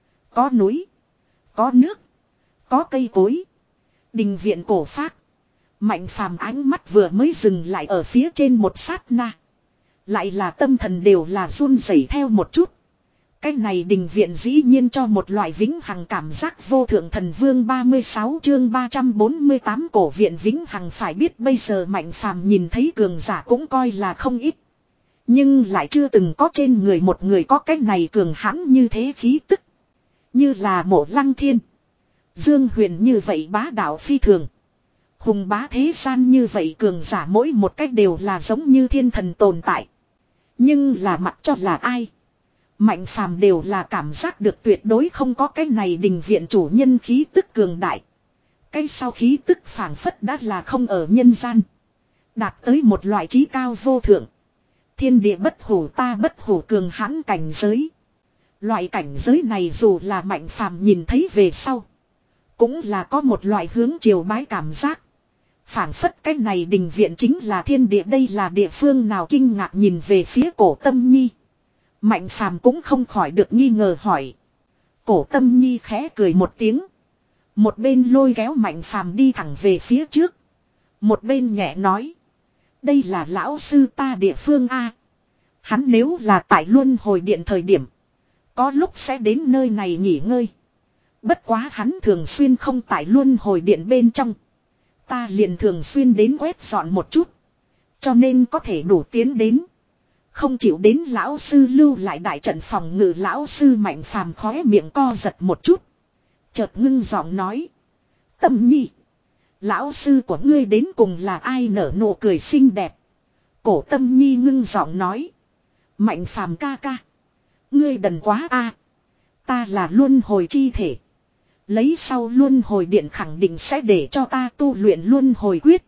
Có núi. Có nước. Có cây cối. Đình viện cổ phác. Mạnh phàm ánh mắt vừa mới dừng lại ở phía trên một sát na. Lại là tâm thần đều là run rẩy theo một chút. Cái này đình viện dĩ nhiên cho một loại vĩnh hằng cảm giác vô thượng thần vương ba mươi sáu chương ba trăm bốn mươi tám cổ viện vĩnh hằng phải biết bây giờ Mạnh phàm nhìn thấy cường giả cũng coi là không ít. Nhưng lại chưa từng có trên người một người có cái này cường hãn như thế khí tức. Như là Mộ Lăng Thiên. Dương Huyền như vậy bá đạo phi thường. Hùng bá thế gian như vậy cường giả mỗi một cách đều là giống như thiên thần tồn tại. Nhưng là mặc cho là ai. Mạnh phàm đều là cảm giác được tuyệt đối không có cái này đình viện chủ nhân khí tức cường đại. Cái sau khí tức phảng phất đã là không ở nhân gian. Đạt tới một loại trí cao vô thượng. Thiên địa bất hủ ta bất hủ cường hãn cảnh giới. Loại cảnh giới này dù là Mạnh phàm nhìn thấy về sau. Cũng là có một loại hướng triều bái cảm giác. Phảng phất cái này đình viện chính là thiên địa đây là địa phương nào kinh ngạc nhìn về phía Cổ Tâm Nhi. Mạnh phàm cũng không khỏi được nghi ngờ hỏi. Cổ Tâm Nhi khẽ cười một tiếng. Một bên lôi kéo Mạnh phàm đi thẳng về phía trước. Một bên nhẹ nói. Đây là lão sư ta địa phương A. Hắn nếu là tại luân hồi điện thời điểm. Có lúc sẽ đến nơi này nghỉ ngơi. Bất quá hắn thường xuyên không tại luân hồi điện bên trong. Ta liền thường xuyên đến quét dọn một chút. Cho nên có thể đủ tiến đến. Không chịu đến lão sư lưu lại đại trận phòng ngự lão sư Mạnh phàm khóe miệng co giật một chút. Chợt ngưng giọng nói. Tâm Nhi. Lão sư của ngươi đến cùng là ai nở nụ cười xinh đẹp. Cổ Tâm Nhi ngưng giọng nói. Mạnh phàm ca ca. Ngươi đần quá a. Ta là luân hồi chi thể. Lấy sau luân hồi điện khẳng định sẽ để cho ta tu luyện luân hồi quyết.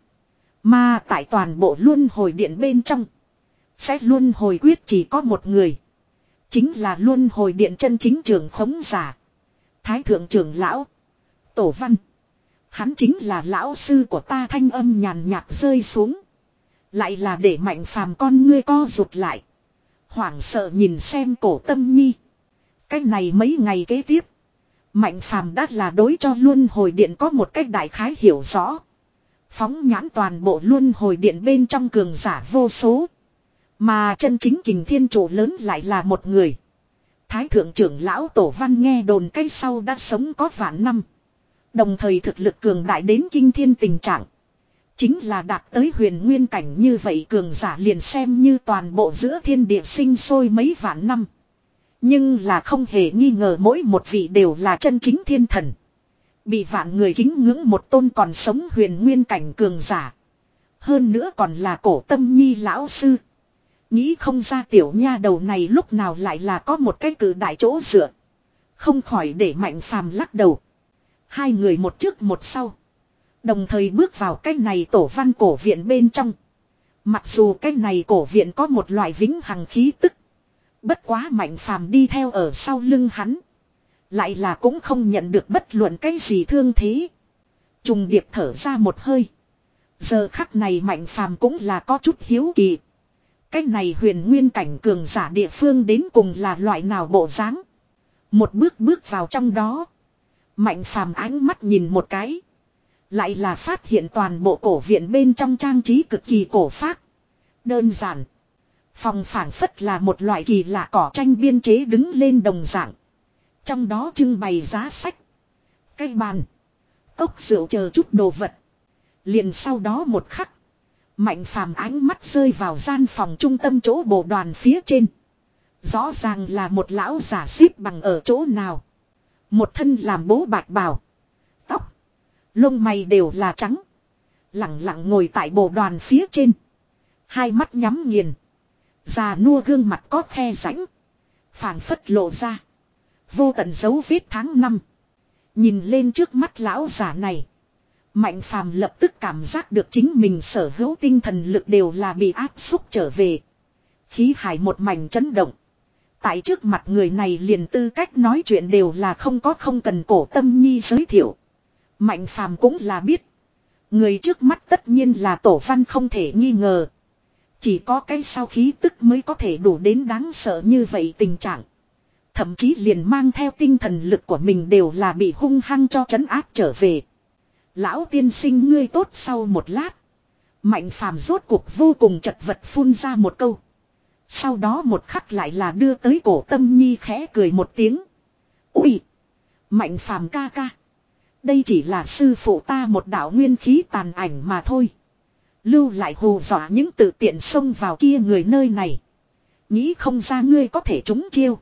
Mà tại toàn bộ luân hồi điện bên trong. Sẽ luân hồi quyết chỉ có một người. Chính là luân hồi điện chân chính trưởng khống giả. Thái thượng trưởng lão. Tổ Văn. Hắn chính là lão sư của ta thanh âm nhàn nhạt rơi xuống. Lại là để Mạnh phàm con ngươi co rụt lại. Hoảng sợ nhìn xem Cổ Tâm Nhi. Cách này mấy ngày kế tiếp. Mạnh phàm đã là đối cho luân hồi điện có một cách đại khái hiểu rõ. Phóng nhãn toàn bộ luân hồi điện bên trong cường giả vô số. Mà chân chính kình thiên chủ lớn lại là một người. Thái thượng trưởng lão Tổ Văn nghe đồn cái sau đã sống có vạn năm. Đồng thời thực lực cường đại đến kinh thiên tình trạng. Chính là đạt tới huyền nguyên cảnh như vậy cường giả liền xem như toàn bộ giữa thiên địa sinh sôi mấy vạn năm. Nhưng là không hề nghi ngờ mỗi một vị đều là chân chính thiên thần. Bị vạn người kính ngưỡng một tôn còn sống huyền nguyên cảnh cường giả. Hơn nữa còn là Cổ Tâm Nhi lão sư. Nghĩ không ra tiểu nha đầu này lúc nào lại là có một cái cử đại chỗ dựa. Không khỏi để Mạnh phàm lắc đầu. Hai người một trước một sau. Đồng thời bước vào cái này tổ văn cổ viện bên trong. Mặc dù cái này cổ viện có một loại vĩnh hằng khí tức. Bất quá Mạnh Phàm đi theo ở sau lưng hắn. Lại là cũng không nhận được bất luận cái gì thương thế. Trùng điệp thở ra một hơi. Giờ khắc này Mạnh Phàm cũng là có chút hiếu kỳ. Cái này huyền nguyên cảnh cường giả địa phương đến cùng là loại nào bộ dáng. Một bước bước vào trong đó. Mạnh Phàm ánh mắt nhìn một cái. Lại là phát hiện toàn bộ cổ viện bên trong trang trí cực kỳ cổ phác. Đơn giản. Phòng phảng phất là một loại kỳ lạ cỏ tranh biên chế đứng lên đồng dạng. Trong đó trưng bày giá sách. Cây bàn. Cốc rượu chờ chút đồ vật. Liền sau đó một khắc. Mạnh Phàm ánh mắt rơi vào gian phòng trung tâm chỗ bộ đoàn phía trên. Rõ ràng là một lão giả xếp bằng ở chỗ nào. Một thân làm bố bạch bào. Tóc. Lông mày đều là trắng. Lặng lặng ngồi tại bộ đoàn phía trên. Hai mắt nhắm nghiền. Già nua gương mặt có khe rãnh. Phảng phất lộ ra. Vô tận dấu vết tháng năm. Nhìn lên trước mắt lão giả này. Mạnh Phàm lập tức cảm giác được chính mình sở hữu tinh thần lực đều là bị áp xúc trở về. Khí hải một mảnh chấn động. Tại trước mặt người này liền tư cách nói chuyện đều là không có không cần Cổ Tâm Nhi giới thiệu. Mạnh Phàm cũng là biết. Người trước mắt tất nhiên là Tổ Văn không thể nghi ngờ. Chỉ có cái sau khí tức mới có thể đủ đến đáng sợ như vậy tình trạng. Thậm chí liền mang theo tinh thần lực của mình đều là bị hung hăng cho trấn áp trở về. Lão tiên sinh ngươi tốt sau một lát. Mạnh Phàm rốt cuộc vô cùng chật vật phun ra một câu. Sau đó một khắc lại là đưa tới Cổ Tâm Nhi khẽ cười một tiếng. Ui! Mạnh Phàm ca ca. Đây chỉ là sư phụ ta một đạo nguyên khí tàn ảnh mà thôi. Lưu lại hù dọa những tự tiện xông vào kia người nơi này. Nghĩ không ra ngươi có thể trúng chiêu.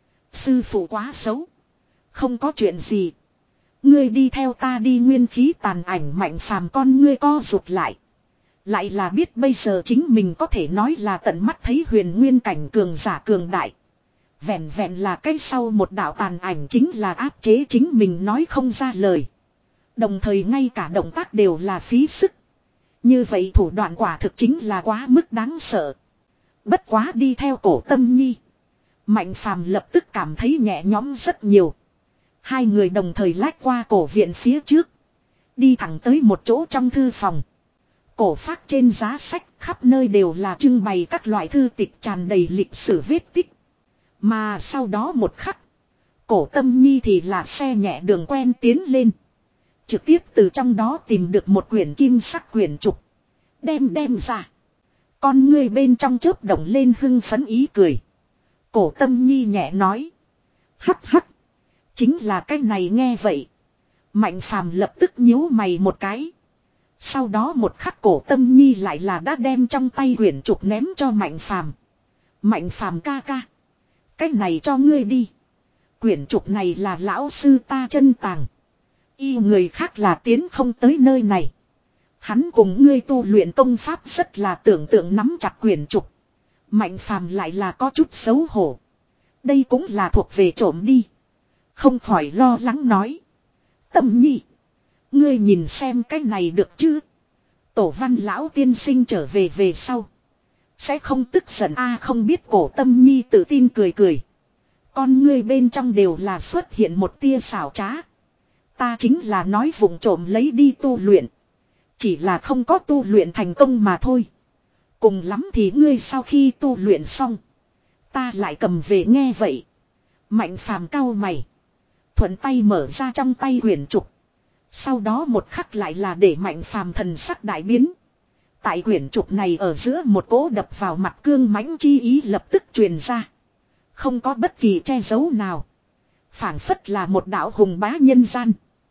Sư phụ quá xấu. Không có chuyện gì. Ngươi đi theo ta đi nguyên khí tàn ảnh Mạnh Phàm con ngươi co rụt lại. Lại là biết bây giờ chính mình có thể nói là tận mắt thấy huyền nguyên cảnh cường giả cường đại. Vẹn vẹn là cái sau một đạo tàn ảnh chính là áp chế chính mình nói không ra lời. Đồng thời ngay cả động tác đều là phí sức. Như vậy thủ đoạn quả thực chính là quá mức đáng sợ. Bất quá đi theo Cổ Tâm Nhi. Mạnh Phàm lập tức cảm thấy nhẹ nhõm rất nhiều. Hai người đồng thời lách qua cổ viện phía trước. Đi thẳng tới một chỗ trong thư phòng. Cổ phác trên giá sách khắp nơi đều là trưng bày các loại thư tịch tràn đầy lịch sử vết tích. Mà sau đó một khắc. Cổ Tâm Nhi thì là xe nhẹ đường quen tiến lên. Trực tiếp từ trong đó tìm được một quyển kim sắc quyển trục. Đem đem ra. Con ngươi bên trong chớp động lên hưng phấn ý cười. Cổ Tâm Nhi nhẹ nói. Hắc hắc. Chính là cái này nghe vậy. Mạnh Phàm lập tức nhíu mày một cái. Sau đó một khắc Cổ Tâm Nhi lại là đã đem trong tay quyển trục ném cho Mạnh Phàm. Mạnh Phàm ca ca. Cái này cho ngươi đi. Quyển trục này là lão sư ta chân tàng. Y người khác là tiến không tới nơi này. Hắn cùng ngươi tu luyện công pháp rất là tưởng tượng nắm chặt quyển trục. Mạnh Phàm lại là có chút xấu hổ. Đây cũng là thuộc về trộm đi. Không khỏi lo lắng nói. Tâm Nhi. Ngươi nhìn xem cái này được chứ. Tổ Văn lão tiên sinh trở về về sau. Sẽ không tức giận a không biết Cổ Tâm Nhi tự tin cười cười. Con ngươi bên trong đều là xuất hiện một tia xảo trá. Ta chính là nói vụng trộm lấy đi tu luyện. Chỉ là không có tu luyện thành công mà thôi. Cùng lắm thì ngươi sau khi tu luyện xong. Ta lại cầm về nghe vậy. Mạnh Phàm cau mày. Thuận tay mở ra trong tay quyển trục. Sau đó một khắc lại là để Mạnh Phàm thần sắc đại biến. Tại quyển trục này ở giữa một cỗ đập vào mặt cương mãnh chi ý lập tức truyền ra. Không có bất kỳ che giấu nào. Phảng phất là một đạo hùng bá nhân gian.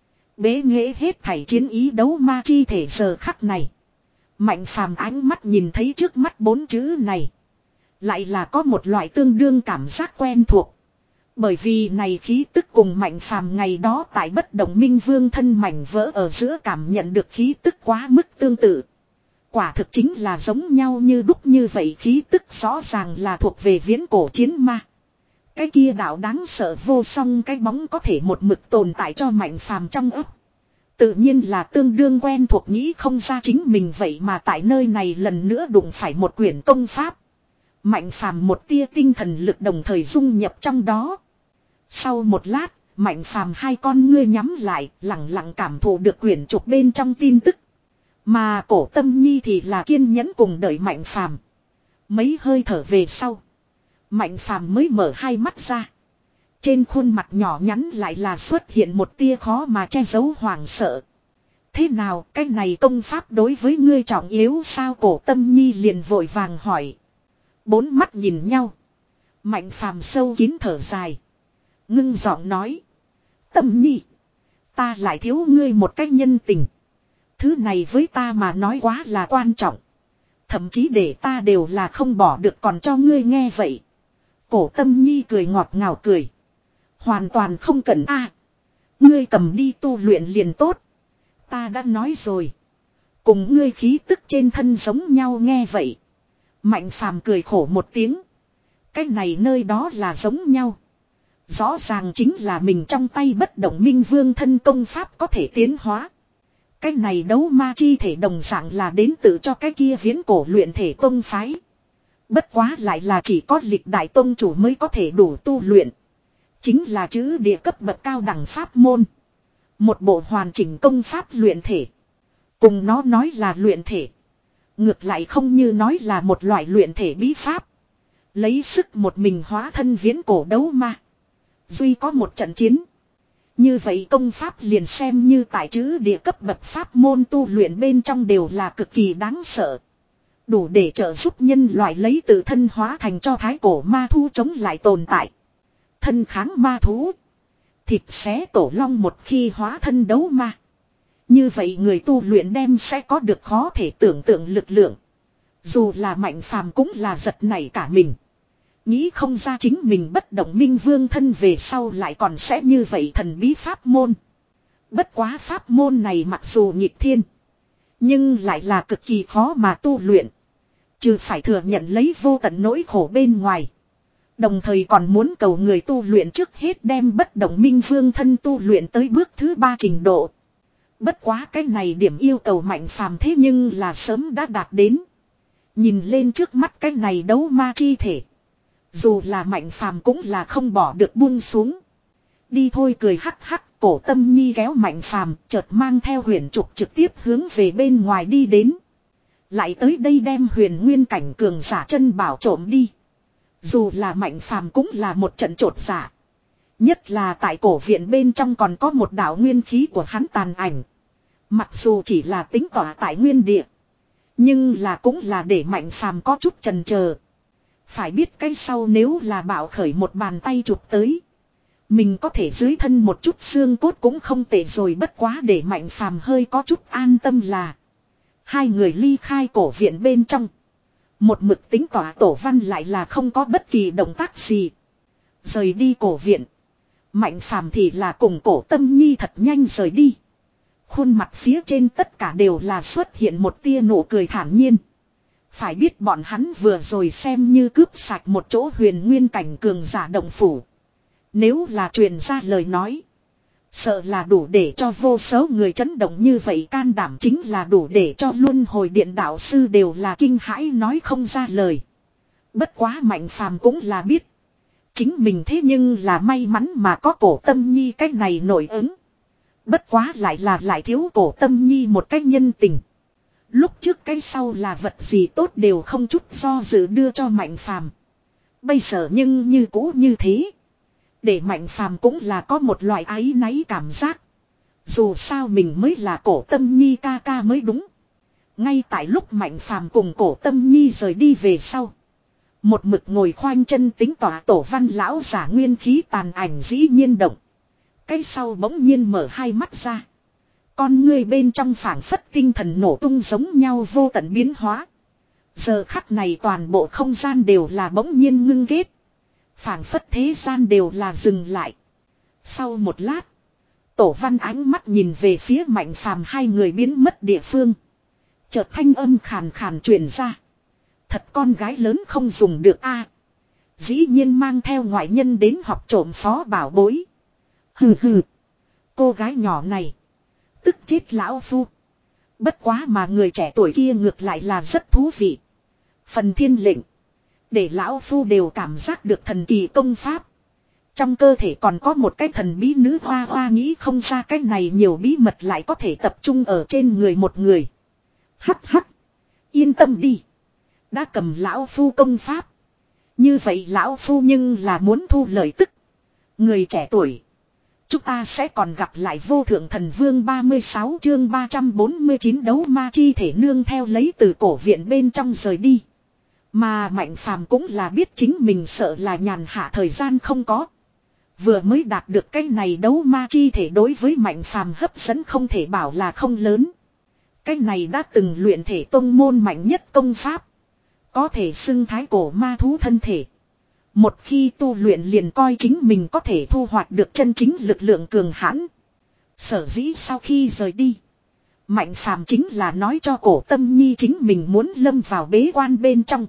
Bế nghệ hết thảy chiến ý đấu ma chi thể giờ khắc này. Mạnh Phàm ánh mắt nhìn thấy trước mắt bốn chữ này. Lại là có một loại tương đương cảm giác quen thuộc. Bởi vì này khí tức cùng Mạnh Phàm ngày đó tại Bất Động Minh Vương thân mảnh vỡ ở giữa cảm nhận được khí tức quá mức tương tự. Quả thực chính là giống nhau như đúc như vậy, khí tức rõ ràng là thuộc về viễn cổ chiến ma. Cái kia đạo đáng sợ vô song cái bóng có thể một mực tồn tại cho Mạnh Phàm trong ấp. Tự nhiên là tương đương quen thuộc, nghĩ không ra chính mình vậy mà tại nơi này lần nữa đụng phải một quyển công pháp. Mạnh phàm một tia tinh thần lực đồng thời dung nhập trong đó. Sau một lát, Mạnh phàm hai con ngươi nhắm lại, lặng lặng cảm thụ được quyển trục bên trong tin tức. Mà Cổ Tâm Nhi thì là kiên nhẫn cùng đợi Mạnh phàm. Mấy hơi thở về sau, Mạnh phàm mới mở hai mắt ra. Trên khuôn mặt nhỏ nhắn lại là xuất hiện một tia khó mà che giấu hoảng sợ. Thế nào, cái này công pháp đối với ngươi trọng yếu sao? Cổ Tâm Nhi liền vội vàng hỏi. Bốn mắt nhìn nhau. Mạnh phàm sâu kín thở dài. Ngưng giọng nói. Tâm Nhi, ta lại thiếu ngươi một cách nhân tình. Thứ này với ta mà nói quá là quan trọng. Thậm chí để ta đều là không bỏ được còn cho ngươi nghe vậy. Cổ Tâm Nhi cười ngọt ngào cười. Hoàn toàn không cần a, ngươi cầm đi tu luyện liền tốt. Ta đã nói rồi. Cùng ngươi khí tức trên thân giống nhau. Nghe vậy, Mạnh phàm cười khổ một tiếng. Cái này nơi đó là giống nhau. Rõ ràng chính là mình trong tay bất động minh vương thân công pháp có thể tiến hóa. Cái này đấu ma chi thể đồng dạng là đến tự cho cái kia viễn cổ luyện thể tông phái. Bất quá lại là chỉ có lịch đại tông chủ mới có thể đủ tu luyện. Chính là chữ địa cấp bậc cao đẳng pháp môn. Một bộ hoàn chỉnh công pháp luyện thể. Cùng nó nói là luyện thể, ngược lại không như nói là một loại luyện thể bí pháp. Lấy sức một mình hóa thân viễn cổ đấu ma. Duy có một trận chiến. Như vậy công pháp liền xem như tại chữ địa cấp bậc pháp môn tu luyện bên trong đều là cực kỳ đáng sợ. Đủ để trợ giúp nhân loại lấy tự thân hóa thành cho thái cổ ma thu chống lại tồn tại. Thân kháng ma thú, thịt xé tổ long, một khi hóa thân đấu ma. Như vậy người tu luyện đem sẽ có được khó thể tưởng tượng lực lượng. Dù là Mạnh phàm cũng là giật nảy cả mình. Nghĩ không ra chính mình bất động minh vương thân về sau lại còn sẽ như vậy thần bí pháp môn. Bất quá pháp môn này mặc dù nghịch thiên, nhưng lại là cực kỳ khó mà tu luyện. Trừ phải thừa nhận lấy vô tận nỗi khổ bên ngoài. Đồng thời còn muốn cầu người tu luyện trước hết đem bất động minh vương thân tu luyện tới bước thứ ba trình độ. Bất quá cái này điểm yêu cầu Mạnh phàm thế nhưng là sớm đã đạt đến. Nhìn lên trước mắt cái này đấu ma chi thể, dù là Mạnh phàm cũng là không bỏ được buông xuống. Đi thôi, cười hắc hắc. Cổ Tâm Nhi kéo Mạnh phàm chợt mang theo huyền trục trực tiếp hướng về bên ngoài đi đến. Lại tới đây đem huyền nguyên cảnh cường giả chân bảo trộm đi. Dù là Mạnh phàm cũng là một trận trột giả. Nhất là tại cổ viện bên trong còn có một đạo nguyên khí của hắn tàn ảnh. Mặc dù chỉ là tính tỏa tại nguyên địa, nhưng là cũng là để Mạnh phàm có chút chần chờ. Phải biết cái sau nếu là bạo khởi một bàn tay chụp tới, mình có thể dưới thân một chút xương cốt cũng không tệ rồi. Bất quá để Mạnh phàm hơi có chút an tâm là hai người ly khai cổ viện bên trong. Một mực tính tỏa Tổ Văn lại là không có bất kỳ động tác gì. Rời đi cổ viện, Mạnh phàm thì là cùng Cổ Tâm Nhi thật nhanh rời đi. Khuôn mặt phía trên tất cả đều là xuất hiện một tia nụ cười thản nhiên. Phải biết bọn hắn vừa rồi xem như cướp sạch một chỗ huyền nguyên cảnh cường giả động phủ. Nếu là truyền ra lời nói, sợ là đủ để cho vô số người chấn động. Như vậy can đảm chính là đủ để cho luân hồi điện đạo sư đều là kinh hãi nói không ra lời. Bất quá Mạnh phàm cũng là biết, chính mình thế nhưng là may mắn mà có Cổ Tâm Nhi cách này nổi ứng. Bất quá lại là lại thiếu Cổ Tâm Nhi một cách nhân tình. Lúc trước cái sau là vật gì tốt đều không chút do dự đưa cho Mạnh phàm. Bây giờ nhưng như cũ như thế, để Mạnh phàm cũng là có một loại áy náy cảm giác. Dù sao mình mới là Cổ Tâm Nhi ca ca mới đúng. Ngay tại lúc Mạnh phàm cùng Cổ Tâm Nhi rời đi về sau, một mực ngồi khoanh chân tính tỏa Tổ Văn lão giả nguyên khí tàn ảnh dĩ nhiên động. Cái sau bỗng nhiên mở hai mắt ra. Con ngươi bên trong phảng phất tinh thần nổ tung giống nhau vô tận biến hóa. Giờ khắc này toàn bộ không gian đều là bỗng nhiên ngưng kết. Phảng phất thế gian đều là dừng lại. Sau một lát, Tổ Văn ánh mắt nhìn về phía Mạnh phàm hai người biến mất địa phương. Chợt thanh âm khàn khàn truyền ra. Thật con gái lớn không dùng được a, dĩ nhiên mang theo ngoại nhân đến học trộm phó bảo bối. Hừ hừ, cô gái nhỏ này Tức chết lão phu. Bất quá mà người trẻ tuổi kia ngược lại là rất thú vị. Phần thiên lệnh. Để lão phu đều cảm giác được thần kỳ công pháp. Trong cơ thể còn có một cái thần bí nữ hoa hoa nghĩ không ra cái này nhiều bí mật lại có thể tập trung ở trên người một người. Hắc hắc. Yên tâm đi. Đã cầm lão phu công pháp. Như vậy lão phu nhưng là muốn thu lợi tức. Người trẻ tuổi. Chúng ta sẽ còn gặp lại vô thượng thần vương ba mươi sáu chương ba trăm bốn mươi chín đấu ma chi thể nương theo lấy từ cổ viện bên trong rời đi. Mà Mạnh Phàm cũng là biết chính mình sợ là nhàn hạ thời gian không có. Vừa mới đạt được cái này đấu ma chi thể đối với Mạnh Phàm hấp dẫn không thể bảo là không lớn. Cái này đã từng luyện thể tông môn mạnh nhất công pháp. Có thể xưng thái cổ ma thú thân thể. Một khi tu luyện liền coi chính mình có thể thu hoạch được chân chính lực lượng cường hãn. Sở dĩ sau khi rời đi. Mạnh Phàm chính là nói cho cổ Tâm Nhi chính mình muốn lâm vào bế quan bên trong.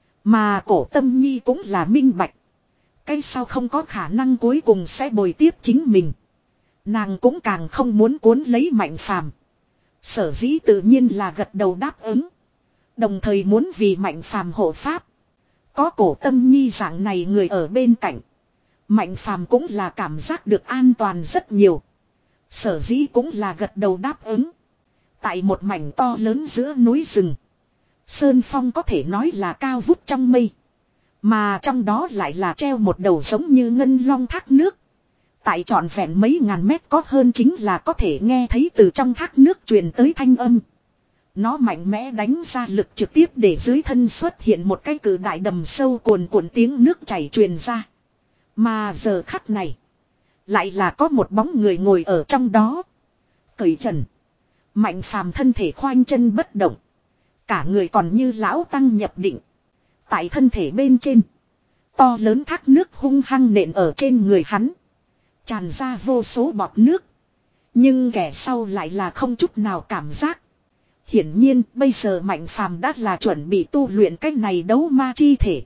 Mà cổ Tâm Nhi cũng là minh bạch. Cái sau không có khả năng cuối cùng sẽ bồi tiếp chính mình. Nàng cũng càng không muốn cuốn lấy Mạnh Phàm. Sở dĩ tự nhiên là gật đầu đáp ứng. Đồng thời muốn vì Mạnh Phàm hộ pháp. Có cổ Tâm Nhi dạng này người ở bên cạnh. Mạnh Phàm cũng là cảm giác được an toàn rất nhiều. Sở dĩ cũng là gật đầu đáp ứng. Tại một mảnh to lớn giữa núi rừng. Sơn phong có thể nói là cao vút trong mây. Mà trong đó lại là treo một đầu giống như ngân long thác nước. Tại trọn vẹn mấy ngàn mét có hơn chính là có thể nghe thấy từ trong thác nước truyền tới thanh âm. Nó mạnh mẽ đánh ra lực trực tiếp để dưới thân xuất hiện một cái cử đại đầm sâu cuồn cuộn tiếng nước chảy truyền ra. Mà giờ khắc này. Lại là có một bóng người ngồi ở trong đó. Cởi trần. Mạnh Phàm thân thể khoanh chân bất động. Cả người còn như lão tăng nhập định. Tại thân thể bên trên. To lớn thác nước hung hăng nện ở trên người hắn. Tràn ra vô số bọt nước. Nhưng kẻ sau lại là không chút nào cảm giác. Hiển nhiên bây giờ Mạnh Phàm đã là chuẩn bị tu luyện cách này đấu ma chi thể.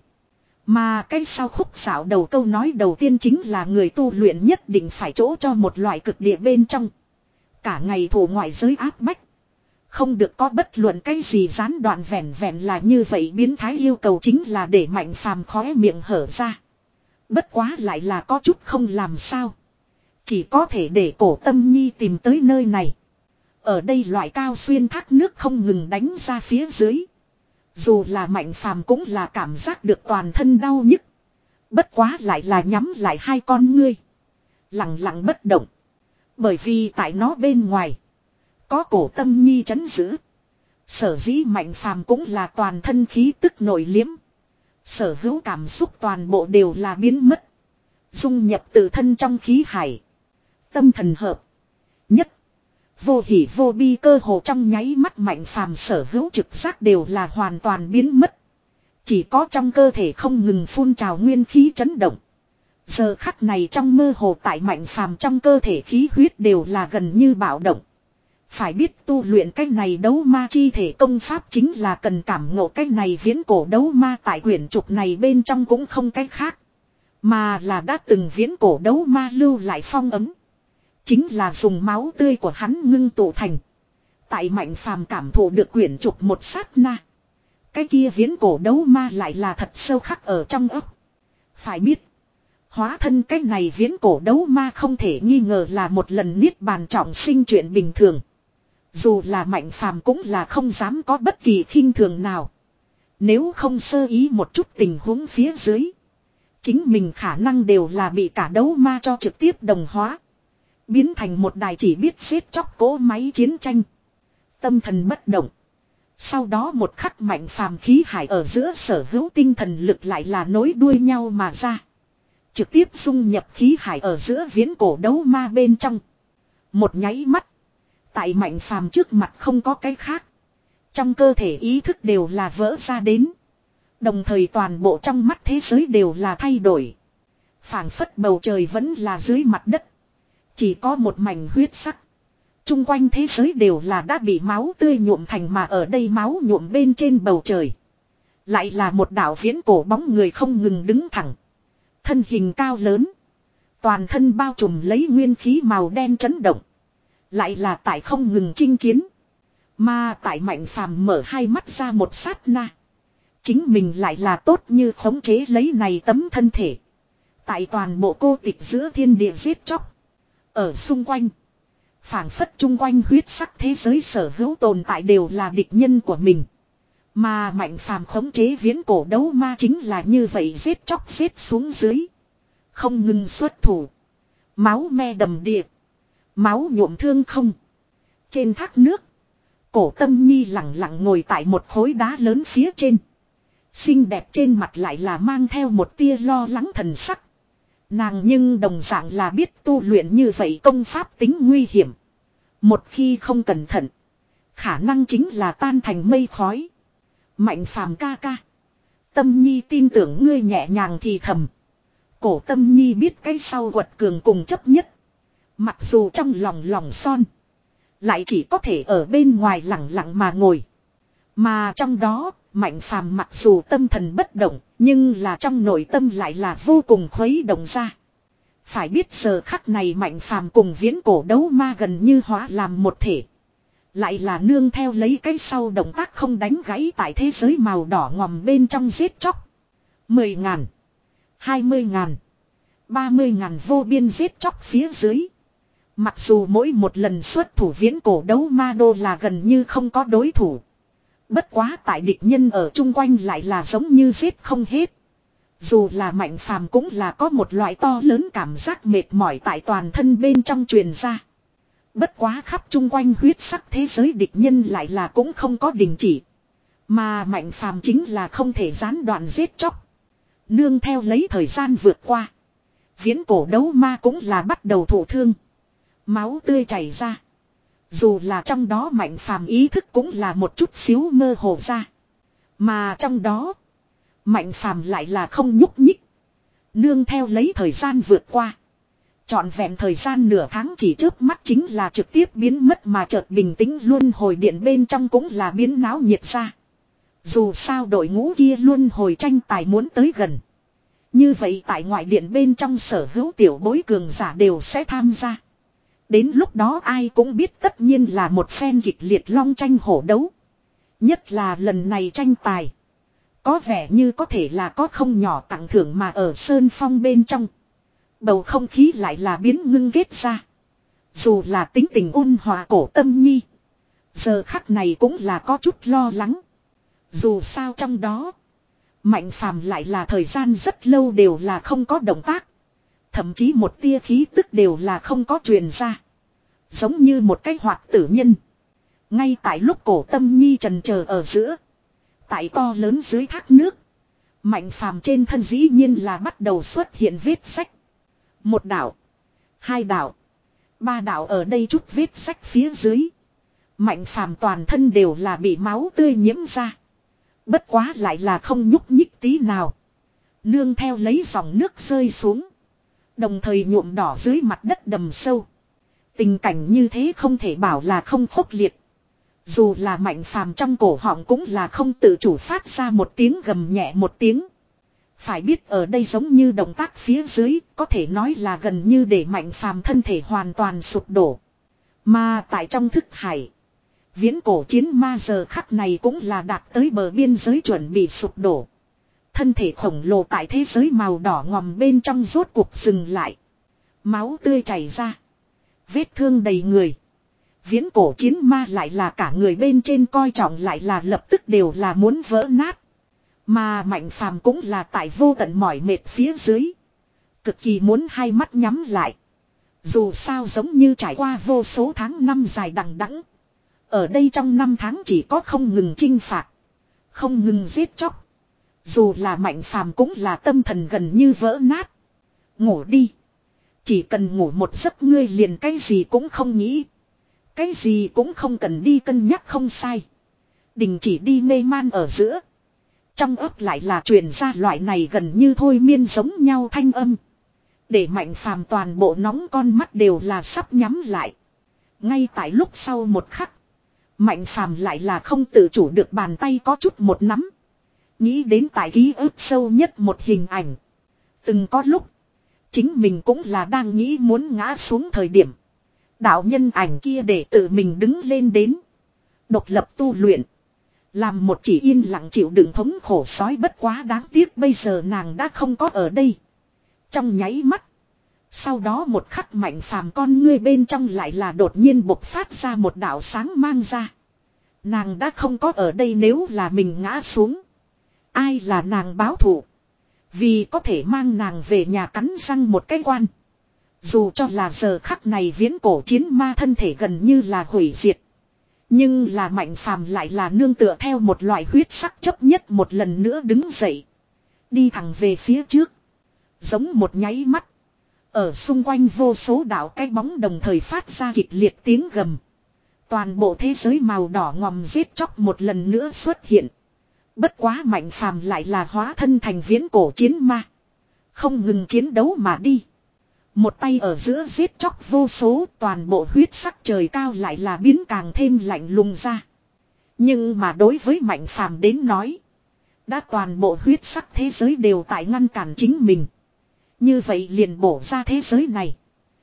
Mà cái sau khúc xảo đầu câu nói đầu tiên chính là người tu luyện nhất định phải chỗ cho một loại cực địa bên trong. Cả ngày thủ ngoại giới áp bách. Không được có bất luận cái gì gián đoạn vẹn vẹn là như vậy biến thái yêu cầu chính là để Mạnh Phàm khóe miệng hở ra. Bất quá lại là có chút không làm sao. Chỉ có thể để cổ Tâm Nhi tìm tới nơi này. Ở đây loại cao xuyên thác nước không ngừng đánh ra phía dưới. Dù là Mạnh Phàm cũng là cảm giác được toàn thân đau nhức. Bất quá lại là nhắm lại hai con ngươi. Lặng lặng bất động. Bởi vì tại nó bên ngoài. Có cổ Tâm Nhi trấn giữ. Sở dĩ Mạnh Phàm cũng là toàn thân khí tức nổi liếm. Sở hữu cảm xúc toàn bộ đều là biến mất. Dung nhập tự thân trong khí hải. Tâm thần hợp. Nhất. Vô hỉ vô bi cơ hồ trong nháy mắt Mạnh Phàm sở hữu trực giác đều là hoàn toàn biến mất. Chỉ có trong cơ thể không ngừng phun trào nguyên khí chấn động. Giờ khắc này trong mơ hồ tại Mạnh Phàm trong cơ thể khí huyết đều là gần như bạo động. Phải biết tu luyện cái này đấu ma chi thể công pháp chính là cần cảm ngộ cái này viễn cổ đấu ma tại quyển trục này bên trong cũng không cái khác. Mà là đã từng viễn cổ đấu ma lưu lại phong ấm. Chính là dùng máu tươi của hắn ngưng tụ thành. Tại Mạnh Phàm cảm thụ được quyển trục một sát na. Cái kia viễn cổ đấu ma lại là thật sâu khắc ở trong ấp. Phải biết. Hóa thân cái này viễn cổ đấu ma không thể nghi ngờ là một lần niết bàn trọng sinh chuyện bình thường. Dù là Mạnh Phàm cũng là không dám có bất kỳ khinh thường nào. Nếu không sơ ý một chút tình huống phía dưới. Chính mình khả năng đều là bị cả đấu ma cho trực tiếp đồng hóa. Biến thành một đài chỉ biết xếp chóc cỗ máy chiến tranh. Tâm thần bất động. Sau đó một khắc Mạnh Phàm khí hải ở giữa sở hữu tinh thần lực lại là nối đuôi nhau mà ra. Trực tiếp dung nhập khí hải ở giữa viễn cổ đấu ma bên trong. Một nháy mắt. Tại Mạnh Phàm trước mặt không có cái khác. Trong cơ thể ý thức đều là vỡ ra đến. Đồng thời toàn bộ trong mắt thế giới đều là thay đổi. Phảng phất bầu trời vẫn là dưới mặt đất. Chỉ có một mảnh huyết sắc. Trung quanh thế giới đều là đã bị máu tươi nhuộm thành mà ở đây máu nhuộm bên trên bầu trời. Lại là một đạo viễn cổ bóng người không ngừng đứng thẳng. Thân hình cao lớn. Toàn thân bao trùm lấy nguyên khí màu đen chấn động. Lại là tại không ngừng chinh chiến. Mà tại Mạnh Phàm mở hai mắt ra một sát na. Chính mình lại là tốt như khống chế lấy này tấm thân thể. Tại toàn bộ cô tịch giữa thiên địa giết chóc. Ở xung quanh. Phảng phất chung quanh huyết sắc thế giới sở hữu tồn tại đều là địch nhân của mình. Mà Mạnh Phàm khống chế viễn cổ đấu ma chính là như vậy giết chóc giết xuống dưới. Không ngừng xuất thủ. Máu me đầm đìa. Máu nhuộm thương không. Trên thác nước. Cổ Tâm Nhi lặng lặng ngồi tại một khối đá lớn phía trên. Xinh đẹp trên mặt lại là mang theo một tia lo lắng thần sắc. Nàng nhưng đồng dạng là biết tu luyện như vậy công pháp tính nguy hiểm. Một khi không cẩn thận. Khả năng chính là tan thành mây khói. Mạnh Phàm ca ca. Tâm Nhi tin tưởng ngươi nhẹ nhàng thì thầm. Cổ Tâm Nhi biết cái sau quật cường cùng chấp nhất. Mặc dù trong lòng lòng son. Lại chỉ có thể ở bên ngoài lặng lặng mà ngồi. Mà trong đó, Mạnh Phàm mặc dù tâm thần bất động, nhưng là trong nội tâm lại là vô cùng khuấy động ra. Phải biết giờ khắc này Mạnh Phàm cùng viễn cổ đấu ma gần như hóa làm một thể. Lại là nương theo lấy cái sau động tác không đánh gãy tại thế giới màu đỏ ngòm bên trong giết chóc. Mười ngàn, hai mươi ngàn, ba mươi ngàn vô biên giết chóc phía dưới. Mặc dù mỗi một lần xuất thủ viễn cổ đấu ma đô là gần như không có đối thủ. Bất quá tại địch nhân ở chung quanh lại là giống như giết không hết. Dù là Mạnh Phàm cũng là có một loại to lớn cảm giác mệt mỏi tại toàn thân bên trong truyền ra. Bất quá khắp chung quanh huyết sắc thế giới địch nhân lại là cũng không có đình chỉ. Mà Mạnh Phàm chính là không thể gián đoạn giết chóc. Nương theo lấy thời gian vượt qua. Viễn cổ đấu ma cũng là bắt đầu thụ thương. Máu tươi chảy ra. Dù là trong đó Mạnh Phàm ý thức cũng là một chút xíu mơ hồ ra. Mà trong đó. Mạnh Phàm lại là không nhúc nhích. Nương theo lấy thời gian vượt qua. Trọn vẹn thời gian nửa tháng chỉ trước mắt chính là trực tiếp biến mất mà chợt bình tĩnh luân hồi điện bên trong cũng là biến náo nhiệt ra. Dù sao đội ngũ kia luân hồi tranh tài muốn tới gần. Như vậy tại ngoại điện bên trong sở hữu tiểu bối cường giả đều sẽ tham gia. Đến lúc đó ai cũng biết tất nhiên là một phen kịch liệt long tranh hổ đấu. Nhất là lần này tranh tài. Có vẻ như có thể là có không nhỏ tặng thưởng mà ở Sơn Phong bên trong. Bầu không khí lại là biến ngưng kết ra. Dù là tính tình ôn hòa Cổ Tâm Nhi. Giờ khắc này cũng là có chút lo lắng. Dù sao trong đó. Mạnh Phàm lại là thời gian rất lâu đều là không có động tác. Thậm chí một tia khí tức đều là không có truyền ra. Giống như một cái hoạt tử nhân. Ngay tại lúc Cổ Tâm Nhi trần chờ ở giữa. Tại to lớn dưới thác nước. Mạnh Phàm trên thân dĩ nhiên là bắt đầu xuất hiện vết sách. Một đạo. Hai đạo. Ba đạo ở đây chút vết sách phía dưới. Mạnh Phàm toàn thân đều là bị máu tươi nhiễm ra. Bất quá lại là không nhúc nhích tí nào. Nương theo lấy dòng nước rơi xuống. Đồng thời nhuộm đỏ dưới mặt đất đầm sâu. Tình cảnh như thế không thể bảo là không khốc liệt. Dù là Mạnh Phàm trong cổ họng cũng là không tự chủ phát ra một tiếng gầm nhẹ một tiếng. Phải biết ở đây giống như động tác phía dưới có thể nói là gần như để Mạnh Phàm thân thể hoàn toàn sụp đổ. Mà tại trong thức hải. Viễn cổ chiến ma giờ khắc này cũng là đạt tới bờ biên giới chuẩn bị sụp đổ. Thân thể khổng lồ tại thế giới màu đỏ ngòm bên trong rốt cuộc dừng lại. Máu tươi chảy ra. Vết thương đầy người. Viễn cổ chiến ma lại là cả người bên trên coi trọng lại là lập tức đều là muốn vỡ nát. Mà Mạnh Phàm cũng là tại vô tận mỏi mệt phía dưới. Cực kỳ muốn hai mắt nhắm lại. Dù sao giống như trải qua vô số tháng năm dài đằng đẵng. Ở đây trong năm tháng chỉ có không ngừng chinh phạt. Không ngừng giết chóc. Dù là Mạnh Phàm cũng là tâm thần gần như vỡ nát. Ngủ đi. Chỉ cần ngủ một giấc ngươi liền cái gì cũng không nghĩ. Cái gì cũng không cần đi cân nhắc không sai. Đình chỉ đi mê man ở giữa. Trong ấp lại là truyền ra loại này gần như thôi miên giống nhau thanh âm. Để Mạnh Phàm toàn bộ nóng con mắt đều là sắp nhắm lại. Ngay tại lúc sau một khắc. Mạnh Phàm lại là không tự chủ được bàn tay có chút một nắm. Nghĩ đến tại ký ức sâu nhất một hình ảnh. Từng có lúc. Chính mình cũng là đang nghĩ muốn ngã xuống thời điểm. Đạo nhân ảnh kia để tự mình đứng lên đến. Độc lập tu luyện. Làm một chỉ yên lặng chịu đựng thống khổ sói, bất quá đáng tiếc bây giờ nàng đã không có ở đây. Trong nháy mắt. Sau đó một khắc Mạnh Phàm con ngươi bên trong lại là đột nhiên bộc phát ra một đạo sáng mang ra. Nàng đã không có ở đây, nếu là mình ngã xuống. Ai là nàng báo thù? Vì có thể mang nàng về nhà cắn răng một cái quan. Dù cho là giờ khắc này viễn cổ chiến ma thân thể gần như là hủy diệt. Nhưng là Mạnh Phàm lại là nương tựa theo một loại huyết sắc chấp nhất một lần nữa đứng dậy. Đi thẳng về phía trước. Giống một nháy mắt. Ở xung quanh vô số đạo cái bóng đồng thời phát ra kịch liệt tiếng gầm. Toàn bộ thế giới màu đỏ ngòm giết chóc một lần nữa xuất hiện. Bất quá Mạnh Phàm lại là hóa thân thành viễn cổ chiến ma. Không ngừng chiến đấu mà đi. Một tay ở giữa giết chóc vô số, toàn bộ huyết sắc trời cao lại là biến càng thêm lạnh lùng ra. Nhưng mà đối với Mạnh Phàm đến nói, đã toàn bộ huyết sắc thế giới đều tại ngăn cản chính mình. Như vậy liền bổ ra thế giới này.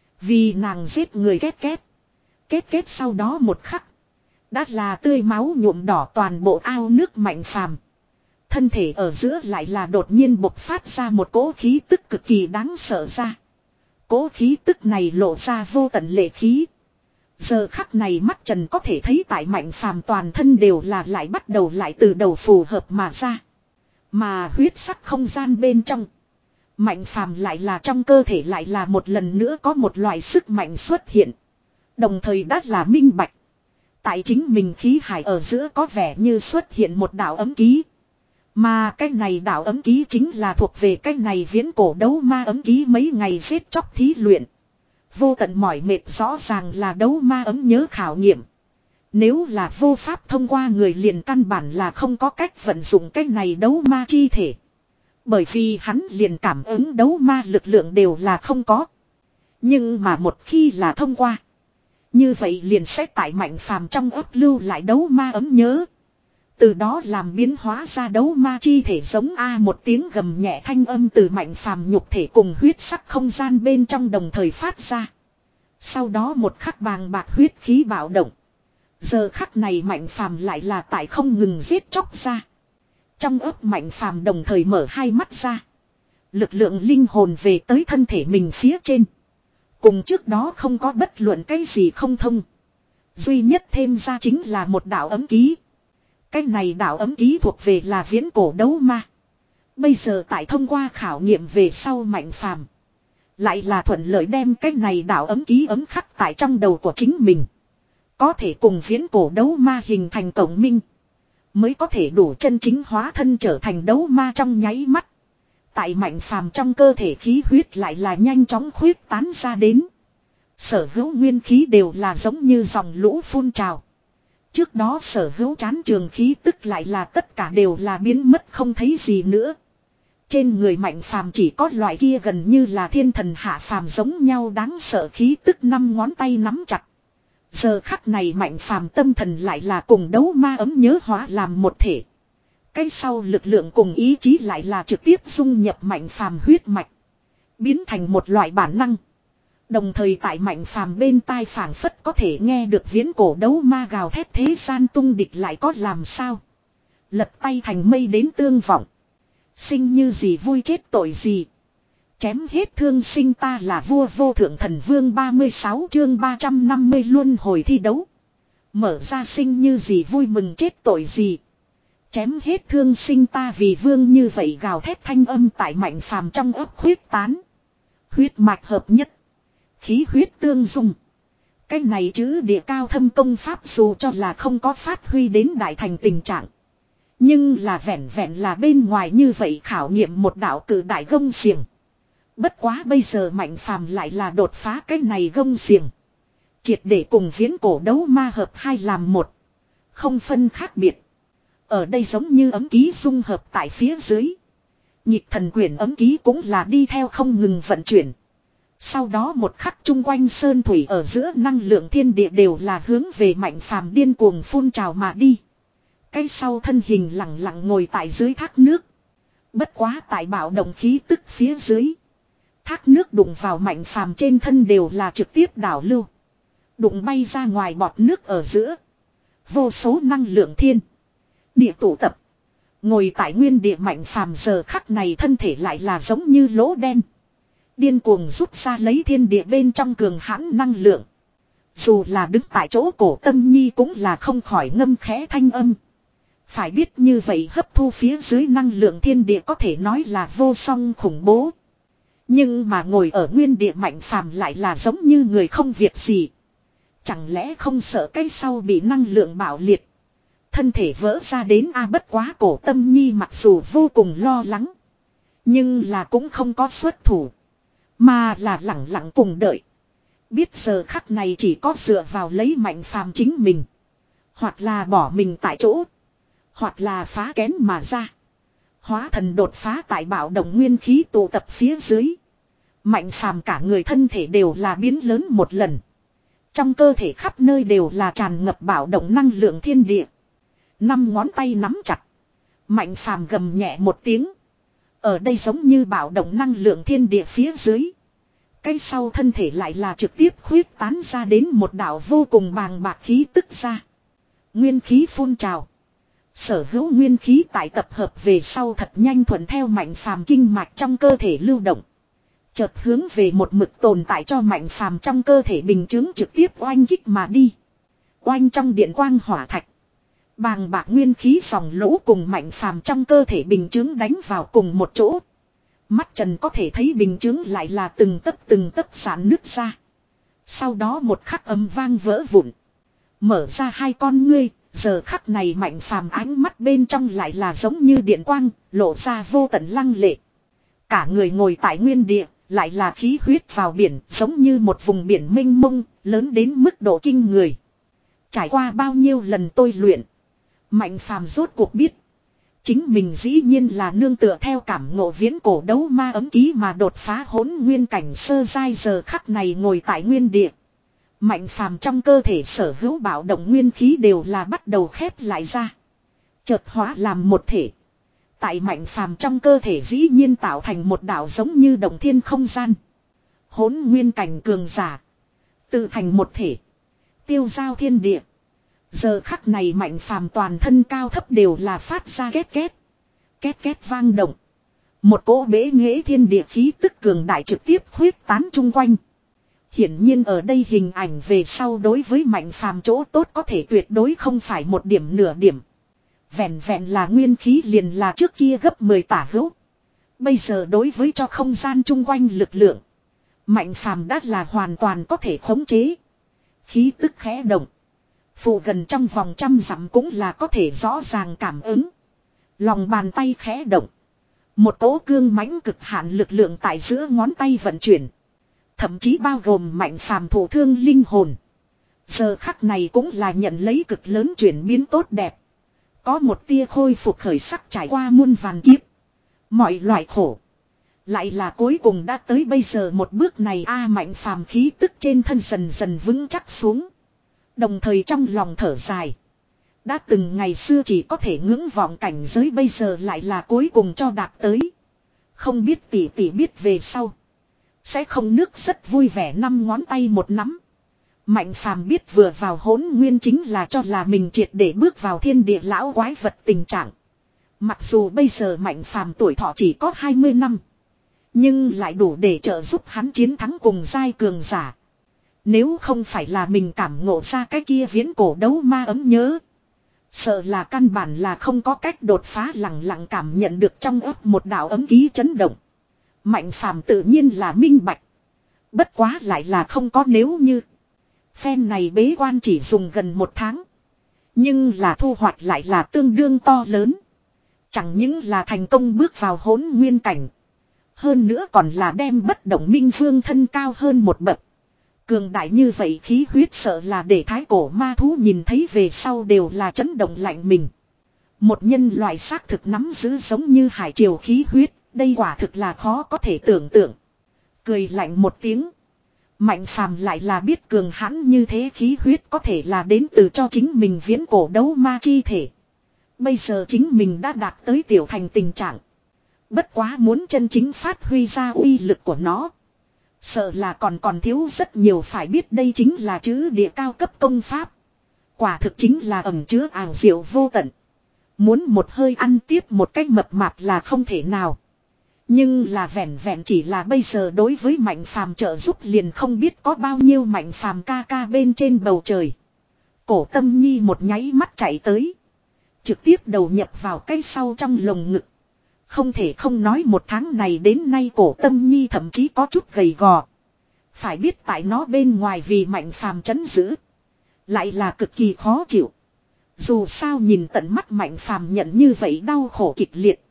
Vì nàng giết người kết kết. Kết kết sau đó một khắc. Đã là tươi máu nhuộm đỏ toàn bộ ao nước Mạnh Phàm. Thân thể ở giữa lại là đột nhiên bộc phát ra một cỗ khí tức cực kỳ đáng sợ ra. Cỗ khí tức này lộ ra vô tận lệ khí. Giờ khắc này mắt trần có thể thấy tại Mạnh Phàm toàn thân đều là lại bắt đầu lại từ đầu phù hợp mà ra. Mà huyết sắc không gian bên trong. Mạnh Phàm lại là trong cơ thể lại là một lần nữa có một loại sức mạnh xuất hiện. Đồng thời đắt là minh bạch. Tại chính mình khí hải ở giữa có vẻ như xuất hiện một đạo ấm ký. Mà cái này đạo ấm ký chính là thuộc về cái này viễn cổ đấu ma ấm ký mấy ngày giết chóc thí luyện. Vô tận mỏi mệt rõ ràng là đấu ma ấm nhớ khảo nghiệm. Nếu là vô pháp thông qua người liền căn bản là không có cách vận dụng cái này đấu ma chi thể. Bởi vì hắn liền cảm ứng đấu ma lực lượng đều là không có. Nhưng mà một khi là thông qua. Như vậy liền sẽ tại Mạnh Phàm trong ấp lưu lại đấu ma ấm nhớ. Từ đó làm biến hóa ra đấu ma chi thể giống A, một tiếng gầm nhẹ thanh âm từ Mạnh Phàm nhục thể cùng huyết sắc không gian bên trong đồng thời phát ra. Sau đó một khắc bàng bạc huyết khí bạo động. Giờ khắc này Mạnh Phàm lại là tại không ngừng giết chóc ra. Trong ấp Mạnh Phàm đồng thời mở hai mắt ra. Lực lượng linh hồn về tới thân thể mình phía trên. Cùng trước đó không có bất luận cái gì không thông. Duy nhất thêm ra chính là một đạo ấm ký. Cái này đạo ấm ký thuộc về là viễn cổ đấu ma. Bây giờ tại thông qua khảo nghiệm về sau Mạnh Phàm lại là thuận lợi đem cái này đạo ấm ký ấm khắc tại trong đầu của chính mình. Có thể cùng viễn cổ đấu ma hình thành cộng minh. Mới có thể đủ chân chính hóa thân trở thành đấu ma trong nháy mắt. Tại Mạnh Phàm trong cơ thể khí huyết lại là nhanh chóng khuyết tán ra đến. Sở hữu nguyên khí đều là giống như dòng lũ phun trào. Trước đó sở hữu chán trường khí tức lại là tất cả đều là biến mất không thấy gì nữa. Trên người Mạnh Phàm chỉ có loại kia gần như là thiên thần hạ phàm giống nhau đáng sợ khí tức năm ngón tay nắm chặt. Giờ khắc này Mạnh Phàm tâm thần lại là cùng đấu ma ấm nhớ hóa làm một thể. Cái sau lực lượng cùng ý chí lại là trực tiếp dung nhập Mạnh Phàm huyết mạch. Biến thành một loại bản năng. Đồng thời tại Mạnh Phàm bên tai phảng phất có thể nghe được viễn cổ đấu ma gào thét thế gian tung địch lại có làm sao. Lật tay thành mây đến tương vọng. Sinh như gì vui chết tội gì. Chém hết thương sinh ta là vua vô thượng thần vương ba mươi sáu chương ba trăm năm mươi luân hồi thi đấu. Mở ra sinh như gì vui mừng chết tội gì. Chém hết thương sinh ta vì vương như vậy gào thét thanh âm tại Mạnh Phàm trong ấp huyết tán. Huyết mạch hợp nhất. Khí huyết tương dung. Cái này chứ địa cao thâm công pháp dù cho là không có phát huy đến đại thành tình trạng. Nhưng là vẹn vẹn là bên ngoài như vậy khảo nghiệm một đạo cử đại gông xiềng. Bất quá bây giờ Mạnh Phàm lại là đột phá cái này gông xiềng. Triệt để cùng viễn cổ đấu ma hợp hai làm một. Không phân khác biệt. Ở đây giống như ấm ký dung hợp tại phía dưới. Nhịp thần quyển ấm ký cũng là đi theo không ngừng vận chuyển. Sau đó một khắc chung quanh sơn thủy ở giữa năng lượng thiên địa đều là hướng về Mạnh Phàm điên cuồng phun trào mà đi. Cái sau thân hình lặng lặng ngồi tại dưới thác nước. Bất quá tại bạo động khí tức phía dưới. Thác nước đụng vào Mạnh Phàm trên thân đều là trực tiếp đảo lưu. Đụng bay ra ngoài bọt nước ở giữa. Vô số năng lượng thiên địa tụ tập. Ngồi tại nguyên địa Mạnh Phàm giờ khắc này thân thể lại là giống như lỗ đen. Điên cuồng rút ra lấy thiên địa bên trong cường hãn năng lượng. Dù là đứng tại chỗ Cổ Tâm Nhi cũng là không khỏi ngâm khẽ thanh âm. Phải biết như vậy hấp thu phía dưới năng lượng thiên địa có thể nói là vô song khủng bố. Nhưng mà ngồi ở nguyên địa Mạnh Phàm lại là giống như người không việc gì. Chẳng lẽ không sợ cái sau bị năng lượng bạo liệt. Thân thể vỡ ra đến a bất quá Cổ Tâm Nhi mặc dù vô cùng lo lắng. Nhưng là cũng không có xuất thủ. Mà là lặng lặng cùng đợi. Biết giờ khắc này chỉ có dựa vào lấy Mạnh Phàm chính mình. Hoặc là bỏ mình tại chỗ. Hoặc là phá kén mà ra. Hóa thần đột phá tại bạo động nguyên khí tụ tập phía dưới. Mạnh Phàm cả người thân thể đều là biến lớn một lần. Trong cơ thể khắp nơi đều là tràn ngập bạo động năng lượng thiên địa. Năm ngón tay nắm chặt. Mạnh Phàm gầm nhẹ một tiếng. Ở đây giống như bạo động năng lượng thiên địa phía dưới. Cái sau thân thể lại là trực tiếp khuyết tán ra đến một đạo vô cùng bàng bạc khí tức ra. Nguyên khí phun trào. Sở hữu nguyên khí tại tập hợp về sau thật nhanh thuận theo Mạnh Phàm kinh mạch trong cơ thể lưu động. Chợt hướng về một mực tồn tại cho Mạnh Phàm trong cơ thể bình chứng trực tiếp oanh kích mà đi. Oanh trong điện quang hỏa thạch. Bàng bạc nguyên khí dòng lũ cùng Mạnh Phàm trong cơ thể bình chứng đánh vào cùng một chỗ. Mắt trần có thể thấy bình chứng lại là từng tấc từng tấc giãn nứt ra. Sau đó một khắc âm vang vỡ vụn. Mở ra hai con ngươi, giờ khắc này Mạnh Phàm ánh mắt bên trong lại là giống như điện quang, lộ ra vô tận lăng lệ. Cả người ngồi tại nguyên địa, lại là khí huyết vào biển, giống như một vùng biển mênh mông, lớn đến mức độ kinh người. Trải qua bao nhiêu lần tôi luyện, Mạnh Phàm rốt cuộc biết. Chính mình dĩ nhiên là nương tựa theo cảm ngộ viễn cổ đấu ma ấm ký mà đột phá hỗn nguyên cảnh sơ giai giờ khắc này ngồi tại nguyên địa. Mạnh Phàm trong cơ thể sở hữu bạo động nguyên khí đều là bắt đầu khép lại ra. Chợt hóa làm một thể. Tại Mạnh Phàm trong cơ thể dĩ nhiên tạo thành một đạo giống như động thiên không gian. Hỗn nguyên cảnh cường giả. Tự thành một thể. Tiêu giao thiên địa. Giờ khắc này Mạnh Phàm toàn thân cao thấp đều là phát ra két két. Két két vang động. Một cỗ bế nghệ thiên địa khí tức cường đại trực tiếp khuyết tán chung quanh. Hiển nhiên ở đây hình ảnh về sau đối với Mạnh Phàm chỗ tốt có thể tuyệt đối không phải một điểm nửa điểm. Vẹn vẹn là nguyên khí liền là trước kia gấp mười tả hữu. Bây giờ đối với cho không gian chung quanh lực lượng. Mạnh Phàm đã là hoàn toàn có thể khống chế. Khí tức khẽ động. Phụ gần trong vòng trăm dặm cũng là có thể rõ ràng cảm ứng. Lòng bàn tay khẽ động. Một cỗ cương mãnh cực hạn lực lượng tại giữa ngón tay vận chuyển. Thậm chí bao gồm Mạnh Phàm thổ thương linh hồn. Giờ khắc này cũng là nhận lấy cực lớn chuyển biến tốt đẹp. Có một tia khôi phục khởi sắc trải qua muôn vàn kiếp. Mọi loại khổ. Lại là cuối cùng đã tới bây giờ một bước này a Mạnh Phàm khí tức trên thân dần dần vững chắc xuống. Đồng thời trong lòng thở dài. Đã từng ngày xưa chỉ có thể ngưỡng vọng cảnh giới bây giờ lại là cuối cùng cho đạt tới. Không biết tỷ tỷ biết về sau. Sẽ không nước rất vui vẻ năm ngón tay một nắm. Mạnh Phàm biết vừa vào hỗn nguyên chính là cho là mình triệt để bước vào thiên địa lão quái vật tình trạng. Mặc dù bây giờ Mạnh Phàm tuổi thọ chỉ có hai mươi năm. Nhưng lại đủ để trợ giúp hắn chiến thắng cùng giai cường giả. Nếu không phải là mình cảm ngộ ra cái kia viễn cổ đấu ma ấm nhớ. Sợ là căn bản là không có cách đột phá lặng lặng cảm nhận được trong ấp một đạo ấm ký chấn động. Mạnh Phàm tự nhiên là minh bạch. Bất quá lại là không có nếu như. Phen này bế quan chỉ dùng gần một tháng. Nhưng là thu hoạch lại là tương đương to lớn. Chẳng những là thành công bước vào hỗn nguyên cảnh. Hơn nữa còn là đem bất động minh vương thân cao hơn một bậc. Cường đại như vậy khí huyết sợ là để thái cổ ma thú nhìn thấy về sau đều là chấn động lạnh mình. Một nhân loại xác thực nắm giữ giống như hải triều khí huyết. Đây quả thực là khó có thể tưởng tượng. Cười lạnh một tiếng. Mạnh Phàm lại là biết cường hãn như thế khí huyết có thể là đến từ cho chính mình viễn cổ đấu ma chi thể. Bây giờ chính mình đã đạt tới tiểu thành tình trạng. Bất quá muốn chân chính phát huy ra uy lực của nó. Sợ là còn còn thiếu rất nhiều, phải biết đây chính là chữ địa cao cấp công pháp. Quả thực chính là ẩn chứa ảo diệu vô tận. Muốn một hơi ăn tiếp một cách mập mạp là không thể nào. Nhưng là vẹn vẹn chỉ là bây giờ đối với Mạnh Phàm trợ giúp liền không biết có bao nhiêu Mạnh Phàm ca ca bên trên bầu trời. Cổ Tâm Nhi một nháy mắt chạy tới. Trực tiếp đầu nhập vào cái sau trong lồng ngực. Không thể không nói một tháng này đến nay Cổ Tâm Nhi thậm chí có chút gầy gò. Phải biết tại nó bên ngoài vì Mạnh Phàm trấn giữ. Lại là cực kỳ khó chịu. Dù sao nhìn tận mắt Mạnh Phàm nhận như vậy đau khổ kịch liệt.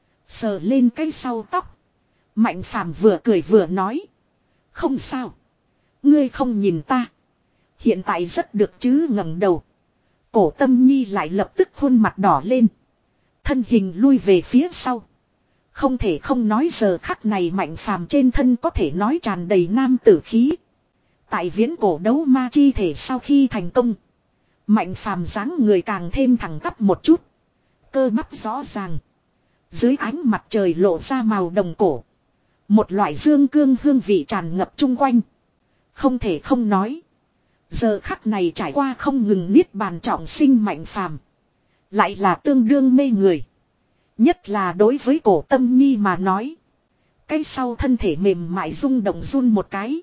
Sờ lên cái sau tóc. Mạnh Phàm vừa cười vừa nói. Không sao. Ngươi không nhìn ta. Hiện tại rất được chứ, ngẩng đầu. Cổ Tâm Nhi lại lập tức khuôn mặt đỏ lên. Thân hình lui về phía sau. Không thể không nói giờ khắc này Mạnh Phàm trên thân có thể nói tràn đầy nam tử khí. Tại viễn cổ đấu ma chi thể sau khi thành công. Mạnh Phàm dáng người càng thêm thẳng tắp một chút. Cơ bắp rõ ràng. Dưới ánh mặt trời lộ ra màu đồng cổ. Một loại dương cương hương vị tràn ngập chung quanh. Không thể không nói. Giờ khắc này trải qua không ngừng niết bàn trọng sinh Mạnh Phàm, lại là tương đương mê người. Nhất là đối với Cổ Tâm Nhi mà nói. Cái sau thân thể mềm mại rung động run một cái.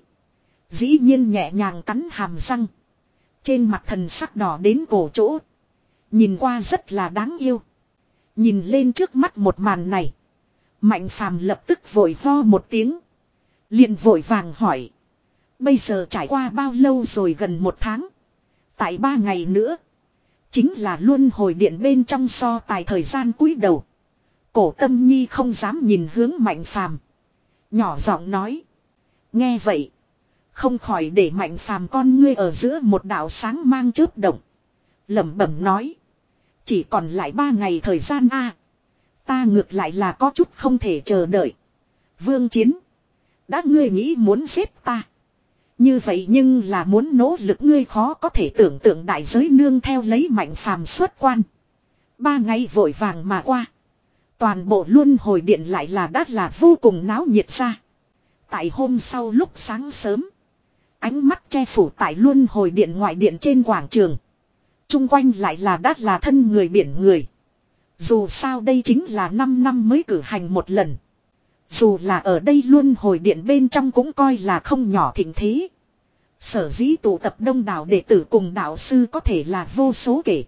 Dĩ nhiên nhẹ nhàng cắn hàm răng. Trên mặt thần sắc đỏ đến cổ chỗ. Nhìn qua rất là đáng yêu. Nhìn lên trước mắt một màn này. Mạnh Phàm lập tức vội ho một tiếng. Liền vội vàng hỏi. Bây giờ trải qua bao lâu rồi? Gần một tháng. Tại ba ngày nữa. Chính là luân hồi điện bên trong so tài thời gian cúi đầu. Cổ Tâm Nhi không dám nhìn hướng Mạnh Phàm, nhỏ giọng nói. Nghe vậy. Không khỏi để Mạnh Phàm con ngươi ở giữa một đạo sáng mang chớp động. Lẩm bẩm nói. Chỉ còn lại ba ngày thời gian a. Ta ngược lại là có chút không thể chờ đợi. Vương Chiến. Đã ngươi nghĩ muốn giết ta. Như vậy nhưng là muốn nỗ lực, ngươi khó có thể tưởng tượng đại giới nương theo lấy Mạnh Phàm xuất quan. Ba ngày vội vàng mà qua. Toàn bộ luân hồi điện lại là đắt là vô cùng náo nhiệt ra. Tại hôm sau lúc sáng sớm. Ánh mắt che phủ tại luân hồi điện ngoại điện trên quảng trường. Trung quanh lại là đắt là thân người biển người. Dù sao đây chính là năm năm mới cử hành một lần. Dù là ở đây luân hồi điện bên trong cũng coi là không nhỏ thịnh thế. Sở dĩ tụ tập đông đảo đệ tử cùng đạo sư có thể là vô số kể.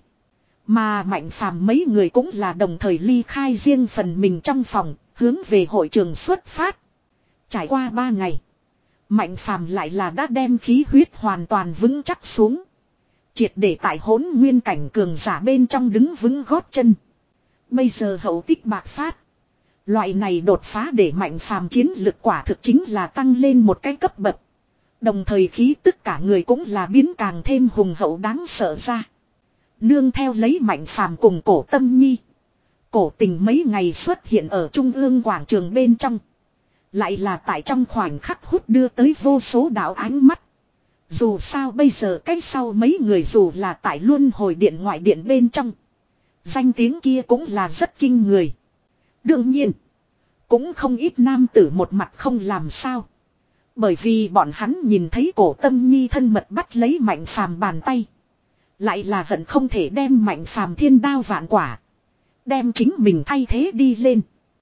Mà Mạnh Phàm mấy người cũng là đồng thời ly khai riêng phần mình trong phòng, hướng về hội trường xuất phát. Trải qua ba ngày, Mạnh Phàm lại là đã đem khí huyết hoàn toàn vững chắc xuống. Triệt để tại hỗn nguyên cảnh cường giả bên trong đứng vững gót chân. Bây giờ hậu tích bạc phát. Loại này đột phá để Mạnh Phàm chiến lực quả thực chính là tăng lên một cái cấp bậc. Đồng thời khí tức cả người cũng là biến càng thêm hùng hậu đáng sợ ra. Nương theo lấy Mạnh Phàm cùng Cổ Tâm Nhi. Cổ Tình mấy ngày xuất hiện ở trung ương quảng trường bên trong. Lại là tại trong khoảnh khắc hút đưa tới vô số đạo ánh mắt. Dù sao bây giờ cách sau mấy người dù là tại luân hồi điện ngoại điện bên trong. Danh tiếng kia cũng là rất kinh người. Đương nhiên. Cũng không ít nam tử một mặt không làm sao. Bởi vì bọn hắn nhìn thấy Cổ Tâm Nhi thân mật bắt lấy Mạnh Phàm bàn tay. Lại là hận không thể đem Mạnh Phàm thiên đao vạn quả. Đem chính mình thay thế đi lên.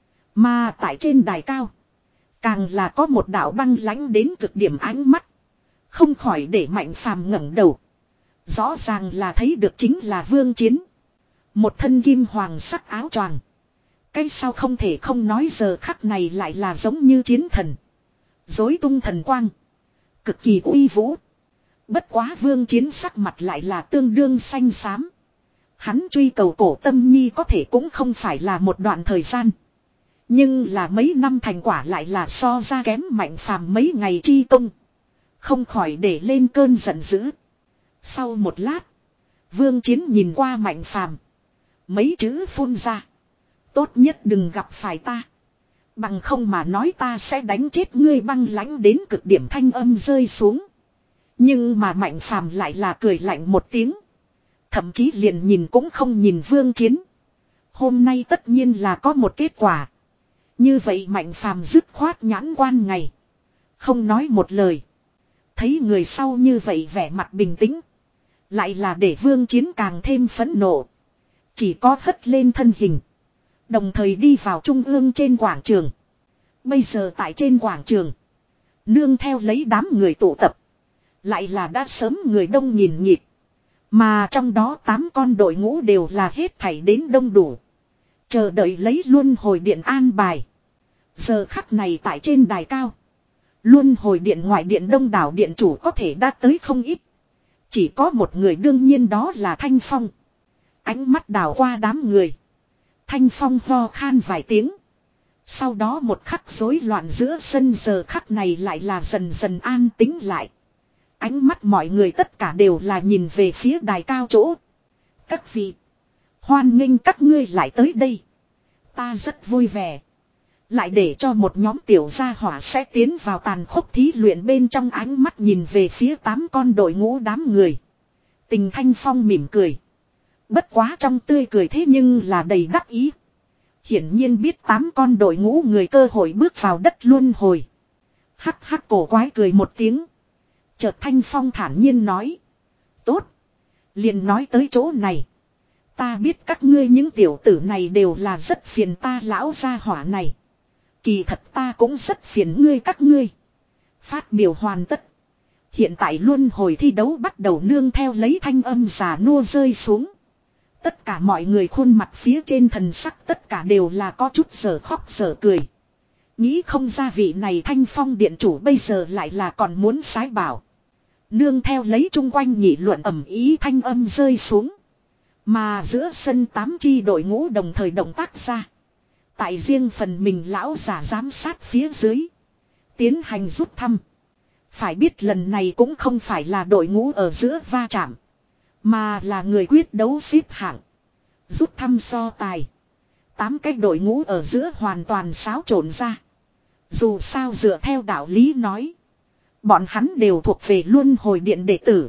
Mà tại trên đài cao. Càng là có một đạo băng lãnh đến cực điểm ánh mắt. Không khỏi để Mạnh Phàm ngẩng đầu. Rõ ràng là thấy được chính là Vương Chiến. Một thân kim hoàng sắc áo choàng. Cái sao không thể không nói giờ khắc này lại là giống như chiến thần. Dối tung thần quang. Cực kỳ uy vũ. Bất quá Vương Chiến sắc mặt lại là tương đương xanh xám. Hắn truy cầu Cổ Tâm Nhi có thể cũng không phải là một đoạn thời gian. Nhưng là mấy năm thành quả lại là so ra kém Mạnh Phàm mấy ngày chi công. Không khỏi để lên cơn giận dữ. Sau một lát. Vương Chiến nhìn qua Mạnh Phàm. Mấy chữ phun ra. Tốt nhất đừng gặp phải ta. Bằng không mà nói ta sẽ đánh chết ngươi, băng lãnh đến cực điểm thanh âm rơi xuống. Nhưng mà Mạnh Phàm lại là cười lạnh một tiếng. Thậm chí liền nhìn cũng không nhìn Vương Chiến. Hôm nay tất nhiên là có một kết quả. Như vậy Mạnh Phàm dứt khoát nhãn quan ngày. Không nói một lời. Thấy người sau như vậy vẻ mặt bình tĩnh. Lại là để Vương Chiến càng thêm phẫn nộ. Chỉ có hất lên thân hình. Đồng thời đi vào trung ương trên quảng trường. Bây giờ tại trên quảng trường. Nương theo lấy đám người tụ tập. Lại là đã sớm người đông nhìn nhịp. Mà trong đó tám con đội ngũ đều là hết thảy đến đông đủ. Chờ đợi lấy luân hồi điện an bài. Giờ khắc này tại trên đài cao. Luân hồi điện ngoại điện đông đảo điện chủ có thể đã tới không ít. Chỉ có một người đương nhiên đó là Thanh Phong. Ánh mắt đảo qua đám người. Thanh Phong ho khan vài tiếng. Sau đó một khắc rối loạn giữa sân giờ khắc này lại là dần dần an tĩnh lại. Ánh mắt mọi người tất cả đều là nhìn về phía đài cao chỗ. Các vị. Hoan nghênh các ngươi lại tới đây. Ta rất vui vẻ. Lại để cho một nhóm tiểu gia hỏa sẽ tiến vào tàn khốc thí luyện bên trong ánh mắt nhìn về phía tám con đội ngũ đám người. Tình Thanh Phong mỉm cười. Bất quá trong tươi cười thế nhưng là đầy đắc ý. Hiển nhiên biết tám con đội ngũ người cơ hội bước vào đất luân hồi. Hắc hắc cổ quái cười một tiếng. Chợt Thanh Phong thản nhiên nói. Tốt. Liền nói tới chỗ này. Ta biết các ngươi những tiểu tử này đều là rất phiền ta lão gia hỏa này. Kỳ thật ta cũng rất phiền ngươi các ngươi. Phát biểu hoàn tất. Hiện tại luân hồi thi đấu bắt đầu nương theo lấy thanh âm già nua rơi xuống. Tất cả mọi người khuôn mặt phía trên thần sắc tất cả đều là có chút giờ khóc giờ cười. Nghĩ không ra vị này Thanh Phong điện chủ bây giờ lại là còn muốn sái bảo. Nương theo lấy chung quanh nghị luận ầm ý thanh âm rơi xuống. Mà giữa sân tám chi đội ngũ đồng thời động tác ra. Tại riêng phần mình lão giả giám sát phía dưới. Tiến hành rút thăm. Phải biết lần này cũng không phải là đội ngũ ở giữa va chạm. Mà là người quyết đấu xếp hạng. Rút thăm so tài. Tám cái đội ngũ ở giữa hoàn toàn xáo trộn ra. Dù sao dựa theo đạo lý nói. Bọn hắn đều thuộc về luân hồi điện đệ tử.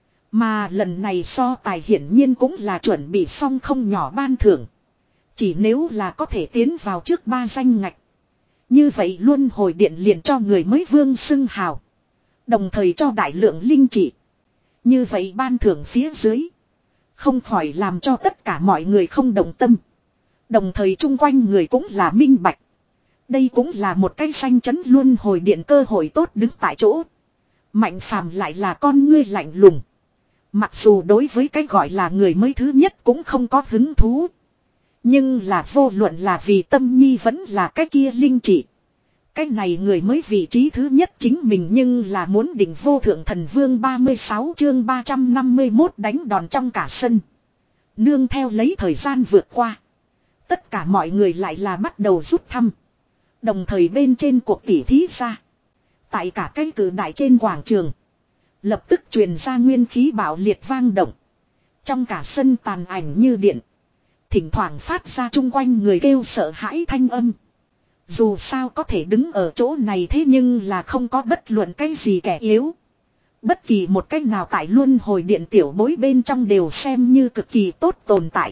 Mà lần này so tài hiển nhiên cũng là chuẩn bị xong không nhỏ ban thưởng. Chỉ nếu là có thể tiến vào trước ba danh ngạch. Như vậy luân hồi điện liền cho người mới vương xưng hào. Đồng thời cho đại lượng linh trị. Như vậy ban thưởng phía dưới. Không khỏi làm cho tất cả mọi người không đồng tâm. Đồng thời chung quanh người cũng là minh bạch. Đây cũng là một cái danh chấn luân hồi điện cơ hội tốt đứng tại chỗ. Mạnh phàm lại là con ngươi lạnh lùng. Mặc dù đối với cái gọi là người mới thứ nhất cũng không có hứng thú. Nhưng là vô luận là vì tâm nhi vẫn là cái kia linh trị. Cái này người mới vị trí thứ nhất chính mình nhưng là muốn đỉnh vô thượng thần vương ba mươi sáu chương ba trăm năm mươi mốt đánh đòn trong cả sân. Nương theo lấy thời gian vượt qua. Tất cả mọi người lại là bắt đầu rút thăm. Đồng thời bên trên cuộc tỉ thí ra. Tại cả cái cử đại trên quảng trường. Lập tức truyền ra nguyên khí bạo liệt vang động. Trong cả sân tàn ảnh như điện. Thỉnh thoảng phát ra chung quanh người kêu sợ hãi thanh âm. Dù sao có thể đứng ở chỗ này thế nhưng là không có bất luận cái gì kẻ yếu. Bất kỳ một cách nào tại luân hồi điện tiểu bối bên trong đều xem như cực kỳ tốt tồn tại.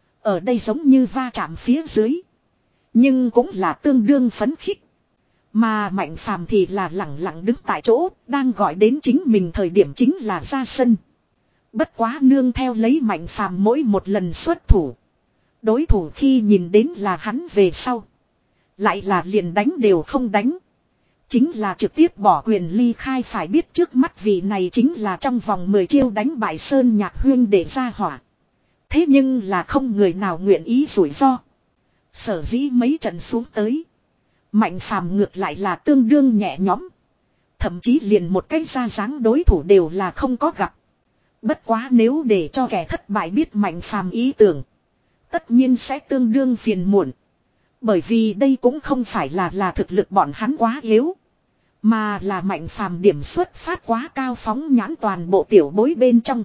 Ở đây giống như va chạm phía dưới. Nhưng cũng là tương đương phấn khích. Mà Mạnh Phàm thì là lặng lặng đứng tại chỗ, đang gọi đến chính mình thời điểm chính là ra sân. Bất quá nương theo lấy Mạnh Phàm mỗi một lần xuất thủ. Đối thủ khi nhìn đến là hắn về sau. Lại là liền đánh đều không đánh. Chính là trực tiếp bỏ quyền ly khai phải biết trước mắt vị này chính là trong vòng mười chiêu đánh bại Sơn Nhạc Huyên để ra hỏa. Thế nhưng là không người nào nguyện ý rủi ro. Sở dĩ mấy trận xuống tới. Mạnh Phàm ngược lại là tương đương nhẹ nhõm. Thậm chí liền một cái ra dáng đối thủ đều là không có gặp. Bất quá nếu để cho kẻ thất bại biết Mạnh Phàm ý tưởng. Tất nhiên sẽ tương đương phiền muộn. Bởi vì đây cũng không phải là là thực lực bọn hắn quá yếu. Mà là Mạnh Phàm điểm xuất phát quá cao phóng nhãn toàn bộ tiểu bối bên trong.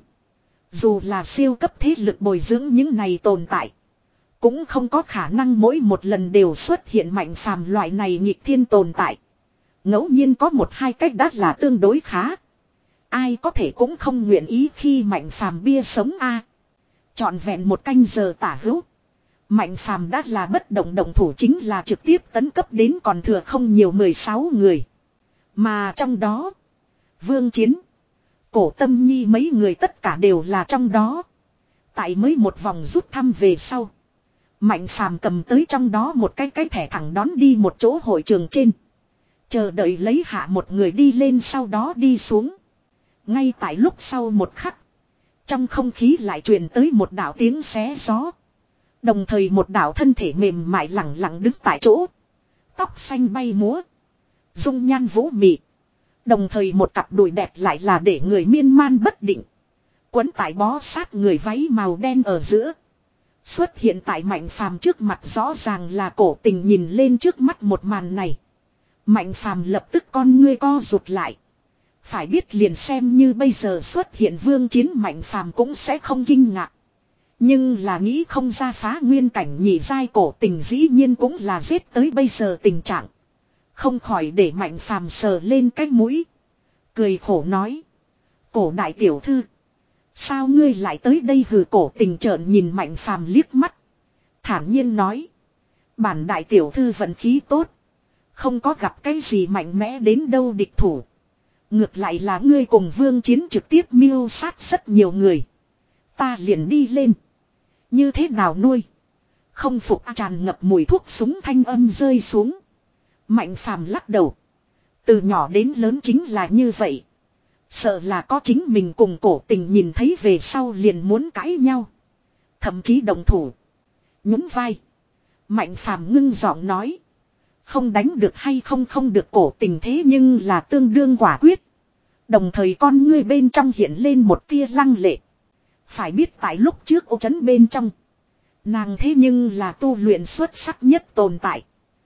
Dù là siêu cấp thế lực bồi dưỡng những này tồn tại. Cũng không có khả năng mỗi một lần đều xuất hiện Mạnh Phàm loại này nghịch thiên tồn tại. Ngẫu nhiên có một hai cách đã là tương đối khá. Ai có thể cũng không nguyện ý khi Mạnh Phàm bia sống a. Trọn vẹn một canh giờ tả hữu. Mạnh Phàm đã là bất động động thủ chính là trực tiếp tấn cấp đến còn thừa không nhiều mười sáu người. Mà trong đó, Vương Chiến, Cổ Tâm Nhi mấy người tất cả đều là trong đó. Tại mới một vòng rút thăm về sau, Mạnh Phàm cầm tới trong đó một cái cái thẻ thẳng đón đi một chỗ hội trường trên. Chờ đợi lấy hạ một người đi lên sau đó đi xuống. Ngay tại lúc sau một khắc, trong không khí lại truyền tới một đạo tiếng xé gió. Đồng thời một đạo thân thể mềm mại lẳng lặng đứng tại chỗ. Tóc xanh bay múa, dung nhan vũ mị. Đồng thời một cặp đùi đẹp lại là để người miên man bất định. Quấn tại bó sát người váy màu đen ở giữa. Xuất hiện tại Mạnh Phàm trước mặt rõ ràng là Cổ Tình nhìn lên trước mắt một màn này. Mạnh Phàm lập tức con ngươi co rụt lại. Phải biết liền xem như bây giờ xuất hiện Vương Chiến, Mạnh Phàm cũng sẽ không kinh ngạc. Nhưng là nghĩ không ra phá nguyên cảnh nhị giai Cổ Tình dĩ nhiên cũng là giết tới bây giờ tình trạng. Không khỏi để Mạnh Phàm sờ lên cái mũi. Cười khổ nói. Cổ đại tiểu thư. Sao ngươi lại tới đây? Hừ. Cổ Tình trợn nhìn Mạnh Phàm liếc mắt. Thản nhiên nói. Bản đại tiểu thư vận khí tốt. Không có gặp cái gì mạnh mẽ đến đâu địch thủ. Ngược lại là ngươi cùng Vương Chiến trực tiếp mưu sát rất nhiều người. Ta liền đi lên. Như thế nào nuôi? Không phục. Tràn ngập mùi thuốc súng thanh âm rơi xuống. Mạnh Phàm lắc đầu. Từ nhỏ đến lớn chính là như vậy. Sợ là có chính mình cùng Cổ Tình nhìn thấy về sau liền muốn cãi nhau. Thậm chí động thủ. Nhún vai. Mạnh Phàm ngưng giọng nói. Không đánh được hay không không được. Cổ Tình thế nhưng là tương đương quả quyết. Đồng thời con ngươi bên trong hiện lên một tia lăng lệ. Phải biết tại lúc trước ô trấn bên trong. Nàng thế nhưng là tu luyện xuất sắc nhất tồn tại.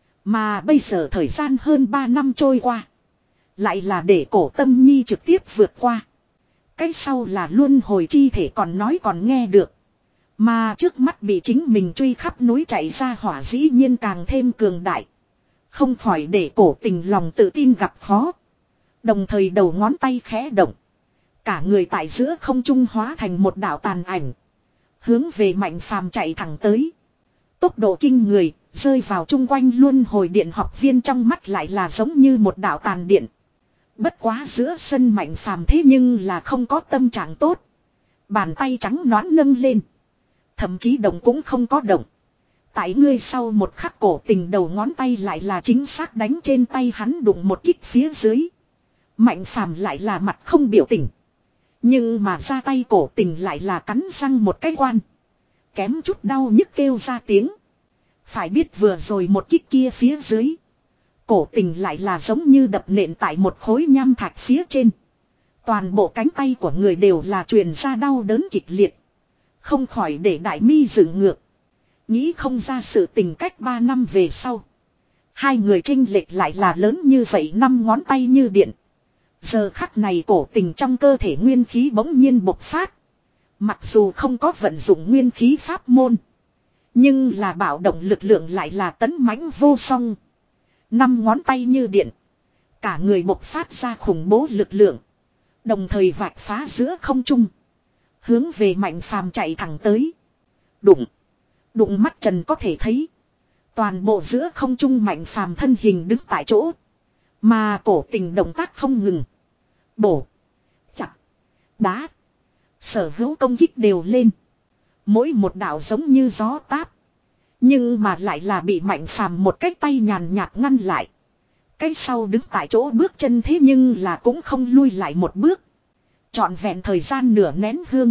Mà bây giờ thời gian hơn ba năm trôi qua. Lại là để Cổ Tâm Nhi trực tiếp vượt qua. Cái sau là luân hồi chi thể còn nói còn nghe được. Mà trước mắt bị chính mình truy khắp núi chạy ra hỏa dĩ nhiên càng thêm cường đại. Không khỏi để Cổ Tình lòng tự tin gặp khó. Đồng thời đầu ngón tay khẽ động. Cả người tại giữa không trung hóa thành một đạo tàn ảnh. Hướng về Mạnh Phàm chạy thẳng tới. Tốc độ kinh người, rơi vào chung quanh luân hồi điện học viên trong mắt lại là giống như một đạo tàn điện. Bất quá giữa sân Mạnh Phàm thế nhưng là không có tâm trạng tốt. Bàn tay trắng nõn nâng lên. Thậm chí động cũng không có động. Tại ngươi sau một khắc Cổ Tình đầu ngón tay lại là chính xác đánh trên tay hắn đụng một kích phía dưới. Mạnh Phàm lại là mặt không biểu tình. Nhưng mà ra tay Cổ Tình lại là cắn răng một cái quan. Kém chút đau nhức kêu ra tiếng. Phải biết vừa rồi một kích kia phía dưới. Cổ Tình lại là giống như đập nện tại một khối nham thạch phía trên. Toàn bộ cánh tay của người đều là truyền ra đau đớn kịch liệt. Không khỏi để đại mi dựng ngược. Nghĩ không ra sự tình cách ba năm về sau. Hai người chênh lệch lại là lớn như vậy, năm ngón tay như điện. Giờ khắc này Cổ Tình trong cơ thể nguyên khí bỗng nhiên bộc phát. Mặc dù không có vận dụng nguyên khí pháp môn. Nhưng là bạo động lực lượng lại là tấn mãnh vô song. Năm ngón tay như điện. Cả người bộc phát ra khủng bố lực lượng. Đồng thời vạch phá giữa không trung. Hướng về Mạnh Phàm chạy thẳng tới. Đụng. Đụng mắt trần có thể thấy. Toàn bộ giữa không trung Mạnh Phàm thân hình đứng tại chỗ. Mà Cổ Tình động tác không ngừng. Bổ. Chặt. Đá. Sở hữu công kích đều lên. Mỗi một đạo giống như gió táp. Nhưng mà lại là bị Mạnh Phàm một cái tay nhàn nhạt ngăn lại. Cái sau đứng tại chỗ bước chân thế nhưng là cũng không lui lại một bước. Trọn vẹn thời gian nửa nén hương.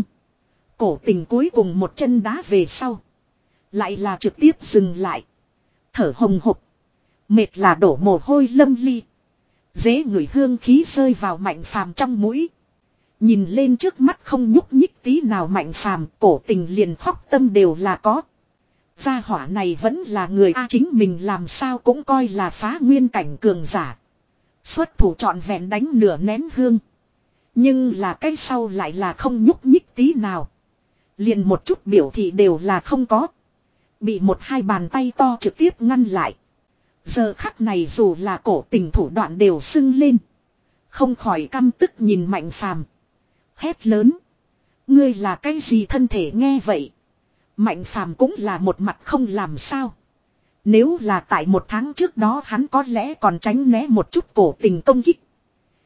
Cổ Tình cuối cùng một chân đá về sau. Lại là trực tiếp dừng lại. Thở hồng hộc. Mệt là đổ mồ hôi lâm ly. Dễ ngửi hương khí rơi vào Mạnh Phàm trong mũi. Nhìn lên trước mắt không nhúc nhích tí nào Mạnh Phàm, Cổ Tình liền khóc tâm đều là có. Gia hỏa này vẫn là người A, chính mình làm sao cũng coi là phá nguyên cảnh cường giả. Xuất thủ trọn vẹn đánh nửa nén hương. Nhưng là cái sau lại là không nhúc nhích tí nào. Liền một chút biểu thị đều là không có. Bị một hai bàn tay to trực tiếp ngăn lại. Giờ khắc này dù là Cổ Tình thủ đoạn đều sưng lên. Không khỏi căm tức nhìn Mạnh Phàm. Hét lớn. Ngươi là cái gì thân thể nghe vậy. Mạnh Phàm cũng là một mặt không làm sao. Nếu là tại một tháng trước đó hắn có lẽ còn tránh né một chút Cổ Tình công kích.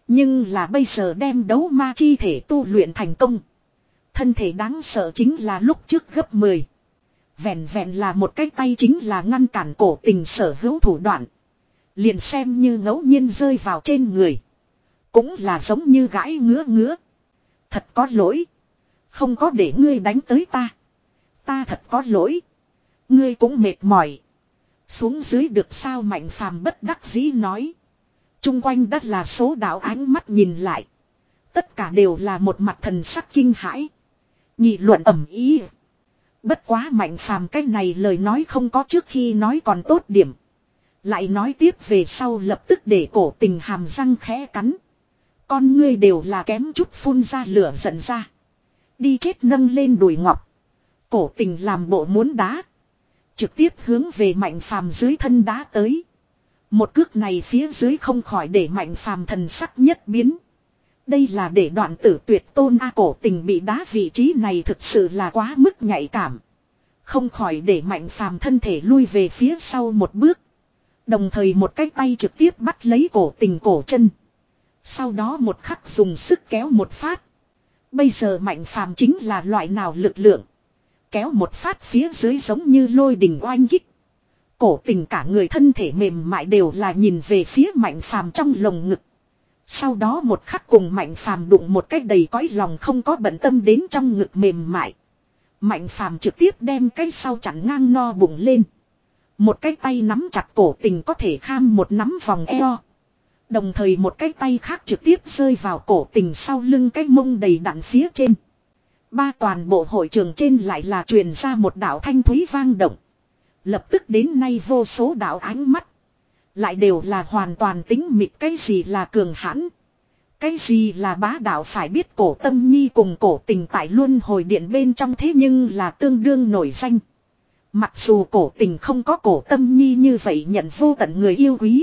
Nhưng là bây giờ đem đấu ma chi thể tu luyện thành công. Thân thể đáng sợ chính là lúc trước gấp mười. Vẹn vẹn là một cái tay chính là ngăn cản cổ tình sở hữu thủ đoạn. Liền xem như ngẫu nhiên rơi vào trên người. Cũng là giống như gãi ngứa ngứa. Thật có lỗi. Không có để ngươi đánh tới ta. Ta thật có lỗi. Ngươi cũng mệt mỏi. Xuống dưới được sao Mạnh Phàm bất đắc dĩ nói. Trung quanh đất là số đạo ánh mắt nhìn lại. Tất cả đều là một mặt thần sắc kinh hãi. Nghị luận ầm ý. Bất quá Mạnh Phàm cái này lời nói không có trước khi nói còn tốt điểm. Lại nói tiếp về sau lập tức để cổ tình hàm răng khẽ cắn. Con ngươi đều là kém chút phun ra lửa giận ra. Đi chết nâng lên đùi ngọc. Cổ tình làm bộ muốn đá. Trực tiếp hướng về Mạnh Phàm dưới thân đá tới. Một cước này phía dưới không khỏi để Mạnh Phàm thần sắc nhất biến. Đây là để đoạn tử tuyệt tôn A, cổ tình bị đá vị trí này thực sự là quá mức nhạy cảm. Không khỏi để Mạnh Phàm thân thể lui về phía sau một bước. Đồng thời một cái tay trực tiếp bắt lấy cổ tình cổ chân. Sau đó một khắc dùng sức kéo một phát. Bây giờ Mạnh Phàm chính là loại nào lực lượng. Kéo một phát phía dưới giống như lôi đình oanh kích. Cổ tình cả người thân thể mềm mại đều là nhìn về phía Mạnh Phàm trong lồng ngực. Sau đó một khắc cùng Mạnh Phàm đụng một cách đầy cõi lòng không có bận tâm đến trong ngực mềm mại. Mạnh Phàm trực tiếp đem cái sau chặn ngang no bụng lên. Một cái tay nắm chặt cổ tình có thể kham một nắm vòng eo. Đồng thời một cái tay khác trực tiếp rơi vào cổ tình sau lưng cái mông đầy đặn phía trên. Ba toàn bộ hội trường trên lại là truyền ra một đạo thanh thúy vang động. Lập tức đến nay vô số đạo ánh mắt. Lại đều là hoàn toàn tính mịt, cái gì là cường hãn. Cái gì là bá đạo, phải biết cổ Tâm Nhi cùng cổ tình tại luân hồi điện bên trong thế nhưng là tương đương nổi danh. Mặc dù cổ tình không có cổ Tâm Nhi như vậy nhận vô tận người yêu quý.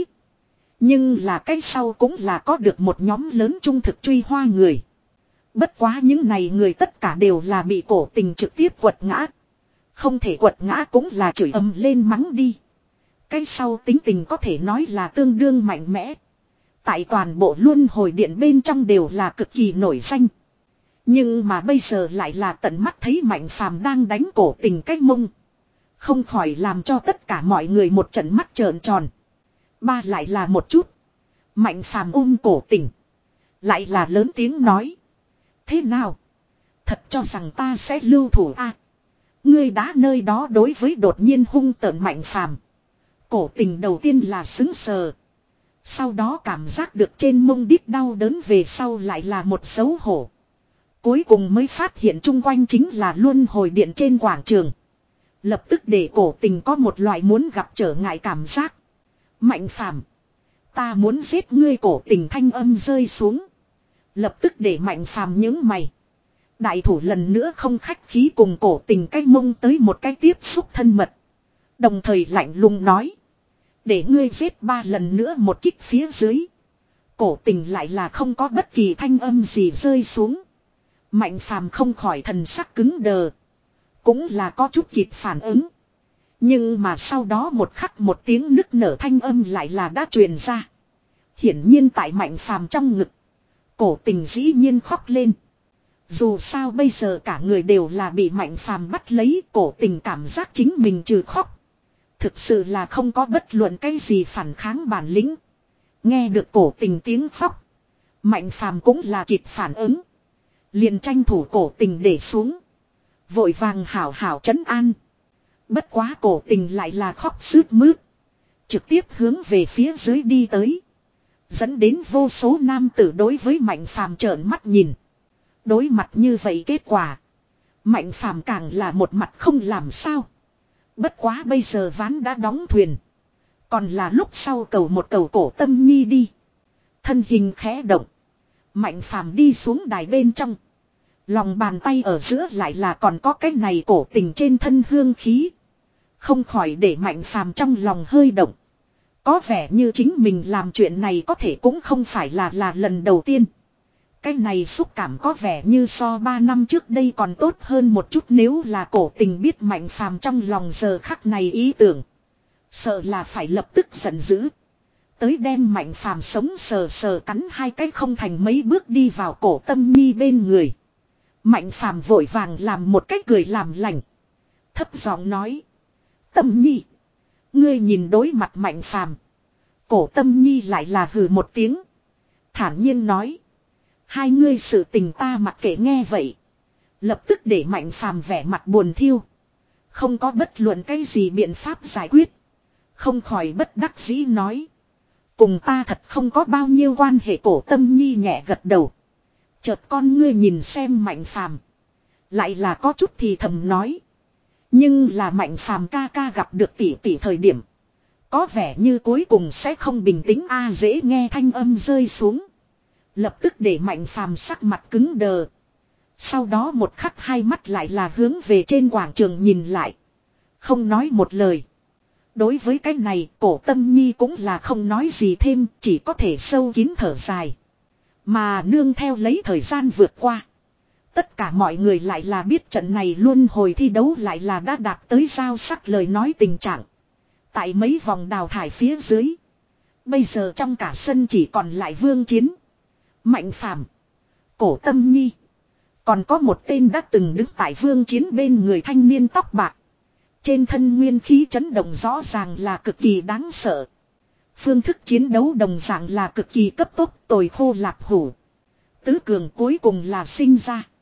Nhưng là cái sau cũng là có được một nhóm lớn trung thực truy hoa người. Bất quá những này người tất cả đều là bị cổ tình trực tiếp quật ngã. Không thể quật ngã cũng là chửi ầm lên mắng đi. Cái sau tính tình có thể nói là tương đương mạnh mẽ. Tại toàn bộ luân hồi điện bên trong đều là cực kỳ nổi danh. Nhưng mà bây giờ lại là tận mắt thấy Mạnh Phàm đang đánh cổ tình cái mông. Không khỏi làm cho tất cả mọi người một trận mắt trợn tròn. Ba lại là một chút. Mạnh Phàm ôm cổ tình. Lại là lớn tiếng nói. Thế nào? Thật cho rằng ta sẽ lưu thủ a? Ngươi đá nơi đó đối với đột nhiên hung tợn Mạnh Phàm. Cổ tình đầu tiên là sững sờ. Sau đó cảm giác được trên mông đít đau đớn, về sau lại là một xấu hổ. Cuối cùng mới phát hiện chung quanh chính là luân hồi điện trên quảng trường. Lập tức để cổ tình có một loại muốn gặp trở ngại cảm giác. Mạnh Phàm, ta muốn giết ngươi, cổ tình thanh âm rơi xuống. Lập tức để Mạnh Phàm nhướng mày. Đại thủ lần nữa không khách khí cùng cổ tình cái mông tới một cái tiếp xúc thân mật. Đồng thời lạnh lùng nói. Để ngươi giết ba lần nữa một kích phía dưới. Cổ tình lại là không có bất kỳ thanh âm gì rơi xuống. Mạnh Phàm không khỏi thần sắc cứng đờ. Cũng là có chút kịp phản ứng. Nhưng mà sau đó một khắc một tiếng nức nở thanh âm lại là đã truyền ra. Hiển nhiên tại Mạnh Phàm trong ngực. Cổ tình dĩ nhiên khóc lên. Dù sao bây giờ cả người đều là bị Mạnh Phàm bắt lấy, cổ tình cảm giác chính mình trừ khóc. Thực sự là không có bất luận cái gì phản kháng bản lĩnh. Nghe được cổ tình tiếng khóc. Mạnh Phàm cũng là kịp phản ứng. Liền tranh thủ cổ tình để xuống. Vội vàng hảo hảo trấn an. Bất quá cổ tình lại là khóc sướt mướt. Trực tiếp hướng về phía dưới đi tới. Dẫn đến vô số nam tử đối với Mạnh Phàm trợn mắt nhìn. Đối mặt như vậy kết quả. Mạnh Phàm càng là một mặt không làm sao. Bất quá bây giờ ván đã đóng thuyền. Còn là lúc sau cầu một cầu cổ Tâm Nhi đi. Thân hình khẽ động. Mạnh Phàm đi xuống đài bên trong. Lòng bàn tay ở giữa lại là còn có cái này cổ tình trên thân hương khí. Không khỏi để Mạnh Phàm trong lòng hơi động. Có vẻ như chính mình làm chuyện này có thể cũng không phải là là lần đầu tiên. Cái này xúc cảm có vẻ như so ba năm trước đây còn tốt hơn một chút, nếu là cổ tình biết Mạnh Phàm trong lòng giờ khắc này ý tưởng. Sợ là phải lập tức giận dữ. Tới đem Mạnh Phàm sống sờ sờ cắn hai cái không thành mấy bước đi vào cổ Tâm Nhi bên người. Mạnh Phàm vội vàng làm một cái cười làm lành. Thấp giọng nói. Tâm Nhi. Ngươi nhìn đối mặt Mạnh Phàm. Cổ Tâm Nhi lại là hừ một tiếng. Thản nhiên nói. Hai ngươi sự tình ta mặc kệ nghe vậy. Lập tức để Mạnh Phàm vẻ mặt buồn thiêu. Không có bất luận cái gì biện pháp giải quyết. Không khỏi bất đắc dĩ nói. Cùng ta thật không có bao nhiêu quan hệ. Cổ Tâm Nhi nhẹ gật đầu. Chợt con ngươi nhìn xem Mạnh Phàm, lại là có chút thì thầm nói. Nhưng là Mạnh Phàm ca ca gặp được tỷ tỷ thời điểm. Có vẻ như cuối cùng sẽ không bình tĩnh a. Dễ nghe thanh âm rơi xuống. Lập tức để Mạnh Phàm sắc mặt cứng đờ. Sau đó một khắc hai mắt lại là hướng về trên quảng trường nhìn lại. Không nói một lời. Đối với cái này cổ Tâm Nhi cũng là không nói gì thêm. Chỉ có thể sâu kín thở dài. Mà nương theo lấy thời gian vượt qua. Tất cả mọi người lại là biết trận này luôn hồi thi đấu lại là đã đạt tới giao sắc lời nói tình trạng. Tại mấy vòng đào thải phía dưới. Bây giờ trong cả sân chỉ còn lại Vương Chiến, Mạnh Phàm, cổ Tâm Nhi. Còn có một tên đã từng đứng tại Vương Chiến bên người thanh niên tóc bạc. Trên thân nguyên khí chấn động rõ ràng là cực kỳ đáng sợ. Phương thức chiến đấu đồng dạng là cực kỳ cấp tốc, tồi khô lạp hủ. Tứ cường cuối cùng là sinh ra.